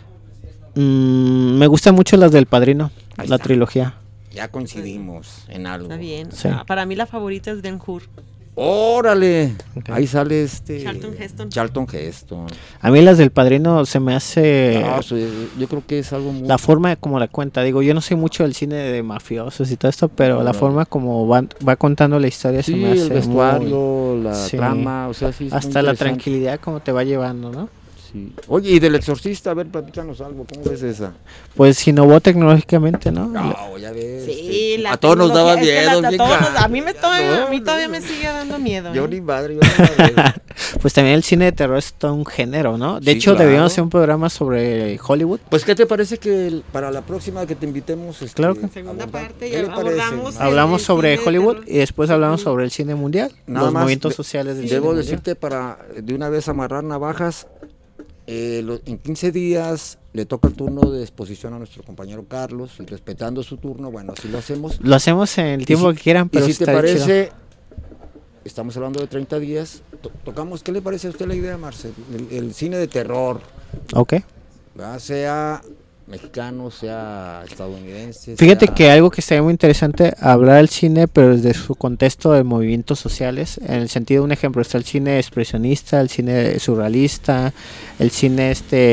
Me gustan mucho las del Padrino, Ahí la está. trilogía. Ya coincidimos en algo. Está bien. Sí. Para mí la favorita es Ben Hur. Órale, Ok. ahí sale Charlton Heston. Heston. A mí las del Padrino se me hace... No, yo creo que es algo muy... La forma como la cuenta, digo, yo no sé mucho del cine de mafiosos y todo esto, pero la No. forma como va contando la historia se Sí, me hace el vestuario, muy- la Sí. trama, o sea, sí es muy hasta la interesante. tranquilidad como te va llevando, ¿no? Sí. Oye, y del Exorcista, a ver, platícanos algo, ¿cómo ves esa? Pues innovó tecnológicamente, ¿no? No, ya ves. Sí, la a todos nos daba tecnología, es que miedo, bien a cabrón. mí No, a mí todavía me sigue dando miedo. Yo ¿eh? ni madre, yo ni madre. Pues también el cine de terror es todo un género, ¿no? De Sí, hecho, claro. deberíamos hacer un programa sobre Hollywood. Pues, ¿qué te parece que para la próxima que te invitemos? Claro que- En segunda parte ¿qué le abordamos parece? Hablamos el sobre cine de Hollywood terror. y después hablamos sobre el cine mundial, Nada los más, movimientos sociales del cine Debo mundial. decirte para de una vez amarrar navajas, en 15 días le toca el turno de exposición a nuestro compañero Carlos y respetando su turno, bueno, así lo hacemos. Lo hacemos en el tiempo Y si- que quieran, pero y si te está chido. parece, estamos hablando de 30 días, tocamos, ¿qué le parece a usted la idea, Marcel? El cine de terror, Ok. ¿verdad? Sea mexicano, sea estadounidense. Fíjate sea- que algo que estaría muy interesante, hablar del cine, pero desde su contexto de movimientos sociales, en el sentido de un ejemplo, está el cine expresionista, el cine surrealista, el cine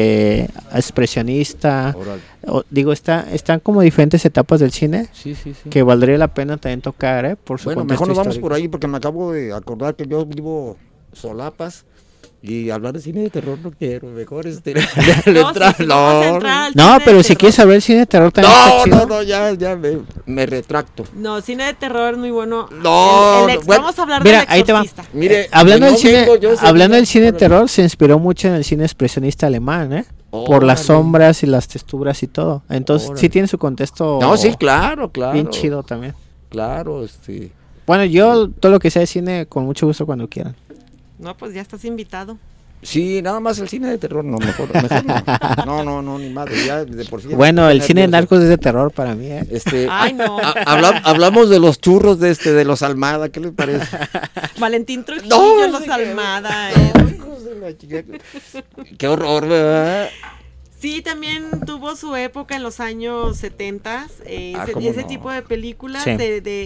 expresionista, Órale. digo, están como diferentes etapas del cine Sí. que valdría la pena también tocar, por su Bueno, contexto mejor nos vamos histórico. por ahí porque me acabo de acordar que yo vivo solapas y hablar de cine de terror no quiero, mejor No, sí, vamos a entrar al No, cine pero de si terror. quieres saber el cine de terror también está chido. no, ya me retracto. No, cine de terror es muy bueno. No, bueno, vamos a hablar mira, del ahí te va. Exorcista. Mire, Hablando pues del no cine, vengo, yo sé hablando que del no- cine de terror, se inspiró mucho en el cine expresionista alemán, por las Órale. sombras y las texturas y todo. Entonces Órale. sí tiene su contexto No, sí, claro. bien chido también. Claro, Bueno, yo todo lo que sea de cine con mucho gusto cuando quieran. No, pues ya estás invitado. Sí, nada más el cine de terror, no, mejor no. No, ni madre, ya de por sí. ya Bueno, me el cine de nervioso. narcos es de terror para mí, Ay, no. Hablamos de los churros de los Almada, ¿qué les parece? Valentín Trujillo, No, los sí, Almada. Hijos de la chica. Qué horror, ¿verdad? Sí, también tuvo su época en los años 70, ¿cómo ese no? tipo de películas Sí.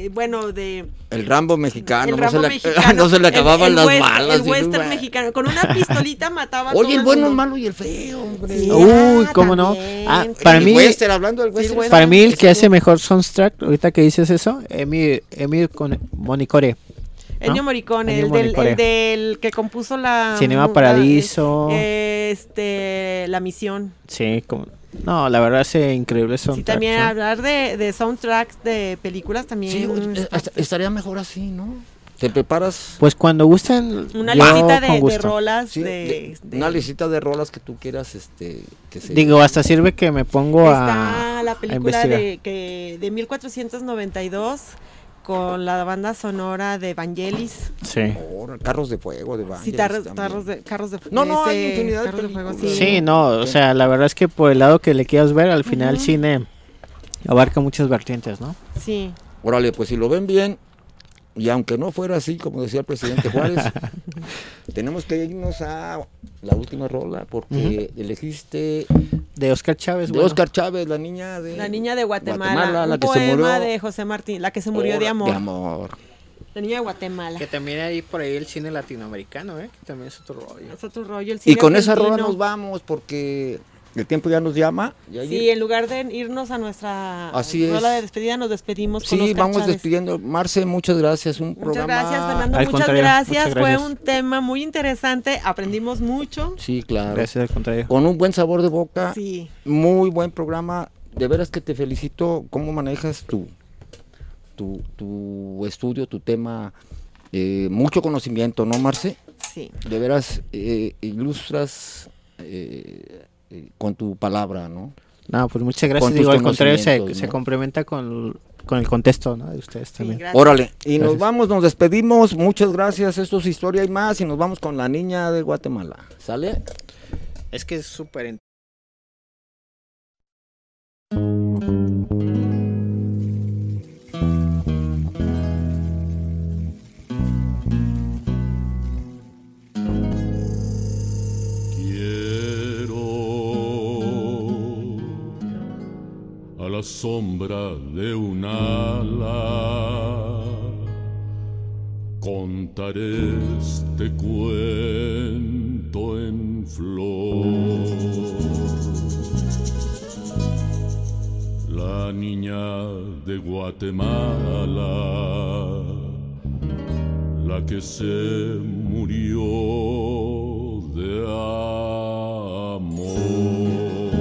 de El Rambo mexicano, el no, Rambo se le, mexicano, no se le acababan el las western, balas. el y western no, mexicano, con una pistolita mataba a Oye, todo el bueno, el mundo. malo y el feo, hombre. Sí, Uy, ¿cómo no? también. Para El mí, western, hablando del western. bueno. para mí el que hace mejor soundtrack, ahorita que dices eso, Emil Monicore. Ennio ¿no? Morricone, Ennio el Morricone. del que compuso la Cinema Paradiso. la misión. Sí, como No, la verdad es increíble soundtrack. Sí, también hablar de soundtracks de películas también. Sí, estaría mejor así, ¿no? Te preparas. Pues cuando gusten. Una listita de rolas. Sí, una listita de rolas que tú quieras. Digo, hasta sirve que me pongo Está la película de 1492 con la banda sonora de Vangelis. Sí. Carros de Fuego de Vangelis. Sí, carros de Fuego. No, hay infinidad de películas. Sí, no, o sea, la verdad es que por el lado que le quieras ver, al final el cine abarca muchas vertientes, ¿no? Sí. Órale, pues si lo ven bien, y aunque no fuera así, como decía el presidente Juárez, tenemos que irnos a la última rola, porque elegiste... De Oscar Chávez. Oscar Chávez, la niña de Guatemala, la que poema se murió de José Martín, la que se murió de amor. De amor. La niña de Guatemala. Que también hay por ahí el cine latinoamericano, que también es otro rollo. Es otro rollo, el cine y con argentino. esa rola nos vamos, porque... El tiempo ya nos llama. Sí, en lugar de irnos a nuestra rola de despedida, nos despedimos con Oscar vamos Chávez. Despidiendo. Marce, muchas gracias. Muchas gracias, Fernando. Muchas gracias. Fue un tema muy interesante. Aprendimos mucho. Sí, claro. Gracias, al contrario. Con un buen sabor de boca. Sí. Muy buen programa. De veras que te felicito. ¿Cómo manejas tu estudio, tu tema? Mucho conocimiento, ¿no, Marce? Sí. De veras ilustras... con tu palabra, ¿no? No, pues muchas gracias. Digo, al contrario, se complementa con el contexto, ¿no? De ustedes también. Gracias. Órale, y nos vamos, nos despedimos. Muchas gracias. Esto es Historia y Más. Y nos vamos con la niña de Guatemala. ¿Sale? Es que es súper... A la sombra de un ala contaré este cuento en flor. La niña de Guatemala, la que se murió de amor.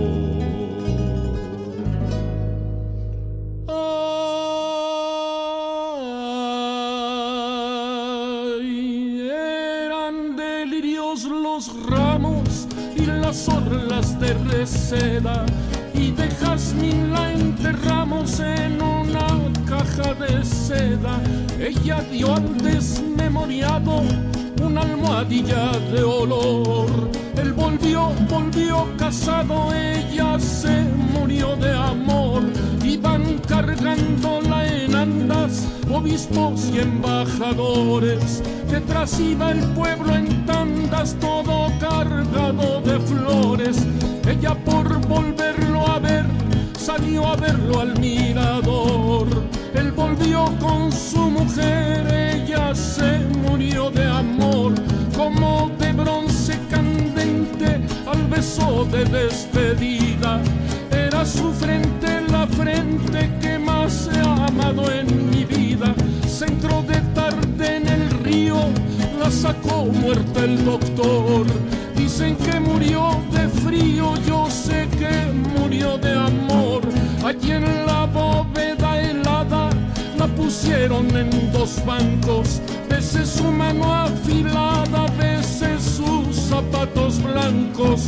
Ramos y las orlas de reseda y de jazmín la enterramos en una caja de seda. Ella dio al desmemoriado una almohadilla de olor. Él volvió casado, ella se murió de amor. Iban cargándola en andas obispos y embajadores. Detrás iba el pueblo en tandas, todo cargado de flores. Ella por volverlo a ver, salió a verlo al mirador. Él volvió con su mujer, ella se murió de amor. Como de bronce candente al beso de despedida, era su frente la frente que más he amado en mi vida. Se entró de tarde en el río, la sacó muerta el doctor. Dicen que murió de frío, yo sé que murió de amor. Allí en la bóveda helada la pusieron en dos bancos. Bese su mano afilada, bese sus zapatos blancos.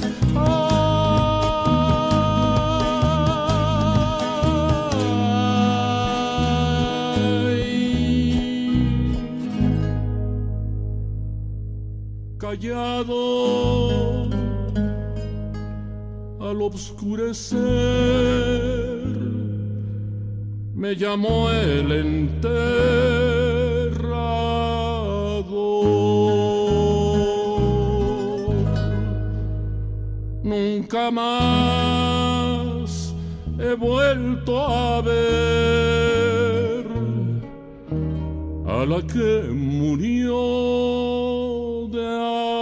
Callado al obscurecer me llamó el enterrador. Nunca más he vuelto a ver a la que murió de amor.